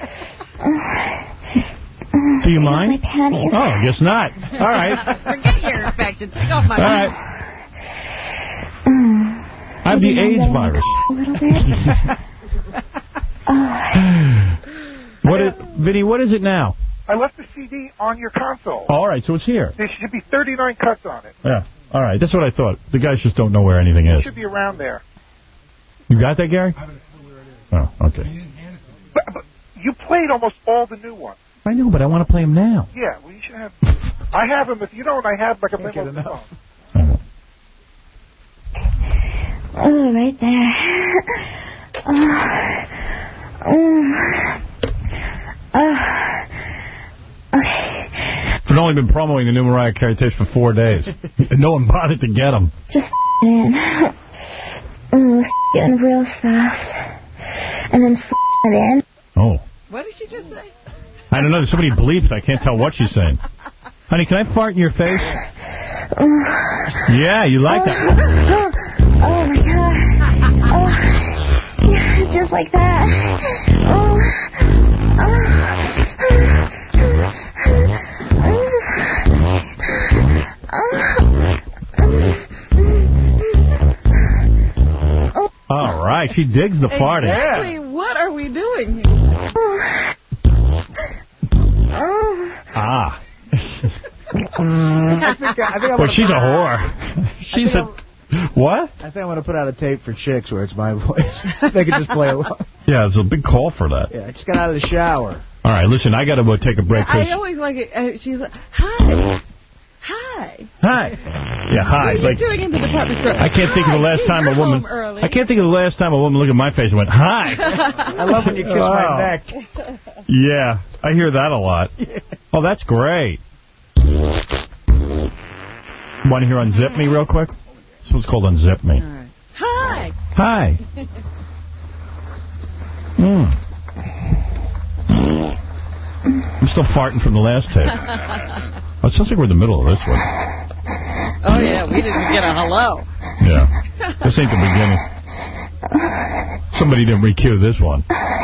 Do you mind? My panties. Oh, I guess not. All right. Forget your infection. Take off my All right. Mm. I have the AIDS virus. A little bit. oh. What is, Vinny, what is it now? I left the C D on your console. All right, so it's here. There should be thirty-nine cuts on it. Yeah. All right, that's what I thought. The guys just don't know where anything It is. should be around there. You got that, Gary? Oh, okay. But, but you played almost all the new ones. I know, but I want to play them now. Yeah, well, you should have. I have them. If you don't, I have like a play them on the phone. Oh, right there. Oh. Oh. Oh. Okay. I've only been promoting the new Mariah Carey tapes for four days. No one bothered to get them. Just in. Oh, getting real soft. And then it in. Oh. What did she just say? I don't know. There's somebody bleeped. I can't tell what she's saying. Honey, can I fart in your face? Yeah, you like oh. that. Oh, oh, my God. Oh, yeah, just like that. Oh. Oh. All right, she digs the farting. Exactly. Yeah. What are we doing here? Oh. Ah. I think I, I think I well, she's a whore. She's a... I'm, what? I think I want to put out a tape for chicks where it's my voice. They can just play along. Yeah, there's a big call for that. Yeah, I just got out of the shower. All right, listen, I got to uh, take a break. I always like it. Uh, she's like, hi. Hi. Hi. Yeah, hi. What are like, you doing in the department store? I can't hi. think of the last Gee, time a woman... Early. I can't think of the last time a woman looked at my face and went, hi. I love when you kiss oh. my neck. Yeah, I hear that a lot. Yeah. Oh, that's great. Want to hear Unzip Me real quick? This one's called Unzip Me. All right. Hi. Hi. Mm. I'm still farting from the last tape. Oh, it sounds like we're in the middle of this one. Oh, yeah, we didn't get a hello. Yeah. This ain't the beginning. Somebody didn't re-cue this one.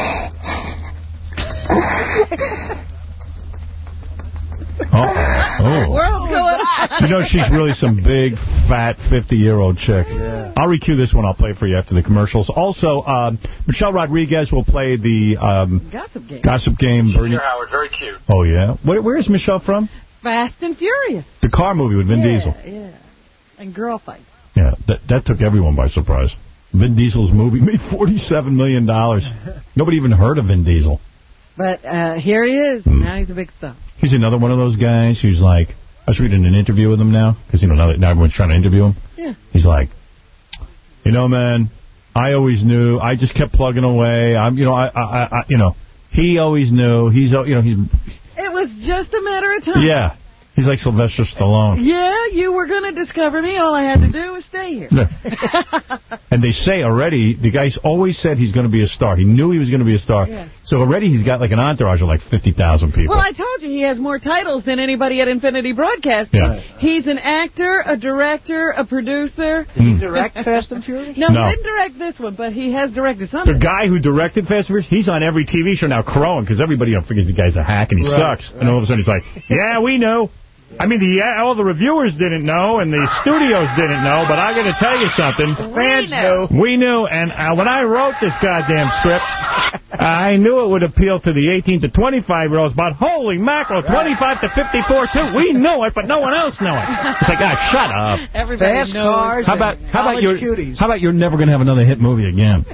Oh. Oh. World's going on. You know, she's really some big, fat, fifty-year-old chick. Yeah. I'll re-cue this one. I'll play for you after the commercials. Also, um, Michelle Rodriguez will play the um, Gossip Game. Gossip Game. She's Bernie. here, Howard. Very cute. Oh, yeah? Where, where is Michelle from? Fast and Furious. The car movie with Vin yeah, Diesel. Yeah, and Girl Fight. Yeah, that, that took everyone by surprise. Vin Diesel's movie made forty-seven million dollars. Nobody even heard of Vin Diesel. But uh, here he is. Mm. Now he's a big star. He's another one of those guys who's like, I was reading an interview with him now, because, you know, now, now everyone's trying to interview him. Yeah. He's like, you know, man, I always knew. I just kept plugging away. I'm, you know, I, I, I you know, he always knew. He's, you know, he's. It was just a matter of time. Yeah. He's like Sylvester Stallone. Yeah, you were going to discover me. All I had to do was stay here. Yeah. And they say already, the guy's always said he's going to be a star. He knew he was going to be a star. Yeah. So already he's got like an entourage of like fifty thousand people. Well, I told you he has more titles than anybody at Infinity Broadcasting. Yeah. He's an actor, a director, a producer. Did he direct Fast and Furious? No, no, he didn't direct this one, but he has directed something. The guy who directed Fast and Furious, he's on every T V show now crowing because everybody you know, figures the guy's a hack and he right, sucks. Right. And all of a sudden he's like, yeah, we know. I mean, the, all the reviewers didn't know, and the studios didn't know, but I got to tell you something. Fans knew. We knew, and uh, when I wrote this goddamn script, I knew it would appeal to the eighteen to twenty-five-year-olds, but holy mackerel, twenty-five to fifty-four, too. We knew it, but no one else knew it. It's like, ah, shut up. Everybody Fast knows. cars How about, how about you're, cuties. how about you're never going to have another hit movie again?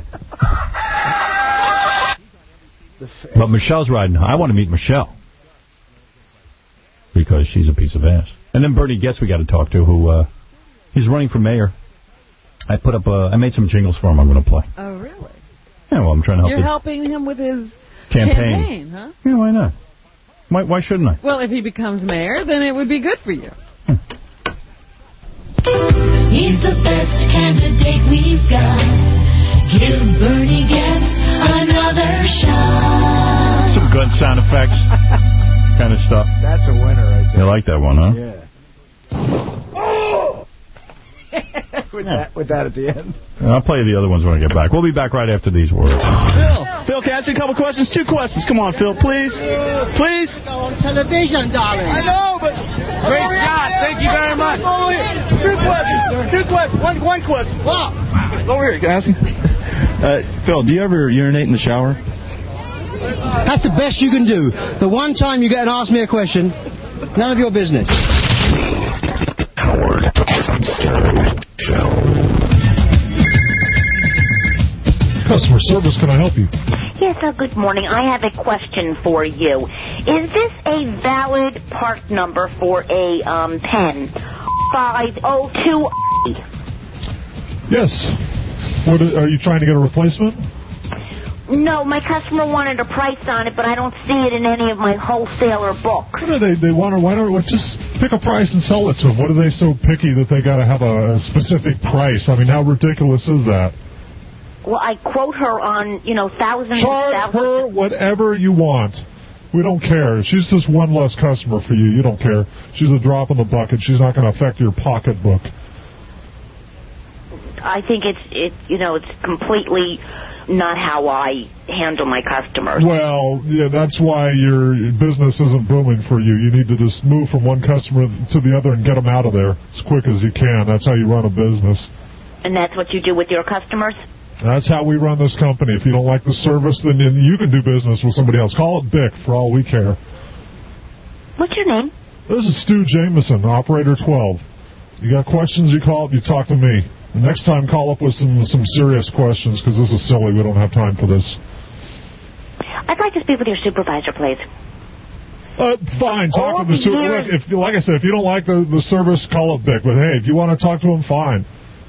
But Michelle's riding. I want to meet Michelle. Because she's a piece of ass. And then Bernie Getz we got to talk to, who uh, he's running for mayor. I put up, a, I made some jingles for him I'm going to play. Oh, really? Yeah, well, I'm trying to help You're the helping him with his campaign. campaign, huh? Yeah, why not? Why, why shouldn't I? Well, if he becomes mayor, then it would be good for you. He's the best candidate we've got. Give Bernie Getz another shot. Some good sound effects. Kind of stuff. That's a winner right there. You like that one, huh? Yeah. Oh! with, yeah. That, with that at the end. I'll play the other ones when I get back. We'll be back right after these words. Phil, Phil, can I ask you a couple questions? Two questions. Come on, Phil, please. Please. On television, darling. I know, but... Great shot. Thank you very much. Over here. Two questions. Two questions. One, one question. Wow. Over here. Can I ask you? Uh, Phil, do you ever urinate in the shower? That's the best you can do. The one time you get and ask me a question, none of your business. Howard Stern Show. Customer service, can I help you? Yes, uh, good morning. I have a question for you. Is this a valid part number for a um, pen? five oh two. Yes. What, are you trying to get a replacement? No, my customer wanted a price on it, but I don't see it in any of my wholesaler books. What do they, they want to, why don't we just pick a price and sell it to them? What are they so picky that they got to have a, a specific price? I mean, how ridiculous is that? Well, I quote her on, you know, thousands Charge of thousands. her whatever you want. We don't care. She's just one less customer for you. You don't care. She's a drop in the bucket. She's not going to affect your pocketbook. I think it's, it, you know, it's completely not how I handle my customers. Well, yeah, that's why your business isn't booming for you. You need to just move from one customer to the other and get them out of there as quick as you can. That's how you run a business. And that's what you do with your customers? That's how we run this company. If you don't like the service, then you can do business with somebody else. Call it Bic for all we care. What's your name? This is Stu Jameson, Operator twelve. You got questions, you call up, you talk to me. And next time, call up with some some serious questions, because this is silly. We don't have time for this. I'd like to speak with your supervisor, please. Uh, fine, talk All to the the super. years- Look, if, like I said, if you don't like the, the service, call up Bic. But hey, if you want to talk to him, fine.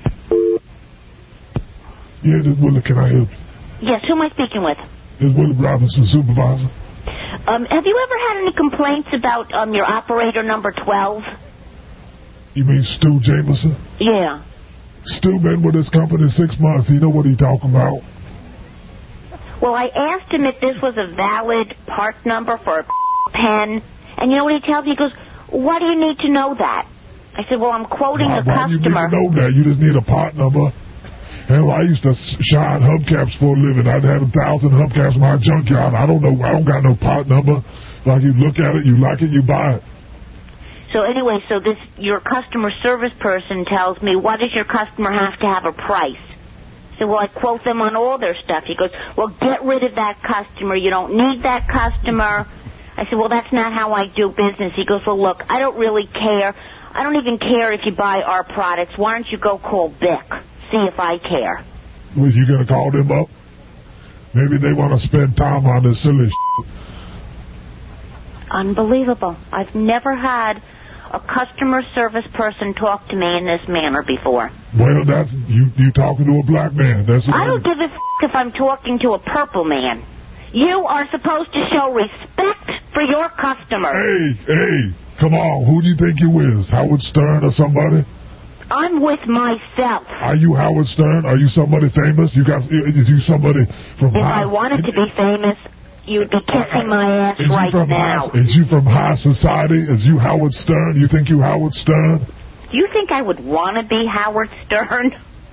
Yeah, this is Willie. Can I help you? Yes, who am I speaking with? This is Willie Robinson, supervisor. Um, have you ever had any complaints about um, your operator number twelve? You mean Stu Jameson? Yeah. Stu been with this company six months. You know what he talking about? Well, I asked him if this was a valid part number for a pen, and you know what he tells me? He goes, "Why do you need to know that?" I said, "Well, I'm quoting Why, the why you need customer." to know that? You just need a part number. Hell, I used to shine hubcaps for a living. I'd have a thousand hubcaps in my junkyard. I don't know. I don't got no part number. Like, you look at it, you like it, you buy it. So anyway, so this your customer service person tells me, "Why does your customer have to have a price?" I said, "Well, I quote them on all their stuff." He goes, "Well, get rid of that customer. You don't need that customer." I said, "Well, that's not how I do business." He goes, "Well, look, I don't really care. I don't even care if you buy our products. Why don't you go call Bic? See if I care." Was you going to call them up? Maybe they want to spend time on this silly shit. Unbelievable. I've never had a customer service person talk to me in this manner before. Well, that's you. You talking to a black man. That's I don't give a f*** if I'm talking to a purple man. You are supposed to show respect for your customers. Hey, hey, come on. Who do you think you is? Howard Stern or somebody? I'm with myself. Are you Howard Stern? Are you somebody famous? You got? Is you somebody from? If high, I wanted to be famous, you'd be kissing my ass is right you from now. High, is you from high society? Is you Howard Stern? You think you Howard Stern? Do you think I would want to be Howard Stern?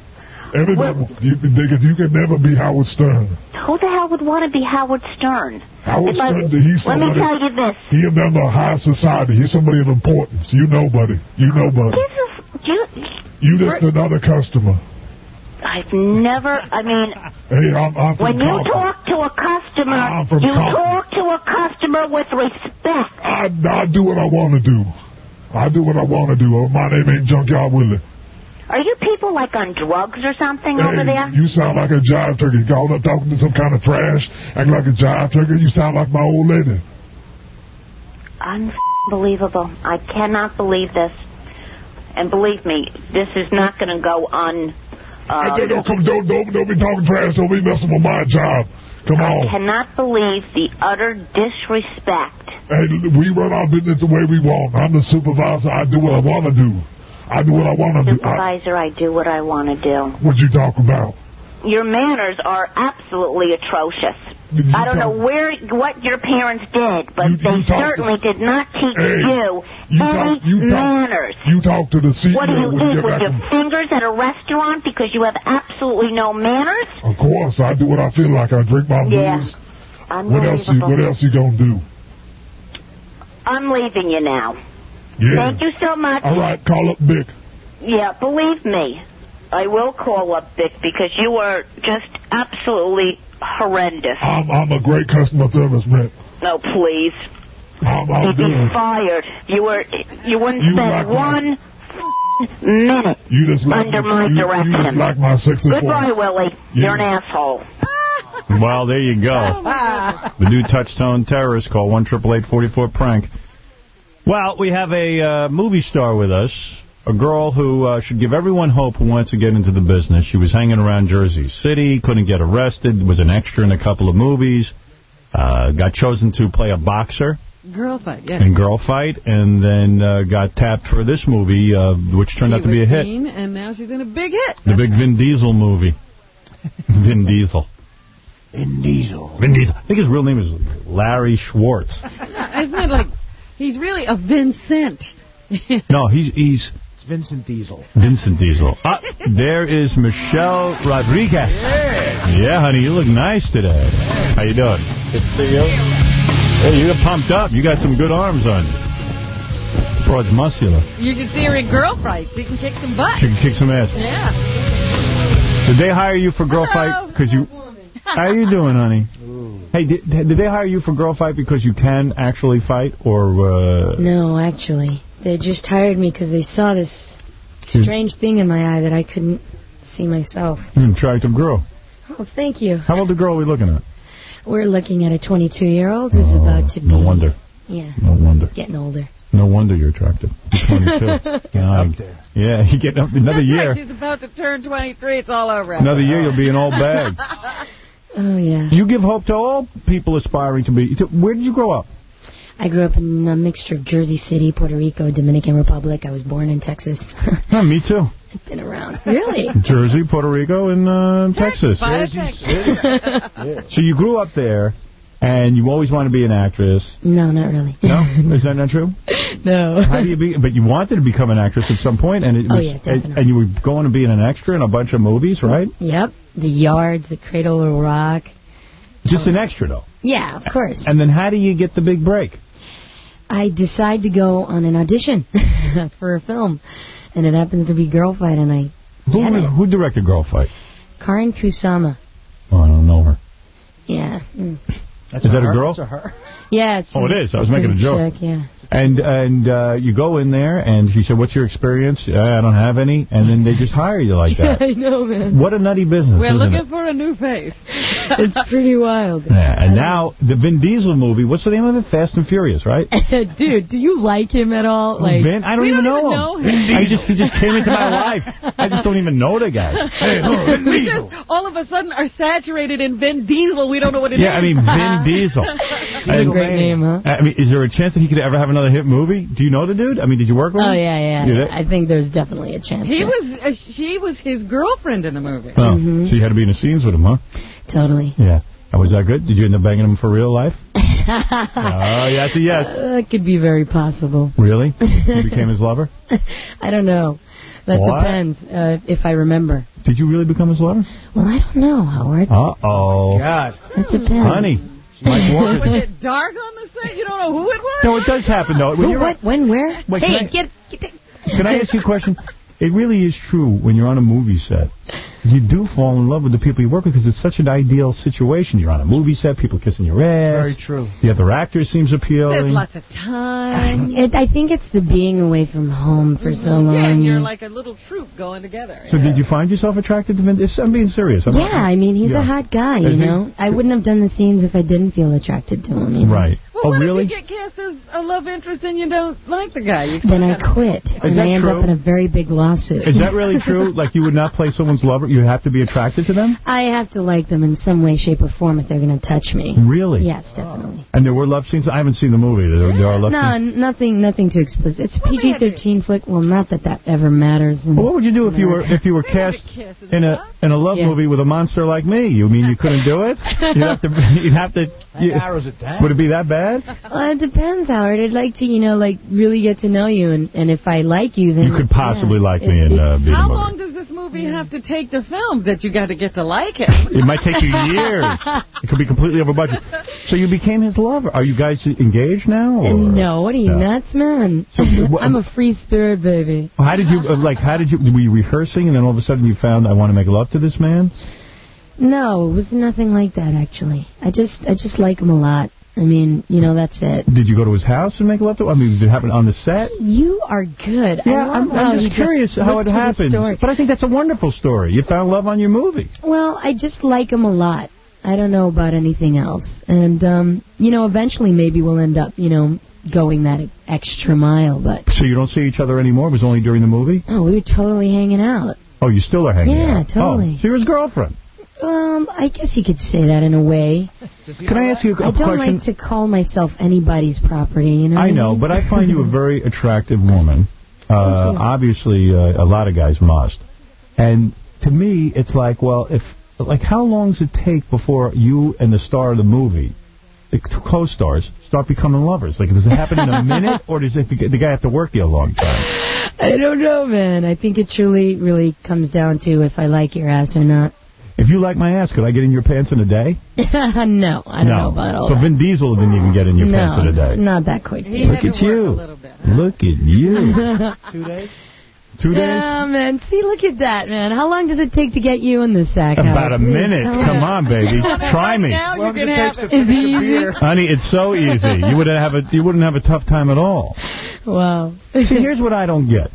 Everybody, you, nigga, you can never be Howard Stern. Who the hell would want to be Howard Stern? Howard If I- Stern, he's Let me somebody. tell you this. He a member of high society. He's somebody of importance. You know, buddy. You know, buddy. This is, you, You just another customer. I've never, I mean, Hey, I'm, I'm from when you Compton. talk to a customer, I'm from you Compton. talk to a customer with respect. I, I do what I want to do. I do what I want to do. Oh, my name ain't Junkyard Willie. Are you people like on drugs or something over there? Hey, you sound like a jive turkey. Called up talking to some kind of trash, acting like a jive turkey. You sound like my old lady. Unbelievable. I cannot believe this. And believe me, this is not going to go on. Uh, Hey, don't, come, don't, don't, don't be talking trash. Don't be messing with my job. Come I on. cannot believe the utter disrespect. Hey, we run our business the way we want. I'm the supervisor. I do what I want to do. I do what I want to do. I, Supervisor, I do what I want to do. what you talking about? Your manners are absolutely atrocious. You I don't talk- know where what your parents did, but You- they you talk certainly did not teach Hey, you, you any talk- you talk- manners. You talk to the C E O What do you when you eat get with back your from- fingers at a restaurant because you have absolutely no manners? Of course, I do what I feel like. I drink my Yeah. booze. What else? You, Unbelievable. what else you gonna do? I'm leaving you now. Yeah. Thank you so much. All right, call up Bick. Yeah, believe me, I will call up Vic because you are just absolutely horrendous. I'm I'm a great customer service rep. No, please. I'm, I'm You'd be good. fired. You were. You wouldn't You spend like my- one minute You just like under my, my you, direction. you just like my sexy Goodbye, voice. Willie. Yeah. You're an asshole. Well, there you go. The new touchstone terrorist. Call one triple eight forty-four prank. Well, we have a uh, movie star with us. A girl who uh, should give everyone hope who wants to get into the business. She was hanging around Jersey City, couldn't get arrested, was an extra in a couple of movies, uh, got chosen to play a boxer Girl fight, yeah. in Girl Fight, and then uh, got tapped for this movie, uh, which turned She out to be a was hit. mean, and now she's in a big hit. The big Vin Diesel movie. Vin Diesel. Vin Diesel. Vin Diesel. I think his real name is Larry Schwartz. Isn't it like, he's really a Vincent. No, he's he's It's Vincent Diesel. Vincent Diesel. Ah, there is Michelle Rodriguez. Yeah. Yeah, honey, you look nice today. How you doing? Good to see you. Hey, you got pumped up. You got some good arms on you. Broad's muscular. You should see her in Girl Fight. She can kick some butt. She can kick some ass. Yeah. Did they hire you for Girl Hello. Fight? Because you... How you doing, honey? Hey, did, did they hire you for Girl Fight because you can actually fight, or... Uh... No, actually. They just hired me because they saw this strange thing in my eye that I couldn't see myself. An attractive girl. Oh, thank you. How old a girl are we looking at? We're looking at a twenty-two-year-old who's Oh, about to be... No wonder. Yeah. No wonder. Getting older. No wonder you're attractive. You're twenty-two. Yeah, Up there. Yeah, you get up another That's year. right. She's about to turn twenty-three. It's all over. Another year, you'll be an old bag. Oh, yeah. You give hope to all people aspiring to be... Where did you grow up? I grew up in a mixture of Jersey City, Puerto Rico, Dominican Republic. I was born in Texas. Yeah, me too. I've been around. Really? Jersey, Puerto Rico, and uh, Texas. Jersey City. So you grew up there, and you always wanted to be an actress. No, not really. No? Is that not true? No. How do you be? But you wanted to become an actress at some point, and it Oh, was, yeah, definitely. and you were going to be an extra in a bunch of movies, right? Yep. The Yards, The Cradle of Rock. Just an extra, though. Yeah, of course. And then how do you get the big break? I decide to go on an audition for a film, and it happens to be Girl Fight, and I Who, get it. who directed Girl Fight? Karin Kusama. Oh, I don't know her. Yeah. Mm. Is that a girl? That's a her. Yeah, it's Oh, a- it is. I was it's making a joke. chick, yeah. And and uh, you go in there, and she said, "What's your experience?" Uh, I don't have any. And then they just hire you like Yeah, that. I know, man. What a nutty business, We're isn't looking it? for a new face. It's pretty wild. Yeah, and now the Vin Diesel movie. What's the name of it? Fast and Furious, right? Dude, do you like him at all? Like, Vin? I don't we even don't know even him. know him. I just he just came into my life. I just don't even know the guy. Hey, look, Vin We Diesel. just all of a sudden are saturated in Vin Diesel. We don't know what it is. Yeah, I mean Vin Diesel. That's a great name, huh? I mean, is there a chance that he could ever have another hit movie? Do you know the dude? I mean, did you work with him? Oh, yeah, yeah. You yeah. did? I think there's definitely a chance. He yeah. was, uh, she was his girlfriend in the movie. Oh, Mhm. so you had to be in the scenes with him, huh? Totally. Yeah. And was that good? Did you end up banging him for real life? Oh, yeah, that's a yes. Uh, that could be very possible. Really? You became his lover? I don't know. That What? depends, uh, if I remember. Did you really become his lover? Well, I don't know, Howard. Uh-oh. God. It depends. Honey. Mike Walker. Was it dark on the set? You don't know who it was? No, it does happen, though. When Who, you're what, when, where? Wait, hey, can I- get, get... Can I ask you a question? It really is true when you're on a movie set. You do fall in love with the people you work with because it's such an ideal situation. You're on a movie set, people kissing your ass. Very true. The other actor seems appealing. There's lots of time. It, I think it's the being away from home for so long. Yeah, and you're you- like a little troop going together. So did you find yourself attracted to Vin? I'm being serious. I'm Yeah, I mean, he's Yeah. a hot guy, you Is he? know. I wouldn't have done the scenes if I didn't feel attracted to him. You know? Right. Well, oh, what really? if you get cast as a love interest and you don't like the guy? You Then I quit, and that I end true? up in a very big lawsuit. Is that really true? Like you would not play someone's lover? You have to be attracted to them? I have to like them in some way, shape, or form if they're going to touch me. Really? Yes, definitely. And there were love scenes? I haven't seen the movie. There, there are love No, scenes? n- nothing, nothing too explicit. It's a P G thirteen flick. Well, not that that ever matters. in Well, what would you do if you were America. if you were cast in a in a love Yeah. movie with a monster like me? You mean you couldn't do it? You'd have to. You'd have to. You, arrows at that. would it be that bad? Well, it depends, Howard. I'd like to, you know, like really get to know you, and, and if I like you, then You could possibly yeah, like me it- and uh, it's- be in a How movie. long does this movie have to take to film that you got to get to like it? It might take you years. It could be completely over budget. So you became his lover. Are you guys engaged now? Or? And no, what are you, No. nuts, man? So, what- I'm a free spirit, baby. How did you uh, like? How did you? Were you rehearsing, and then all of a sudden you found I want to make love to this man? No, it was nothing like that, actually. I just, I just like him a lot. I mean, you know, that's it. Did you go to his house and make love to him? I mean, did it happen on the set? You are good. I Yeah, love I'm, how I'm you just curious how it looked for the happened. story. But I think that's a wonderful story. You found love on your movie. Well, I just like him a lot. I don't know about anything else. And, um, you know, eventually maybe we'll end up, you know, going that extra mile. But, So you don't see each other anymore? It was only during the movie? oh, we were totally hanging out. Oh, you still are hanging Yeah, out? totally. Oh, so you're his girlfriend. Um, I guess you could say that in a way. Can I ask you a I don't question? like to call myself anybody's property, you know? I what know, mean? but I find you a very attractive woman. Uh, obviously, uh, a lot of guys must. And to me, it's like, well, if like, how long does it take before you and the star of the movie, the co-stars, start becoming lovers? Like, does it happen in a minute, or does it, the guy have to work you a long time? I don't know, man. I think it truly, really comes down to if I like your ass or not. If you like my ass, could I get in your pants in a day? No, I don't no. know about all So that. Vin Diesel didn't even get in your no, pants in a day. it's not that quick. Look at you. Look at you. Two days? Two days? Yeah, man. See, look at that, man. How long does it take to get you in the sack? About Howard? a Please, minute. tell Come me. on, baby. Try me. Now you can have it. Is it easy? Honey, it's so easy. You would have a you wouldn't have a tough time at all. Wow. See, here's what I don't get.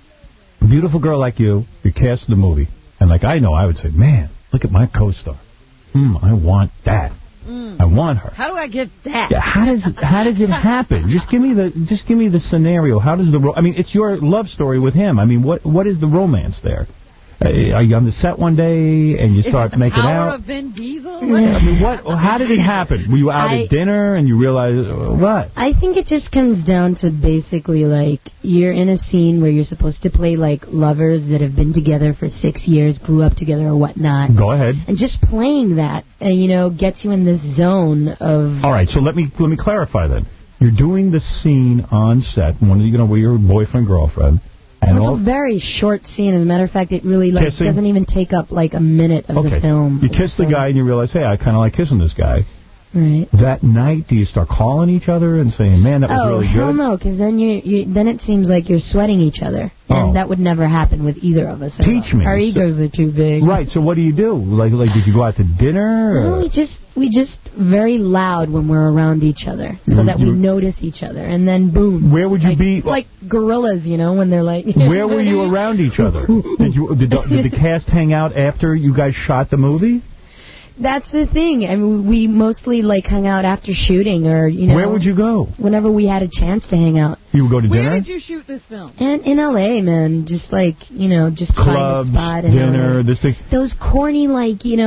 A beautiful girl like you, you cast the movie, and like I know, I would say, man, look at my co-star. Hmm, I want that. Mm. I want her. How do I get that? Yeah, how does it, how does it happen? Just give me the just give me the scenario. How does the ro- I mean, it's your love story with him. I mean, what what is the romance there? Uh, are you on the set one day and you Is start it the making power out? of Vin Diesel? I mean, what? How did it happen? Were you out I- at dinner and you realized uh, what? I think it just comes down to basically like you're in a scene where you're supposed to play like lovers that have been together for six years, grew up together or whatnot. Go ahead. And just playing that, uh, you know, gets you in this zone of... All right, so let me let me clarify then. You're doing the scene on set, one of you know, with your boyfriend girlfriend, and It's all. a very short scene. As a matter of fact, it really like Kissing? doesn't even take up like a minute of Okay, the film. you kiss the guy and you realize, hey, I kind of like kissing this guy. Right. That night, do you start calling each other and saying, man, that was Oh, really hell good? no, because then you, you then it seems like you're sweating each other, and Oh. that would never happen with either of us. Teach me. Our egos are too big. Right, so what do you do? Like, like, did you go out to dinner? No, Or? we just we just very loud when we're around each other, so You- that we you- notice each other, and then boom. Where would you like, be? It's like gorillas, you know, when they're like. Where were you around each other? Did you did the, did the cast hang out after you guys shot the movie? That's the thing. I mean, we mostly like hung out after shooting, or you know. Where would you go? Whenever we had a chance to hang out. You would go to Where dinner? did you shoot this film? And in L A, man, just like, you know, just Clubs, find a spot in dinner, L A. this thing. Those corny, like, you know,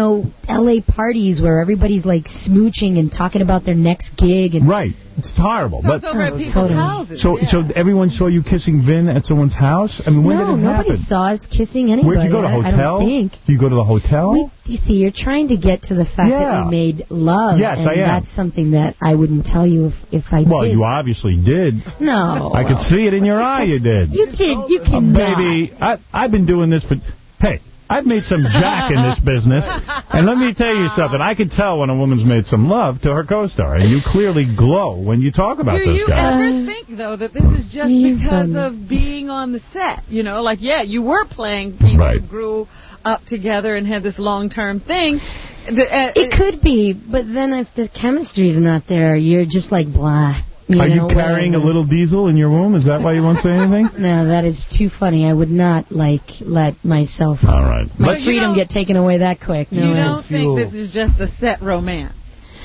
L A parties where everybody's like smooching and talking about their next gig. And right. It's horrible. So but it's over at Oh, people's totally. houses. So, yeah. so everyone saw you kissing Vin at someone's house? I mean, when no, did it nobody happen? saw us kissing anybody. Where'd you go, to I- hotel? I don't think. Do you go to the hotel? We, you see, you're trying to get to the fact Yeah. that we made love. Yes, and I am. that's something that I wouldn't tell you if, if I Well, did. you obviously did. No. I could see it in your eye you did. You did. You Uh, cannot. baby, I, I've been doing this for... Hey, I've made some jack in this business. And let me tell you something. I can tell when a woman's made some love to her co-star. And you clearly glow when you talk about Do this you guy. ever think, though, that this is just You've because done- of being on the set? You know, like, yeah, you were playing people Right. who grew up together and had this long-term thing. The- uh, It could be, but then if the chemistry's not there, you're just like blah. You Are know, you carrying whatever. a little diesel in your womb? Is that why you won't say anything? No, that is too funny. I would not, like, let myself... All right. My Let's- freedom you get taken away that quick. No You way. don't think this is just a set romance?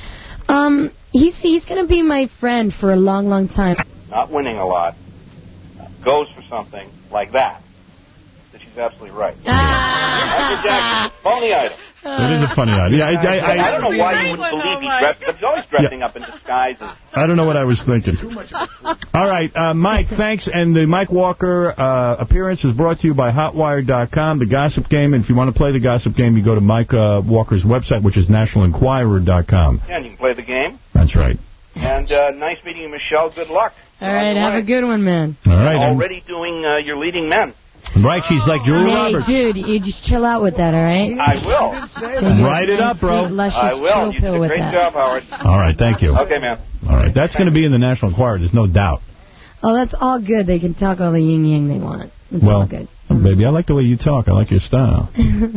Um, he's, he's going to be my friend for a long, long time. Not winning a lot, goes for something like that. That she's absolutely right. Michael Jackson, phony idol. It is a funny idea. I, I, I, I don't know why you wouldn't believe he's dressed, but he's always dressing up in disguises. I don't know what I was thinking. All right, uh, Mike, thanks. And the Mike Walker uh, appearance is brought to you by hot wired dot com, the Gossip Game. And if you want to play the Gossip Game, you go to Mike uh, Walker's website, which is national enquirer dot com. Yeah, and you can play the game. That's right. And uh, nice meeting you, Michelle. Good luck. All right, have a good one, man. All right. and- Already doing uh, your leading men. Right, she's like Julia Hey, Roberts. dude, you just chill out with that, all right? I will. So Write it up, bro. Sweet, luscious I will. chill You did pill a with great that. job, Howard. All right, thank you. Okay, man. All right, that's going to be in the National Enquirer. There's no doubt. Oh, that's all good. They can talk all the yin-yang they want. It's well, all good. baby, I like the way you talk. I like your style.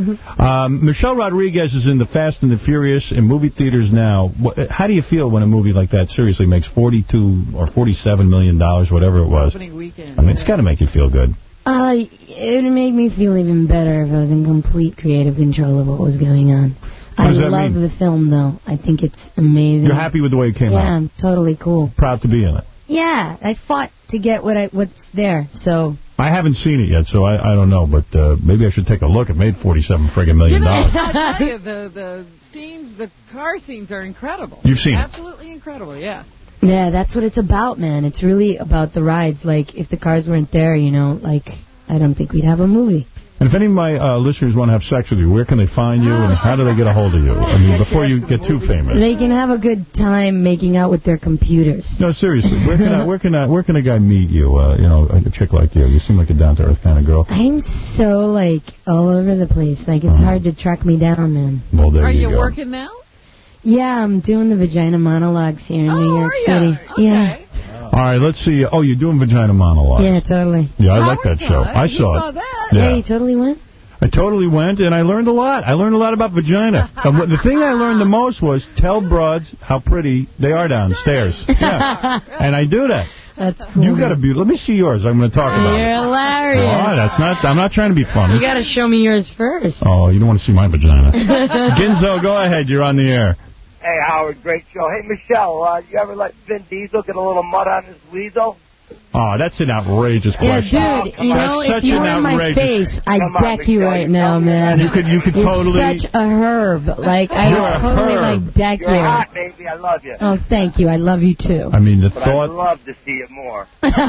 um, Michelle Rodriguez is in The Fast and the Furious in movie theaters now. What, how do you feel when a movie like that seriously makes forty-two or forty-seven million dollars, whatever it was? Opening weekend. I mean, it's got to make you feel good. Uh, it would make me feel even better if I was in complete creative control of what was going on. What I does that love mean? the film, though. I think it's amazing. You're happy with the way it came yeah, out? I'm totally cool. Proud to be in it. Yeah, I fought to get what I what's there, so... I haven't seen it yet, so I, I don't know, but uh, maybe I should take a look. It made forty-seven friggin' million You know, dollars. I tell you, the, the scenes, the car scenes are incredible. You've seen it? Absolutely incredible, yeah. Yeah, that's what it's about, man. It's really about the rides. Like, if the cars weren't there, you know, like, I don't think we'd have a movie. And if any of my uh, listeners want to have sex with you, where can they find you, and how do they get a hold of you? I mean, before you get too famous. They can have a good time making out with their computers. No, seriously, where can I, where can I, where can a guy meet you? Uh, you know, a chick like you. You seem like a down to earth kind of girl. I'm so, like, all over the place. Like, it's hard to track me down, man. Well, there Are you, go. working now? Yeah, I'm doing the vagina monologues here in Oh, New York are City. ya? Okay. Yeah. All right, let's see. Oh, you're doing Vagina Monologue. Yeah, totally. Yeah, I like that show. I You saw saw it. that? Yeah, Yeah. you totally went? I totally went, and I learned a lot. I learned a lot about vagina. And what- the thing I learned the most was tell broads how pretty they are downstairs. Yeah. And I do that. That's cool. You got to be. Let me see yours. I'm going to talk about You're it. hilarious. Oh, that's not. I'm not trying to be funny. You got to show me yours first. Oh, you don't want to see my vagina. Ginzo, go ahead. You're on the air. Hey, Howard, great show. Hey, Michelle, uh, you ever let Vin Diesel get a little mud on his weasel? Oh, that's an outrageous Yeah, question. dude, you know, That's if such you an were in my outrageous- face, I'd Come on, deck you Michelle, right you're now, telling me man. You could, you could You're totally. such a herb. Like, I You're would a totally, herb. like, deck You're you. hot, baby. I love you. Oh, thank you. I love you, too. I mean, the But I'd thought. love to see it more.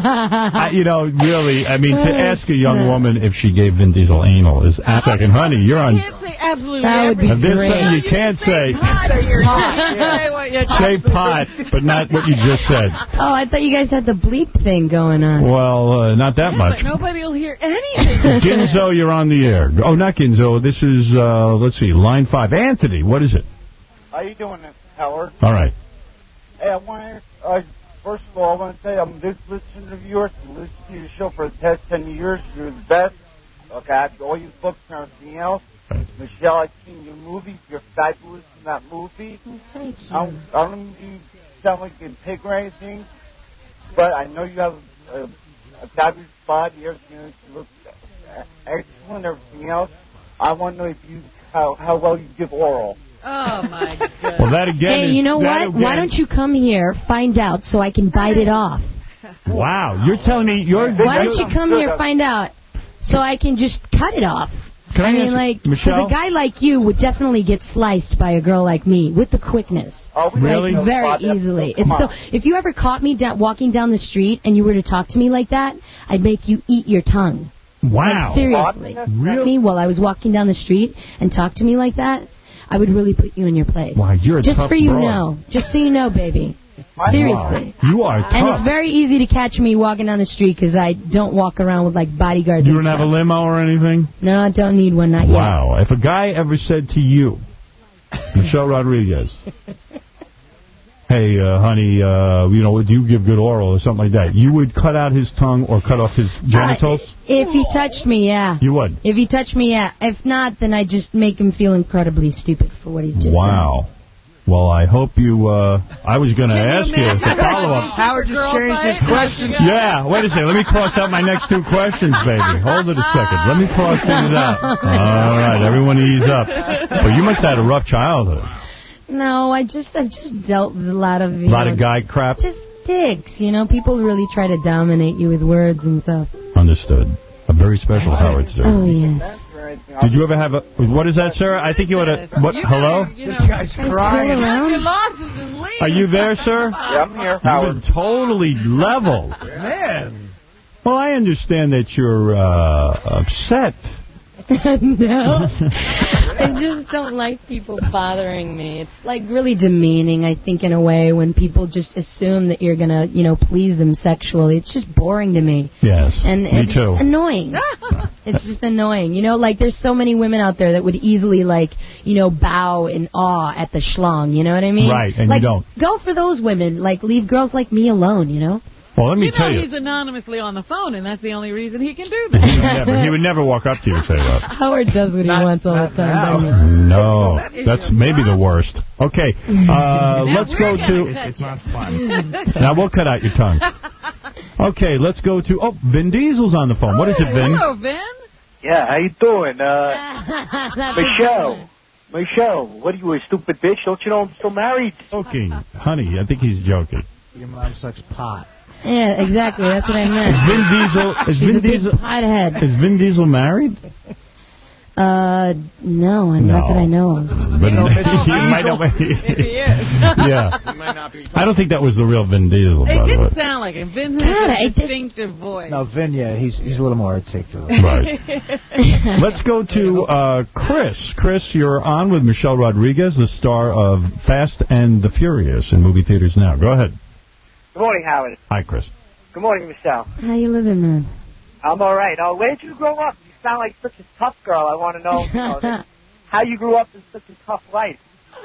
I, you know, really, I mean, to ask a young woman if she gave Vin Diesel anal is a second, honey, you're on. You can't say absolutely That would be If there's great. something you can't say, pot here. Say what you say pot, but not what you just said. Oh, I thought you guys had the bleep thing going on. Well, uh, not that Yeah, much. but nobody will hear anything. Ginzo, you're on the air. Oh, not Ginzo. This is, uh, let's see, line five. Anthony, what is it? How you doing, Howard? All right. Hey, I want to, uh, first of all, I want to say I'm a big listener of yours. I listened to your show for the past ten years. You're the best. Okay, I have all your books and everything else. Michelle, I've seen your movie. You're fabulous in that movie. Thank you. I don't, I don't mean you sound like a pig or anything, but I know you have a, a fabulous body. Everything you look excellent. Everything else. I want to know if you how how well you give oral. Oh, my God. Well, that again Hey, is, you know that what? again- Why don't you come here, find out, so I can bite it off? Wow, you're telling me you're... Why don't you come here, find out, so I can just cut it off? Can I, I mean, ask, like, 'cause Michelle? a guy like you would definitely get sliced by a girl like me with the quickness. Oh, we Really? Like, very easily. Come It's so. on. If you ever caught me da- walking down the street and you were to talk to me like that, I'd make you eat your tongue. Wow. Like, seriously. Really? Me, while I was walking down the street and talk to me like that, I would really put you in your place. Wow, you're a Just tough for you broad. know. Just so you know, baby. Seriously. Wow. You are tough. And it's very easy to catch me walking down the street because I don't walk around with, like, bodyguards. You and don't have a stuff. limo or anything? No, I don't need one, not yet. Wow. If a guy ever said to you, Michelle Rodriguez, hey, uh, honey, uh, you know, do you give good oral or something like that, you would cut out his tongue or cut off his genitals? Uh, if he touched me, yeah. You would? If he touched me, yeah. If not, then I just make him feel incredibly stupid for what he's just Wow. Well, I hope you, uh, I was going to ask you as a follow-up. Howard just changed his questions. Yeah, wait a second. Let me cross out my next two questions, baby. Hold it a second. Let me cross things out. All right, everyone ease up. But you must have had a rough childhood. saying. No, I just, I've just dealt with a lot of, you A lot know, of guy crap. just dicks, you know. People really try to dominate you with words and stuff. Understood. A very special Howard Stern. Oh, yes. Did you ever have a... What is that, sir? I think you had a... What? Hello? This guy's crying. Your losses and leave. Are you there, sir? Yeah, I'm here, You've Howard. been totally leveled. Man. Well, I understand that you're uh, upset. No. I just don't like people bothering me. It's, like, really demeaning, I think, in a way, when people just assume that you're going to, you know, please them sexually. It's just boring to me. Yes, And me it's too. annoying. It's just annoying. You know, like, there's so many women out there that would easily, like, you know, bow in awe at the schlong. You know what I mean? Right, and like, you don't. Go for those women. Like, leave girls like me alone, you know? Well, let me You tell know you. he's anonymously on the phone, and that's the only reason he can do He would, that. never, he would never walk up to you and say that. Howard does what he wants all the time, doesn't he? No, that's maybe the worst. Okay, uh, let's go to... It's not fun. Now, we'll cut out your tongue. Okay, let's go to... Oh, Vin Diesel's on the phone. What is it, Vin? Hello, Vin. Yeah, how you doing? Uh, Michelle. Michelle, what are you, a stupid bitch? Don't you know I'm still married? Joking. Honey, I think he's joking. Your mom sucks pot. Yeah, exactly. That's what I meant. Is Vin Diesel... Is He's Vin a big Diesel... pothead. Is Vin Diesel married? Uh, no, not that I know of. But he might not be. If he is. Yeah. I don't think that was the real Vin Diesel, It by the way. didn't sound like it. Vin God, I has a just- distinctive voice. No, Vin, yeah, he's he's a little more articulate. Right. Let's go to uh, Chris. Chris, you're on with Michelle Rodriguez, the star of Fast and the Furious in movie theaters now. Go ahead. Good morning, Howard. Hi, Chris. Good morning, Michelle. How you living, man? I'm all right. Uh, where did you grow up? You sound like such a tough girl. I want to know, you know that- how you grew up in such a tough life.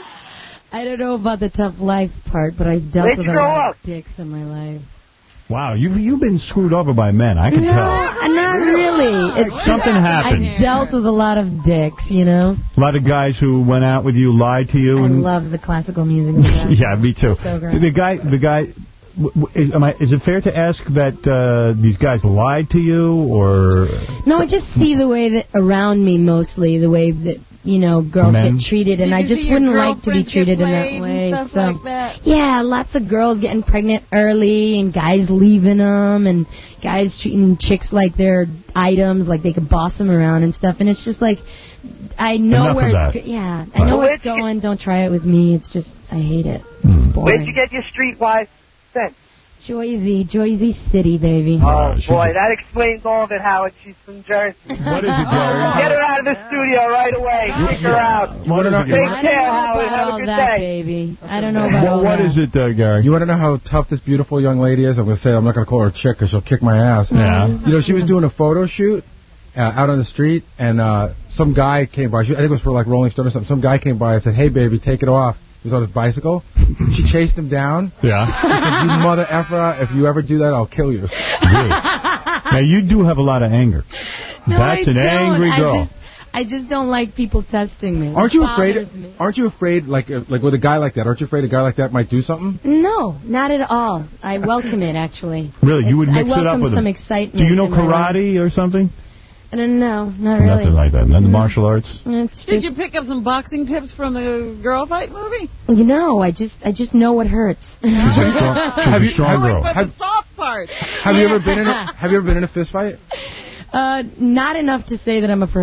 I don't know about the tough life part, but I've dealt Where'd with you a grow lot up? of dicks in my life. Wow, you've, you've been screwed over by men. I can no, tell. not really. It's Something just, happened. I've dealt with a lot of dicks, you know? A lot of guys who went out with you lied to you. I and love the classical music. of that. Yeah, me too. So great. The guy, the guy. w- w- Is, am I, is it fair to ask that uh, these guys lied to you, or No, I just see the way that around me mostly, the way that, you know, girls Men? get treated, and Did I you just see your wouldn't like to be girlfriends get treated in played that and way. stuff So, like that? yeah, lots of girls getting pregnant early, and guys leaving them, and guys treating chicks like they're items, like they could boss them around and stuff. And it's just like, I know Enough where of it's that. go- yeah, I Right. know where Where'd it's you get- going. Don't try it with me. It's just I hate it. Hmm. It's boring. Where'd you get your streetwise sense? Joyzy, Joyzy City, baby. Oh, she's boy, a- that explains all of it, Howard. She's from Jersey. what is it, Gary? Get her out of the studio right away. Kick her out. What is it, Take Gary? I don't care, know Howard. about Have a all good that, day. baby. I don't know about Well, all what that. is it, uh, Gary? You want to know how tough this beautiful young lady is? I'm going to say I'm not going to call her a chick because she'll kick my ass. Yeah. You know, she was doing a photo shoot uh, out on the street, and uh, some guy came by. She, I think it was for like Rolling Stone or something. Some guy came by and said, "Hey, baby, take it off." He was on his bicycle. She chased him down. Yeah. She said, "You mother effer, if you ever do that, I'll kill you." Really? Now, you do have a lot of anger. No, That's I an don't. angry I girl. just, I just don't like people testing me. Aren't you It afraid? bothers me. Aren't you afraid, like, uh, like with a guy like that? Aren't you afraid a guy like that might do something? No, not at all. I welcome it, actually. Really? You would It's- mix I it up welcome with some him. excitement. Do you know in my life. karate or something? I don't know. Not really. Nothing like that. None of the martial arts? It's Did just, you pick up some boxing tips from the girl fight movie? you know, I just, I just know what hurts. She's a strong, she's Have a you- strong have- girl. But Have- the soft part. Have you ever been in? A, have you ever been in a fist fight? Uh, not enough to say that I'm a pro-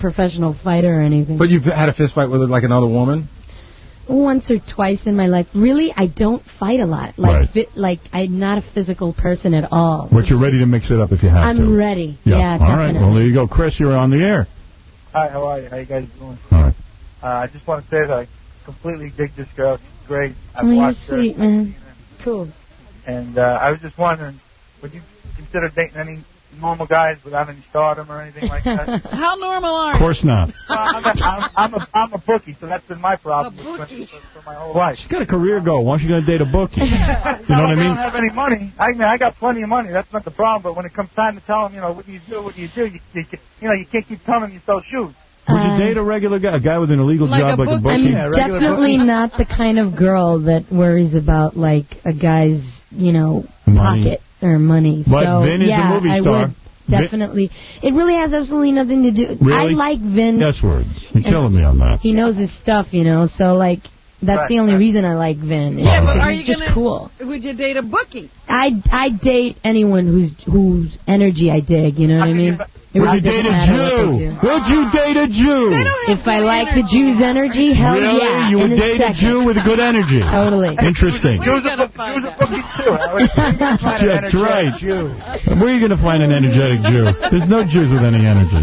professional fighter or anything. But you've had a fist fight with like another woman? Once or twice in my life. Really, I don't fight a lot. Like, Right. fi- like I'm not a physical person at all. But you're ready to mix it up if you have I'm to. ready. Yeah. Yeah, All definitely. right. Well, there you go. Chris, you're on the air. Hi, how are you? How you guys doing? All right. Uh, I just want to say that I completely dig this girl. She's great. I've Oh, you're watched her. sweet, man. Cool. And uh, I was just wondering, would you consider dating any normal guys without any stardom or anything like that? How normal are Of course not. Well, I'm, a, I'm, I'm, a, I'm a bookie, so that's been my problem for, for, for my whole life. She's got a career goal. Why is she going to date a bookie? You know what I I mean? don't have any money. I mean, I got plenty of money. That's not the problem. But when it comes time to tell them, you know, what do you do? What do you do? You, you, you know, you can't keep telling them you sell shoes. Would you date a regular guy, a guy with an illegal Like job a like a bookie? bookie? Yeah, I'm regular definitely bookie. not the kind of girl that worries about, like, a guy's, you know, Money. pocket or money. But so, Vin is a yeah, movie I star. would definitely. It really has absolutely nothing to do. I Really? like Vin. Yes words. You're killing me on that. He knows his stuff, you know, so, like, that's Right, the only reason I like Vin. Yeah, but because are he's you just gonna, cool. Would you date a bookie? I I date anyone whose whose energy I dig. You know what I mean? It Would really you date doesn't a matter what they Jew? do. Would you date a Jew? If I like the Jew's energy, hell Really? yeah. You would in a date second. a Jew with good energy? Totally. Interesting. Jews are, Jews are bookies too. That's right. Where are you going to find an energetic Jew? There's no Jews with any energy.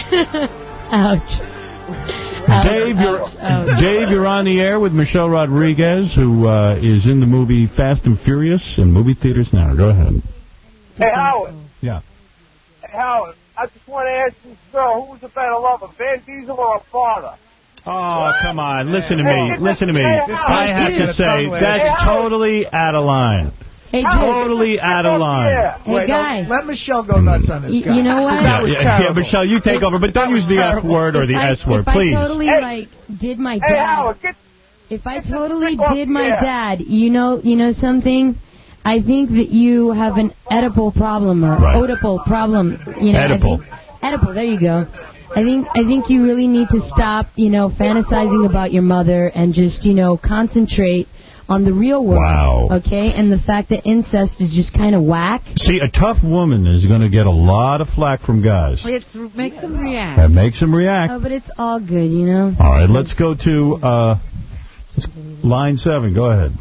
Ouch. Dave, you're ouch, ouch. Dave, you're on the air with Michelle Rodriguez, who uh, is in the movie Fast and Furious in movie theaters now. Go ahead. Hey, Howard. Yeah. Hey, Howard. I just want to ask this girl, who's a better lover, Van Diesel or her father? Oh, come on. Listen to me. Listen to me. Hey, I have dude. to say, Hey, that's Howard. totally out of line. Hey, dude. Totally out of line. Hey, Wait, guy. no, let Michelle go nuts on this Y- guy. you know what? Yeah, was yeah, yeah, terrible. Michelle, you take over, but don't use the F word or the If I- S word, if please. I totally, Hey. like, did my Hey, dad... Howard, get... If I totally off did my the air. dad, you know, you know something? I think that you have an Oedipal problem or Right. Oedipal problem. You know, I Oedipal. think- Oedipal, there you go. I think I think you really need to stop, you know, fantasizing about your mother and just, you know, concentrate on the real world. Wow. Okay? And the fact that incest is just kind of whack. See, a tough woman is going to get a lot of flack from guys. It makes them react. That makes them react. Oh, but it's all good, you know? All right, let's go to uh, line seven. Go ahead.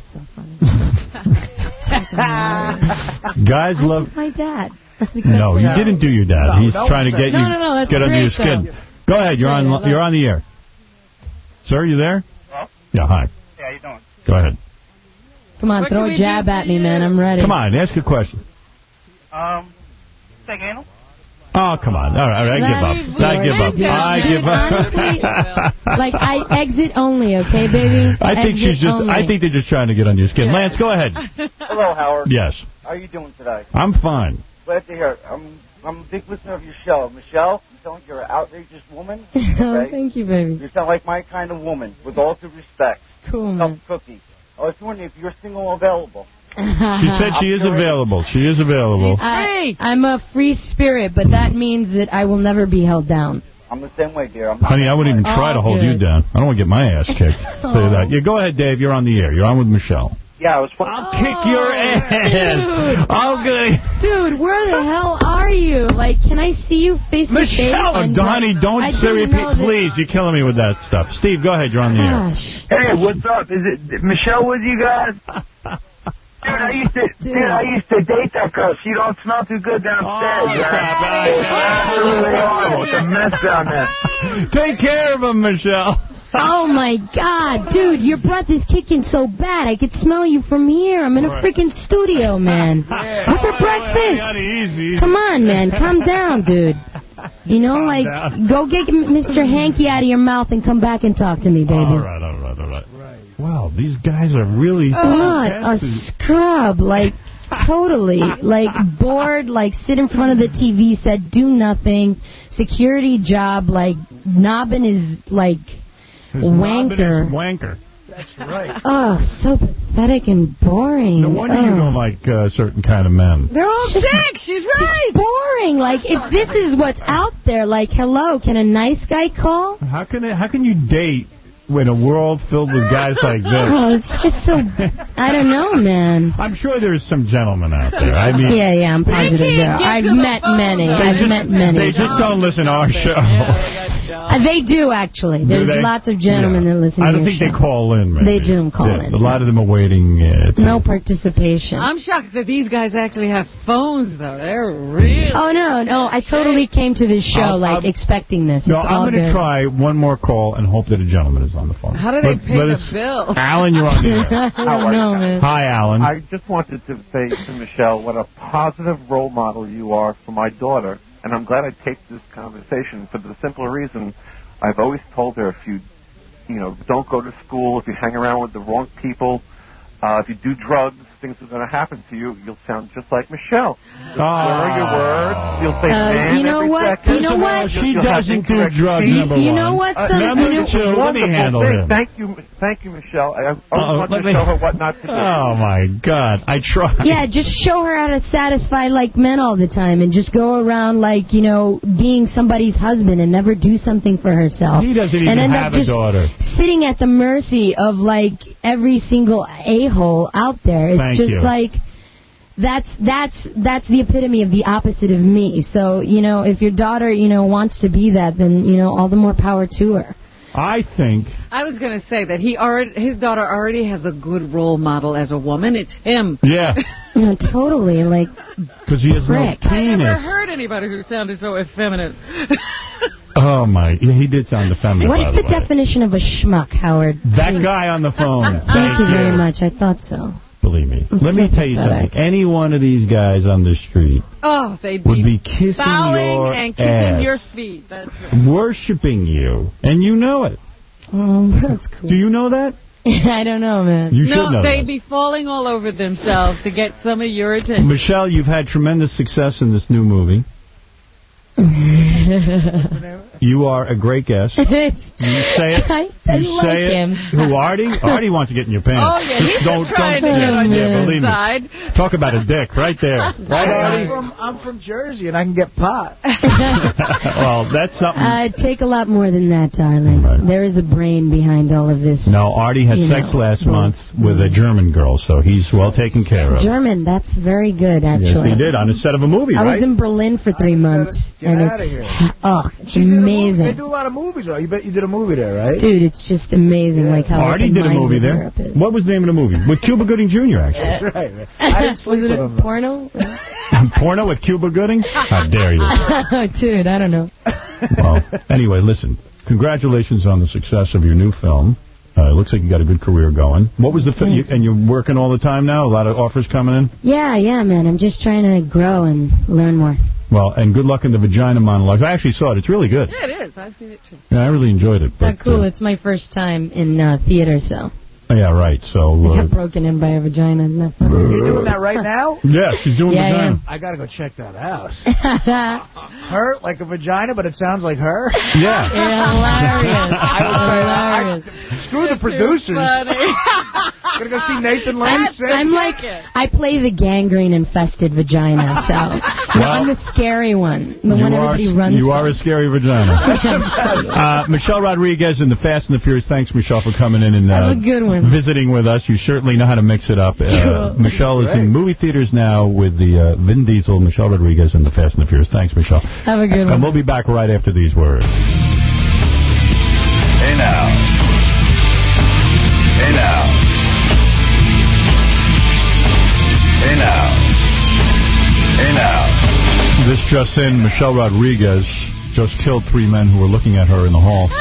Guys love... My dad. No, you didn't do your dad. No, He's no trying to one get said- you No, no, no, that's get under your great, skin. though. Go ahead. You're Great, I on. love You're it. on the air. Sir, you there? Hello? Yeah. Hi. Yeah, how you doing? Go ahead. Come on, What throw can a we jab do at for me, you? man. I'm ready. Come on, ask a question. Um, take anal? Oh, come on. All right, I give up. I give up. Dude, I dude, give up. honestly, like, I exit only, okay, baby? I think Exit she's just. only. I think they're just trying to get under your skin. Lance, go ahead. Hello, Howard. Yes, How are you doing today? I'm fine. Glad to hear it. I'm, I'm a big listener of your show. Michelle, you sound like you're an outrageous woman. Oh, Okay? thank you, baby. You sound like my kind of woman, with all due respect. Cool, Tough man. cookie. I was wondering if you're single or available. She said she is available. She is available. I, I'm a free spirit, but that means that I will never be held down. I'm the same way, dear. I'm not Honey, I wouldn't even try Oh, to hold you good. down. I don't want to get my ass kicked. Tell you that. Yeah, go ahead, Dave. You're on the air. You're on with Michelle. Yeah, I was. I'll kick your ass. I'll get. Dude, where the hell are you? Like, can I see you face to face? Michelle, and, honey, don't I say didn't know repeat, that- please. You're killing me with that stuff. Steve, go ahead. You're on the air. Gosh. Hey, what's up? Is it Michelle with you guys? Dude, I used to, dude. dude, I used to date that girl. She don't smell too good downstairs. Oh, right? Absolutely horrible. It's a mess down there. Take care of him, Michelle. Oh, my God. Dude, your breath is kicking so bad. I could smell you from here. I'm in a freaking studio, man. What's for breakfast? Easy. Come on, man. Calm down, dude. You know, Calm like, down. go get Mister Hanky out of your mouth and come back and talk to me, baby. All right, all right, all right. Wow, these guys are really... What a scrub. Like, totally. Like, bored, like, sit in front of the T V, said do nothing. Security job, like, knobbing is, like, His knobbing wanker. is wanker. That's right. Oh, so pathetic and boring. No wonder Ugh. you don't like uh, certain kind of men. They're all Just- dicks. She's right. It's boring. Like, if this is what's out there, like, hello, can a nice guy call? How can it, how can you date in a world filled with guys like this? Oh, it's just so, I don't know, man. I'm sure there's some gentlemen out there. I mean, Yeah, yeah, I'm positive there. I've met many. They I've just, met many. They just don't listen to our show. God. Uh, they do, actually. There's they? lots of gentlemen Yeah. that listen I to don't your think show. they call in, maybe. They do call Yeah, in. A lot of them are waiting. Uh, to- No participation. I'm shocked that these guys actually have phones, though. They're really... Oh, no, no. I totally came to this show, I'll- like, I'll- expecting this. No, It's I'm all going to good. try one more call and hope that a gentleman is on the phone. How do they Let- pay let the us- bill? Alan, you're on the air. I don't know, man. Hi, Alan. I just wanted to say to Michelle what a positive role model you are for my daughter, and I'm glad I take this conversation for the simple reason I've always told her if you, you know, don't go to school, if you hang around with the wrong people, uh, if you do drugs, things are going to happen to you. You'll sound just like Michelle. You'll slur your words. You'll say Uh, man you know every what? second. You know what? She You'll have doesn't do incorrect drugs, speech. number You one. know what? Uh, Some, number you know, two, let me Wonderful handle thing. him. Thank you, thank you, Michelle. I always Uh-oh, wanted let to me- show her what not to do. Oh, my God. I tried. Yeah, just show her how to satisfy, like, men all the time and just go around, like, you know, being somebody's husband and never do something for herself. He doesn't even and end have up a just daughter. sitting at the mercy of, like, every single a-hole out there. It's Thank just you. like... That's that's that's the epitome of the opposite of me. So, you know, if your daughter, you know, wants to be that, then, you know, all the more power to her. I think... I was going to say that he already, his daughter already has a good role model as a woman. It's him. Yeah. No, totally, like... Because he has Frick. no I never penis. heard anybody who sounded so effeminate. Oh, my. Yeah, he did sound effeminate, What's by the the way. definition of a schmuck, Howard? That Please. guy on the phone. Thank you very much. I thought so. Believe me. I'm Let me so tell you pathetic. something. Any one of these guys on the street Oh, they'd would be, be kissing bowing your and kissing ass, your feet. That's right. worshiping you, and you know it. Oh, that's cool. Do you know that? I don't know, man. You should No, know they'd that. be falling all over themselves to get some of your attention. Michelle, you've had tremendous success in this new movie. You are a great guest. You say it. I, I You like say it. him. Who, Artie? Artie wants to get in your pants. Oh, yeah, he's don't, just trying don't, to get yeah, on yeah, your believe inside. Me. Talk about a dick right there. Right, I'm Artie? from, I'm from Jersey, and I can get pot. Well, that's something. Uh, take a lot more than that, darling. Right. There is a brain behind all of this. No, Artie had you sex know, last well, month with a German girl, so he's well taken care of. German, that's very good, Yes, actually. he did, on the set of a movie, I right? was in Berlin for three months, Get and outta it's here. oh, it's She did a movie- amazing, They do a lot of movies, right? You bet you did a movie there, right? dude. It's just amazing, like how Artie open did a minded movie there. Europe is. What was the name of the movie? With Cuba Gooding Junior, actually. That's right, man. I didn't sleep Was it with a him. porno? Porno with Cuba Gooding? How dare you? Oh, dude, I don't know. Well, anyway, listen. Congratulations on the success of your new film. Uh, it looks like you got a good career going. What was the film? You, and you're working all the time now? A lot of offers coming in? Yeah, yeah, man. I'm just trying to grow and learn more. Well, and good luck in the vagina monologue. I actually saw it. It's really good. Yeah, it is. I've seen it, too. Yeah, I really enjoyed it. Not But, cool. uh, It's my first time in uh, theater, so yeah, right. So, I uh, got broken in by a vagina. Isn't that funny? You're doing that right now? yeah, she's doing Yeah, I vagina. am. I gotta go check that out. Her, like a vagina, but it sounds like her? Yeah. Hilarious. I would say, Hilarious. I, screw the producers. Gonna go see Nathan Lane I'm, sing? I'm like, I play the gangrene-infested vagina, so Well, I'm the scary one, the you one are, everybody runs you from. are a scary vagina. uh, Michelle Rodriguez in the Fast and the Furious. Thanks, Michelle, for coming in and uh, Have a good one. visiting with us. You certainly know how to mix it up. Uh, Cool. Michelle is Great. in movie theaters now with the uh, Vin Diesel, Michelle Rodriguez, and the Fast and the Furious. Thanks, Michelle. Have a good And one. we'll be back right after these words. Hey now. Hey now. Hey now. Hey now. This just in, Michelle Rodriguez just killed three men who were looking at her in the hall.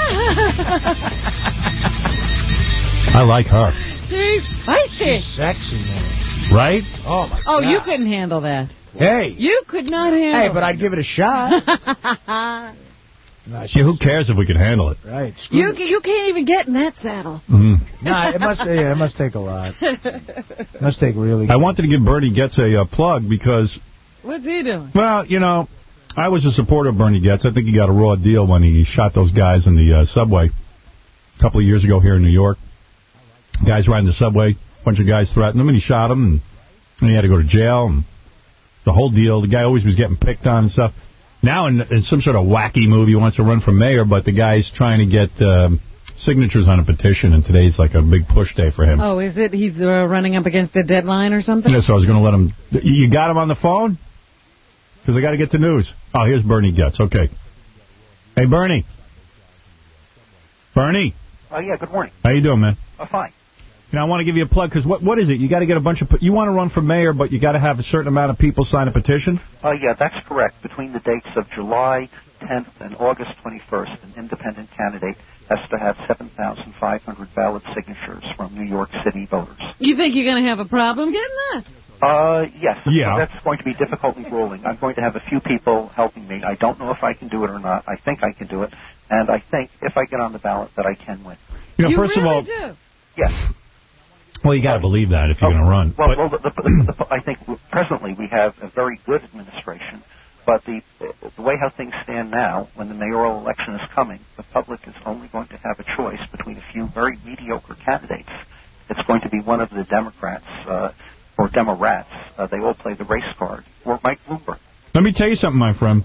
I like her. She's spicy. Sexy, man. Right? Oh, my Oh, God. you couldn't handle that. Hey. You could not handle Hey, but I'd give it a shot. it. No, Yeah, who cares if we can handle it? Right. Screw you, it. you can't even get in that saddle. Mm. Nah, it must. Yeah, it must take a lot. It must take really. I wanted to give Bernie Getz a uh, plug because, What's he doing? well, you know, I was a supporter of Bernie Getz. I think he got a raw deal when he shot those guys in the uh, subway a couple of years ago here in New York. Guys riding the subway, a bunch of guys threatened him, and he shot him, and, and he had to go to jail, and the whole deal. The guy always was getting picked on and stuff. Now in, in some sort of wacky movie, he wants to run for mayor, but the guy's trying to get um, signatures on a petition, and today's like a big push day for him. Oh, is it? He's uh, running up against a deadline or something? Yeah, so I was going to let him... You got him on the phone? Because I got to get the news. Oh, here's Bernie Getz. Okay. Hey, Bernie. Bernie. Uh, yeah, good morning. How you doing, man? Uh, fine. You know, I want to give you a plug, because what, what is it? You got to get a bunch of... You want to run for mayor, but you got to have a certain amount of people sign a petition? Uh, yeah, that's correct. Between the dates of July tenth and August twenty-first, an independent candidate has to have seven thousand five hundred valid signatures from New York City voters. You think you're going to have a problem getting that? Uh, yes. Yeah. That's going to be difficultly ruling. I'm going to have a few people helping me. I don't know if I can do it or not. I think I can do it. And I think if I get on the ballot that I can win. You know, you first really of all... do? Yes. Well, you got to believe that if you're oh, going to run. Well, but, well the, the, the, I think presently we have a very good administration, but the the way how things stand now, when the mayoral election is coming, the public is only going to have a choice between a few very mediocre candidates. It's going to be one of the Democrats uh, or Demorats. Uh, they all play the race card, or Mike Bloomberg. Let me tell you something, my friend.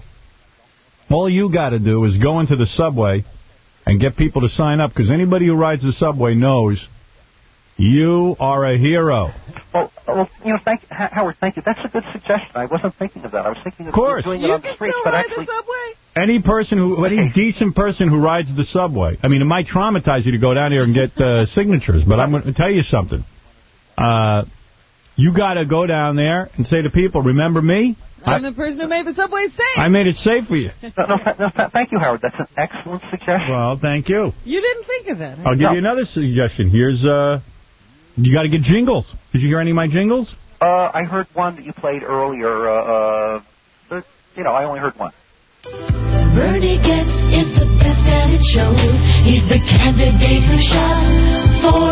All you got to do is go into the subway and get people to sign up, because anybody who rides the subway knows you are a hero. Well, well, you know, thank Howard, thank you. That's a good suggestion. I wasn't thinking of that. I was thinking of, of course. doing you it on the can streets, still but ride actually, the subway? Any person who, any decent person who rides the subway. I mean, it might traumatize you to go down here and get uh, signatures, but I'm going to tell you something. Uh, you got to go down there and say to people, remember me? I'm I, the person who made the subway safe. I made it safe for you. No, no, no, thank you, Howard. That's an excellent suggestion. Well, thank you. You didn't think of that. Huh? I'll give no. you another suggestion. Here's, uh, you got to get jingles. Did you hear any of my jingles? Uh, I heard one that you played earlier. Uh, uh, you know, I only heard one. Bernie Getz is the best and it shows. He's the candidate who shot for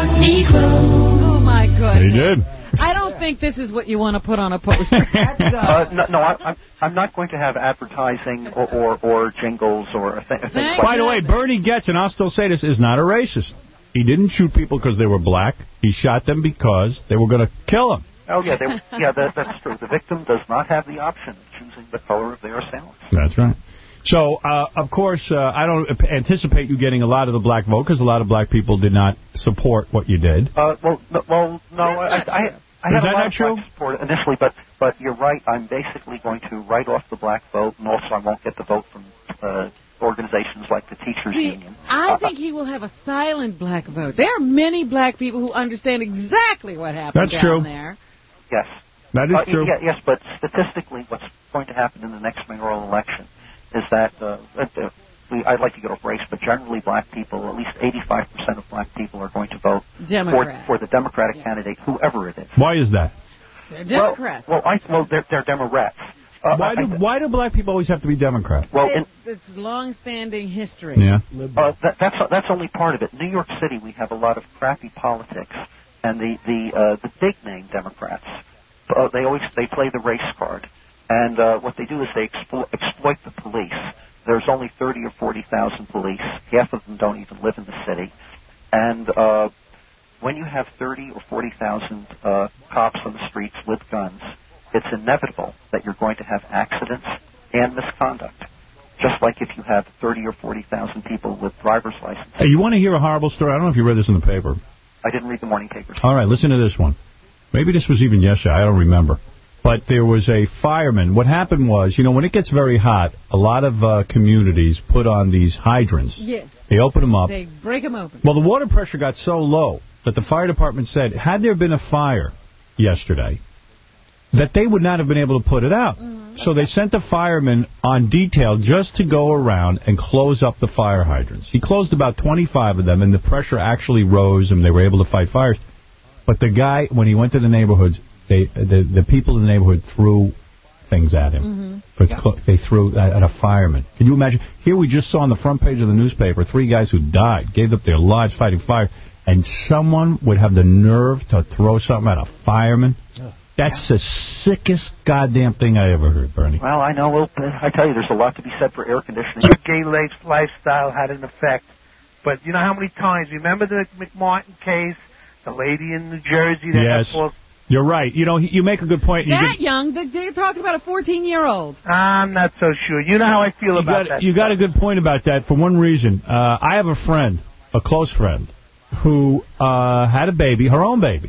Negro. Oh, my goodness. He did. I don't think this is what you want to put on a poster. uh, no, no I, I'm, I'm not going to have advertising or, or, or jingles or a thing. A thing. By the way, Bernie Getz, and I'll still say this, is not a racist. He didn't shoot people because they were black. He shot them because they were going to kill them. Oh, yeah, they, yeah, that, that's true. The victim does not have the option of choosing the color of their assailant. That's right. So, uh, of course, uh, I don't anticipate you getting a lot of the black vote, because a lot of black people did not support what you did. Uh, well, no, well, no, I, I, I had a lot of black support initially, but, but you're right. I'm basically going to write off the black vote, and also I won't get the vote from uh, organizations like the Teachers See, Union. I uh, think he will have a silent black vote. There are many black people who understand exactly what happened That's down true. there. Yes. That is uh, true. Yeah, yes, but statistically, what's going to happen in the next mayoral election is that, uh, uh, we, I'd like to get off race, but generally black people, at least eighty-five percent of black people are going to vote Democrat. for, for the Democratic yeah. candidate, whoever it is. Why is that? They're Democrats. Well, well, I, well they're, they're Democrats. Uh, why, do, I, why do black people always have to be Democrat? Well, it's, in, it's long-standing history. Yeah. Uh, that, that's that's only part of it. New York City, we have a lot of crappy politics, and the the uh, the big name Democrats, uh, they always they play the race card, and uh, what they do is they explo- exploit the police. There's only thirty or forty thousand police. Half of them don't even live in the city, and uh, when you have thirty or forty thousand uh, cops on the streets with guns, it's inevitable that you're going to have accidents and misconduct. Just like if you have thirty or forty thousand people with driver's licenses. Hey, you want to hear a horrible story? I don't know if you read this in the paper. I didn't read the morning papers. All right, listen to this one. Maybe this was even yesterday. I don't remember. But there was a fireman. What happened was, you know, when it gets very hot, a lot of uh, communities put on these hydrants. Yes. They open them up. They break them open. Well, the water pressure got so low that the fire department said, had there been a fire yesterday, that they would not have been able to put it out. Mm-hmm. So they sent a fireman on detail just to go around and close up the fire hydrants. He closed about twenty-five of them, and the pressure actually rose, and they were able to fight fires. But the guy, when he went to the neighborhoods, they the, the people in the neighborhood threw things at him. Mm-hmm. But yeah. cl- they threw at, at a fireman. Can you imagine? Here we just saw on the front page of the newspaper three guys who died, gave up their lives fighting fire, and someone would have the nerve to throw something at a fireman? Yeah. That's the sickest goddamn thing I ever heard, Bernie. Well, I know. Well, I tell you, there's a lot to be said for air conditioning. The gay lifestyle had an effect. But you know how many times, remember the McMartin case, the lady in New Jersey that yes. had false... You're right. You know, you make a good point. That you get, young? They're talking about a fourteen-year-old. I'm not so sure. You know how I feel you about got, that. You got a good point about that for one reason. Uh, I have a friend, a close friend, who uh, had a baby, her own baby.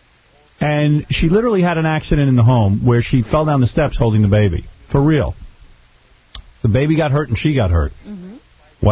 And she literally had an accident in the home where she fell down the steps holding the baby. For real. The baby got hurt and she got hurt. Mm-hmm. Well,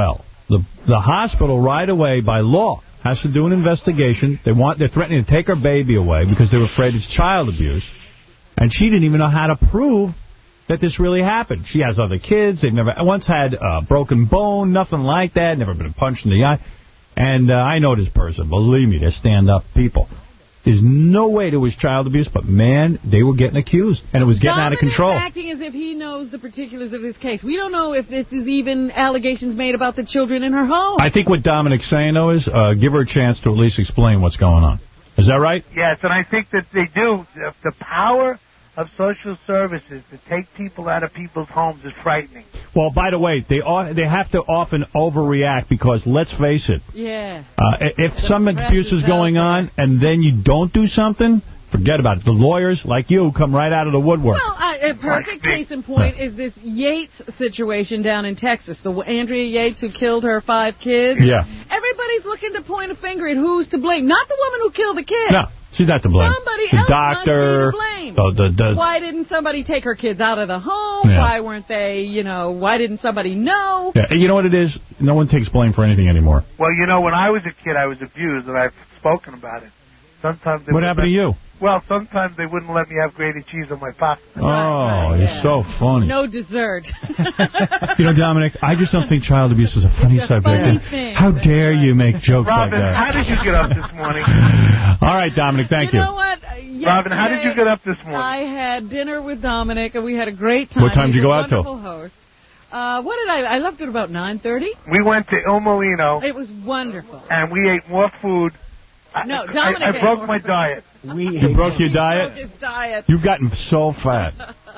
the the hospital right away by law has to do an investigation. They want they're threatening to take her baby away because they're afraid it's child abuse. And she didn't even know how to prove that this really happened. She has other kids. They've never once had a broken bone, nothing like that, never been punched in the eye. And uh, I know this person. Believe me, they're stand-up people. There's no way there was child abuse, but, man, they were getting accused, and it was getting Dominic's out of control. acting as if he knows the particulars of this case. We don't know if this is even allegations made about the children in her home. I think what Dominic's saying, though, is uh, give her a chance to at least explain what's going on. Is that right? Yes, and I think that they do. The, the power of social services to take people out of people's homes is frightening. Well, by the way, they ought, they have to often overreact because, let's face it, Yeah. uh, if The some press abuse is is going out on and then you don't do something, forget about it. The lawyers, like you, come right out of the woodwork. Well, uh, a perfect case in point is this Yates situation down in Texas. The Andrea Yates who killed her five kids. Yeah. Everybody's looking to point a finger at who's to blame. Not the woman who killed the kid. No, she's not to blame. Somebody the else doctor, must be to blame. The, the, the, Why didn't somebody take her kids out of the home? Yeah. Why weren't they, you know, why didn't somebody know? yeah, you know what it is? No one takes blame for anything anymore. Well, you know, when I was a kid, I was abused, and I've spoken about it. Sometimes they What wouldn't happened to let- you? Well, sometimes they wouldn't let me have grated cheese on my pasta. Oh, you're so funny. No dessert. You know, Dominic, I just don't think child abuse is a funny It's a subject. funny And thing. how dare you make jokes like Robin, that? how did you get up this morning? All right, Dominic, thank you. You know what? Uh, Robin, how did you get up this morning? I had dinner with Dominic, and we had a great time. What time did He's you go a out till? wonderful host. Uh, what did I... I left at about nine thirty. We went to Il Molino, It was wonderful. and we ate more food. I- No, I, Dominic I, ate broke more my food. diet. You broke your He diet? broke his diet. You've gotten so fat.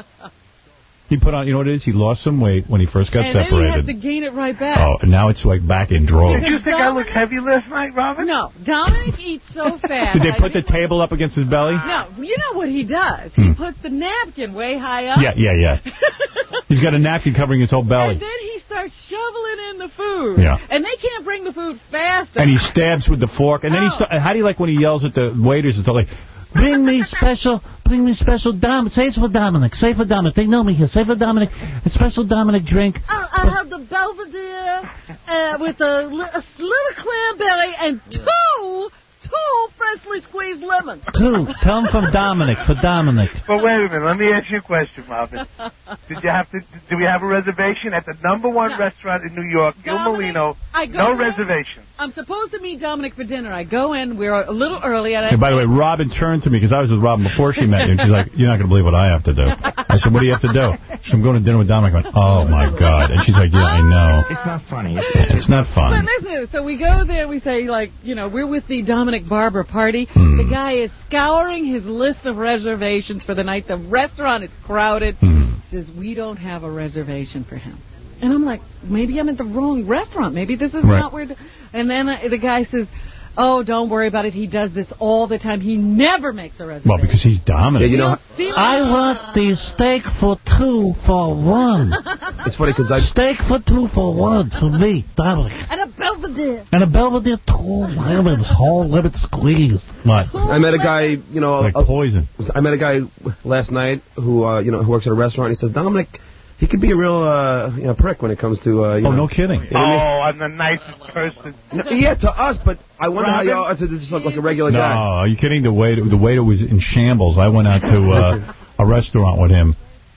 He put on, you know what it is? He lost some weight when he first got and then he separated. has to gain it right back. Oh, and now it's like back in droves. Did you think I looked heavy last night, Robin? No, Dominic eats so fast. Did they I put the think- table up against his belly? No, you know what he does? He Hmm. puts the napkin way high up. Yeah, yeah, yeah. He's got a napkin covering his whole belly. And then he starts shoveling in the food. Yeah. And they can't bring the food fast And he enough. stabs with the fork. And then he Oh. sta- how do you like when he yells at the waiters and stuff like, bring me special, bring me special Dominic. Say it's for Dominic. Say for Dominic. They know me here. Say for Dominic. A special Dominic drink. I'll, I'll have the Belvedere uh, with a, li- a little cranberry and two, two freshly squeezed lemons. Two. Tell him from Dominic. For Dominic. But wait a minute. Let me ask you a question, Robin. Did you have to? Do we have a reservation at the number one restaurant in New York, Il Dominic, Molino? I go No there. reservation. I'm supposed to meet Dominic for dinner. I go in. We're a little early. And I And by the way, Robin turned to me, because I was with Robin before she met you, and she's like, you're not going to believe what I have to do. I said, what do you have to do? She said, I'm going to dinner with Dominic. I went, oh, my God. And she's like, yeah, I know. It's not funny. It's not But fun. listen, so we go there, we say, like, you know, we're with the Dominic Barber party. Hmm. The guy is scouring his list of reservations for the night. The restaurant is crowded. Hmm. He says, we don't have a reservation for him. And I'm like, maybe I'm at the wrong restaurant. Maybe this is Right. not where... To... And then uh, the guy says, oh, don't worry about it. He does this all the time. He never makes a reservation. Well, because he's Dominic. you know, I want the steak for two for one. It's funny because I... Steak for two for one for me, Dominic. And a Belvedere. And a Belvedere, two lemons, whole lemon squeezed. What? I met a guy, you know... Like a, poison. I met a guy last night who, uh, you know, who works at a restaurant. He says, Dominic, he could be a real, uh, you know, prick when it comes to, uh, you Oh, know... no kidding. You know what I mean? Oh, I'm the nicest person. No, yeah, to us, but I wonder Robin? how y'all are to just look like a regular No, guy. are you kidding? The waiter, the waiter was in shambles. I went out to uh, a restaurant with him.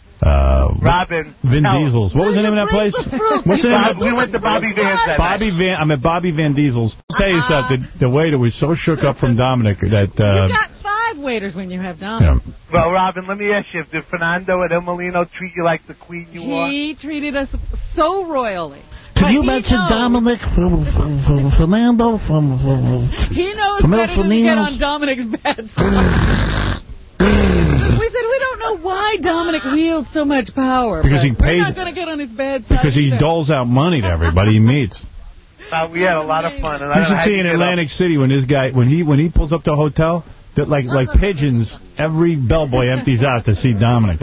Uh, Robin. Vin tell him. Diesel's. What was the name of that place? What's the name? Bob, we went to Bobby Van's that Bobby Van. I'm at Bobby Van Diesel's. I'll tell you something. The waiter was so shook up from Dominic that. Uh, You got five waiters when you have Dominic. yeah. Well, Robin, let me ask you, did Fernando at Il Molino treat you like the queen you are? He treated us so royally. Can But you he mention knows- Dominic from, from, from Fernando from, from, from He knows From better than to get Fernino's? on Dominic's bad side. We said we don't know why Dominic wields so much power. Because but he we're pays- not going to get on his bad side. Because he either. doles out money to everybody he meets. Uh, we had a lot of fun. And I You don't know should how see you in get up. Atlantic City when this guy when he when he pulls up to a hotel, that like like pigeons, every bellboy empties out to see Dominic.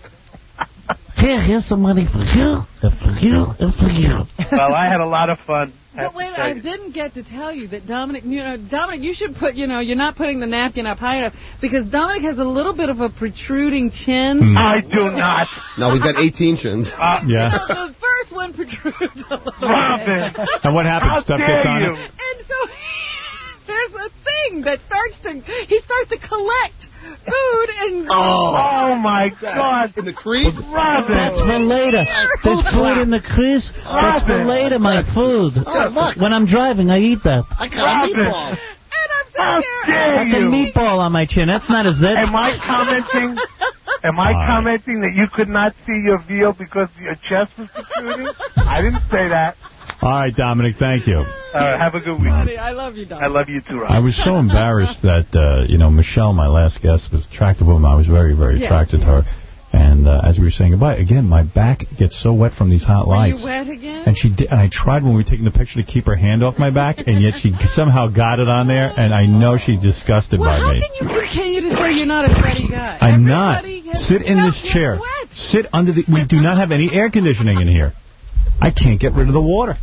Here, here's some money for you, and for you, and for you. Well, I had a lot of fun. But wait, I didn't get to tell you that Dominic, you know, Dominic, you should put, you know, you're not putting the napkin up high enough because Dominic has a little bit of a protruding chin. Hmm. I do not. No, he's got eighteen chins. Uh, Yeah. The first one one protrudes a little Robin. bit. And what happens? How Stuff dare gets on you? it? And so there's a thing that starts to, he starts to collect food and... Oh, my God. In the crease? Robin. That's for later. There's food in the crease. That's for later, my food. Oh, look. When I'm driving, I eat that. I got a meatball. And I'm How sitting there... dare That's a you? meatball on my chin. That's not a zit. Am I commenting? Am I right. commenting that you could not see your veal because your chest was protruding? I didn't say that. All right, Dominic, thank you. Uh, have a good week. Buddy, I love you, Doc. I love you too, Rob. I was so embarrassed that, uh, you know, Michelle, my last guest, was an attractive woman. I was very, very Yeah. attracted to her. And uh, as we were saying goodbye, again, my back gets so wet from these hot Were lights. you wet again? And she did, and I tried when we were taking the picture to keep her hand off my back, and yet she somehow got it on there, and I know she's disgusted Well, by how me. can you continue to say you're not a sweaty guy? I'm not. Everybody has Sit in felt this your chair. sweat. Sit under the... We do not have any air conditioning in here. I can't get rid of the water.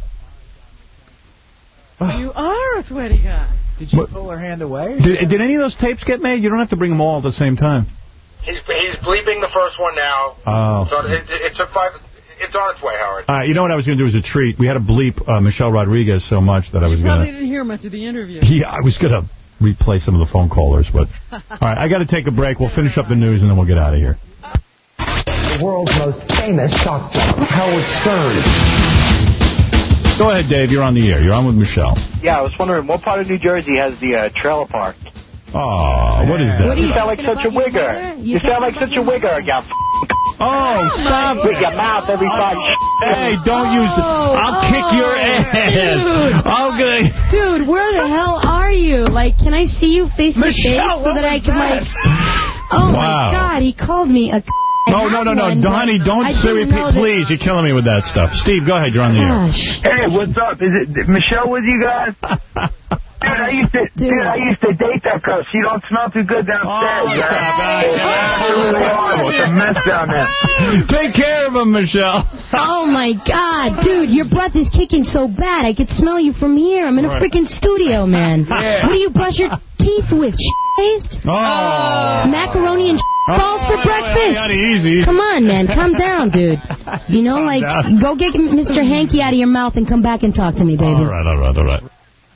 You are a sweaty guy. Did you What? pull her hand away? Did, did any of those tapes get made? You don't have to bring them all at the same time. He's he's bleeping the first one now. Oh. So it, it, it took five. It's on its way, Howard. Uh, you know what I was going to do as a treat? We had to bleep uh, Michelle Rodriguez so much that I was You going probably to... didn't hear much of the interview. Yeah, I was going to replay some of the phone callers, but... All right, I got to take a break. We'll finish up the news, and then we'll get out of here. The world's most famous shock jock, Howard Stern. Go ahead, Dave. You're on the air. You're on with Michelle. Yeah, I was wondering, what part of New Jersey has the uh, trailer park? Oh, what is that? What are you, you sound like such a wigger. You, you sound like such a wigger, you f***. Oh, stop. With your mouth every time. Hey, don't use it. I'll oh, kick your ass. Okay. Dude, where the hell are you? Like, can I see you face to face Michelle, so that I can, that? like... Oh, Wow. my God, he called me a... No, no, no, no. one, Donnie, don't I say didn't repeat. know that- Please, you're killing me with that stuff. Steve, go ahead. You're on the air. Gosh. Hey, what's up? Is it Michelle with you guys? Dude, I used to, dude. dude, I used to date that girl. She don't smell too good downstairs. Oh, It's absolutely horrible. It's a mess down there. Take care of him, Michelle. Oh, my God. Dude, your breath is kicking so bad. I could smell you from here. I'm in a Right. freaking studio, man. Yeah. What do you brush your teeth with? Paste? Oh. Macaroni and balls for Oh, breakfast? yeah, easy. Come on, man. Calm down, dude. You know, Calm like, down. go get Mister Hanky out of your mouth and come back and talk to me, baby. All right, all right, all right.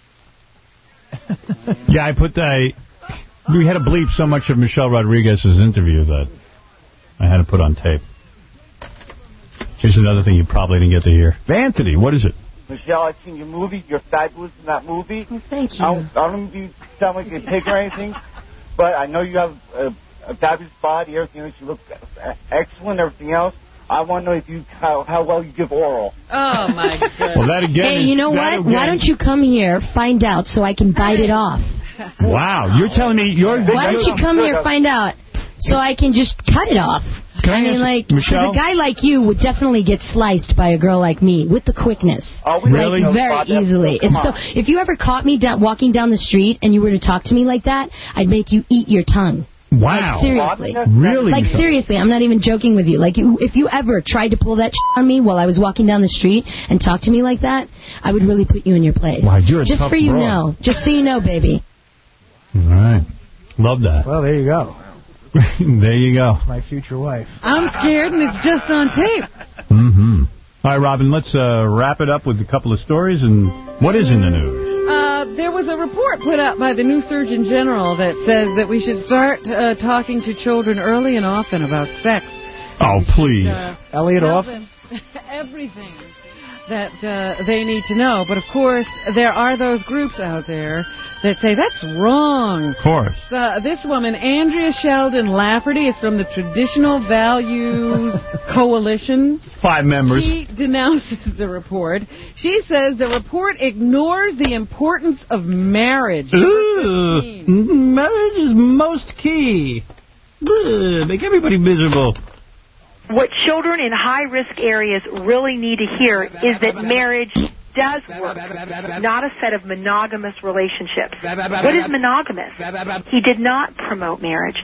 Yeah, I put that. We had to bleep so much of Michelle Rodriguez's interview that I had to put on tape. Here's another thing you probably didn't get to hear. Anthony, what is it? Michelle, I've seen your movie. You're fabulous in that movie. Well, thank you. I don't, I don't mean to sound like a pig or anything, but I know you have a, a fabulous body, everything else. You look excellent, everything else. I want to know if you how, how well you give oral. Oh, my goodness. Well, that again Hey, is, you know that what? again- Why don't you come here, find out, so I can bite it off? Wow, you're telling me you're... Why don't you come here, find out, so I can just cut it off? Can I I mean, ask- like, 'cause Michelle? a guy like you would definitely get sliced by a girl like me with the quickness. Oh, we Really? Like, very Bob, that's- easily. come It's so, on. if you ever caught me da- walking down the street and you were to talk to me like that, I'd make you eat your tongue. Wow. Like, seriously. Really? Like, seriously, I'm not even joking with you. Like, you, if you ever tried to pull that shit on me while I was walking down the street and talk to me like that, I would really put you in your place. Wow, you're a Just tough for you broad. know. Just so you know, baby. All right. Love that. Well, there you go. There you go. My future wife. I'm scared, and it's just on tape. Mm-hmm. All right, Robin, let's uh, wrap it up with a couple of stories. And what is in the news? Uh, there was a report put out by the new Surgeon General that says that we should start uh, talking to children early and often about sex. Oh, please. Uh, Elliot tell off. them everything that uh, they need to know. But, of course, there are those groups out there that say that's wrong. Of course. Uh, this woman, Andrea Sheldon Lafferty, is from the Traditional Values Coalition. Five members. She denounces the report. She says the report ignores the importance of marriage. Ugh. Marriage is most key. Ugh. Make everybody miserable. What children in high-risk areas really need to hear is that marriage does work, not a set of monogamous relationships. What is monogamous? He did not promote marriage.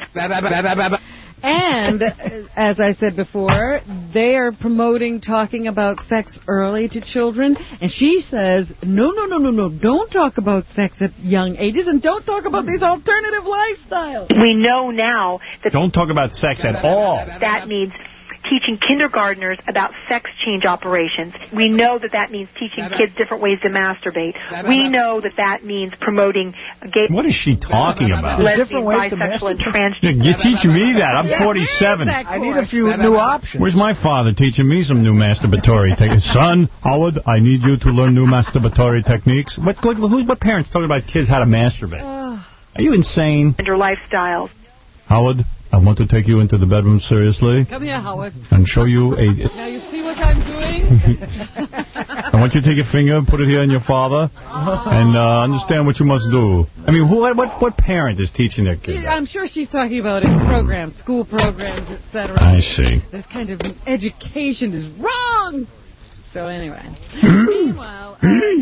And, as I said before, they are promoting talking about sex early to children. And she says, no, no, no, no, no, don't talk about sex at young ages, and don't talk about these alternative lifestyles. We know now that Don't talk about sex at all. that means teaching kindergartners about sex change operations. We know that that means teaching kids different ways to masturbate. We know that that means promoting gay... What is she talking about? Lesbian, bisexual, and transgender... You're teaching me that. I'm forty-seven. I need a few new options. Where's my father teaching me some new masturbatory techniques? Son, Howard, I need you to learn new masturbatory techniques. What, what, who, what parents talking about kids how to masturbate? Are you insane? And your lifestyles. Howard, I want to take you into the bedroom seriously. Come here, Howard. And show you a... Now you see what I'm doing? I want you to take your finger and put it here on your father and uh, understand what you must do. I mean, who, what what parent is teaching their kid? I'm sure she's talking about in programs, school programs, et cetera. I see. This kind of education is wrong. So anyway. Meanwhile,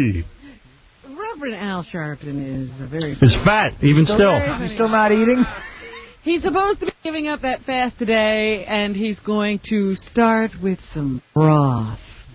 uh, Reverend Al Sharpton is a very... Is fat, even still. still. He's still not eating? He's supposed to be giving up that fast today, and he's going to start with some broth.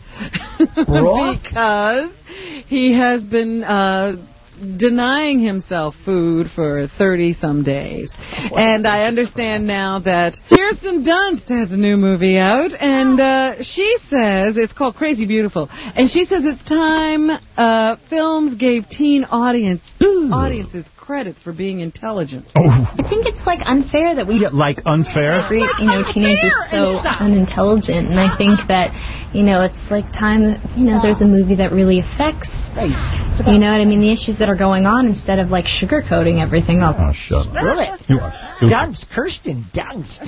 Broth? Because he has been uh, denying himself food for thirty-some days. And I understand now that Kirsten Dunst has a new movie out, and uh, she says, it's called Crazy Beautiful, and she says it's time uh, films gave teen audience audiences credit for being intelligent. Oh. I think it's like unfair that we yeah, like unfair. treat, you know, teenagers so unintelligent, and I think that, you know, it's like time that, you know, there's a movie that really affects, you know what I mean, the issues that are going on instead of like sugarcoating everything up. Oh, shut up. Really? You are. Dunst, Kirsten Dunst.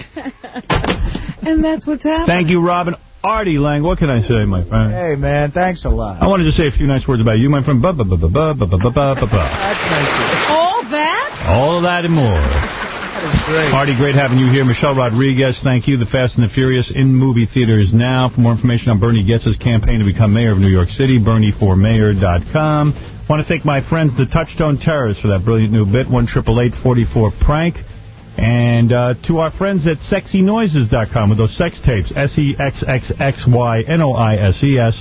And that's what's happening. Thank you, Robin. Artie Lang, what can I say, my friend? Hey, man, thanks a lot. I wanted to say a few nice words about you, my friend. Ba ba ba ba ba ba ba ba ba ba. That's nice. All that? All of that and more. That is great. Artie, great having you here. Michelle Rodriguez, thank you. The Fast and the Furious in movie theaters now. For more information on Bernie Goetz's campaign to become mayor of New York City, bernie for mayor dot com. I want to thank my friends, the Touchstone Terrorists, for that brilliant new bit, one eight eight eight, four four, prank. And uh, to our friends at sexy noises dot com with those sex tapes, S E X X X Y N O I S E S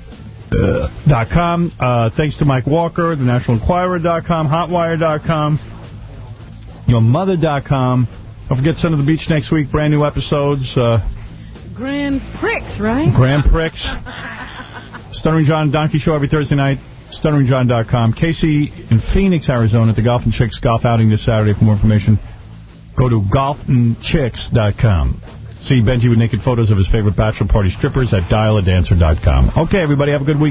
dot com. Uh, thanks to Mike Walker, the National Enquirer dot com, hotwire dot com, your mother dot com. Don't forget, Son of the Beach next week, brand new episodes. Uh, Grand Prix, right? Grand Prix. Stuttering John Donkey Show every Thursday night. stuttering john dot com. Casey in Phoenix, Arizona at the Golf and Chicks Golf Outing this Saturday. For more information, go to golf and chicks dot com. See Benji with naked photos of his favorite bachelor party strippers at dial a dancer dot com. Okay, everybody, have a good week.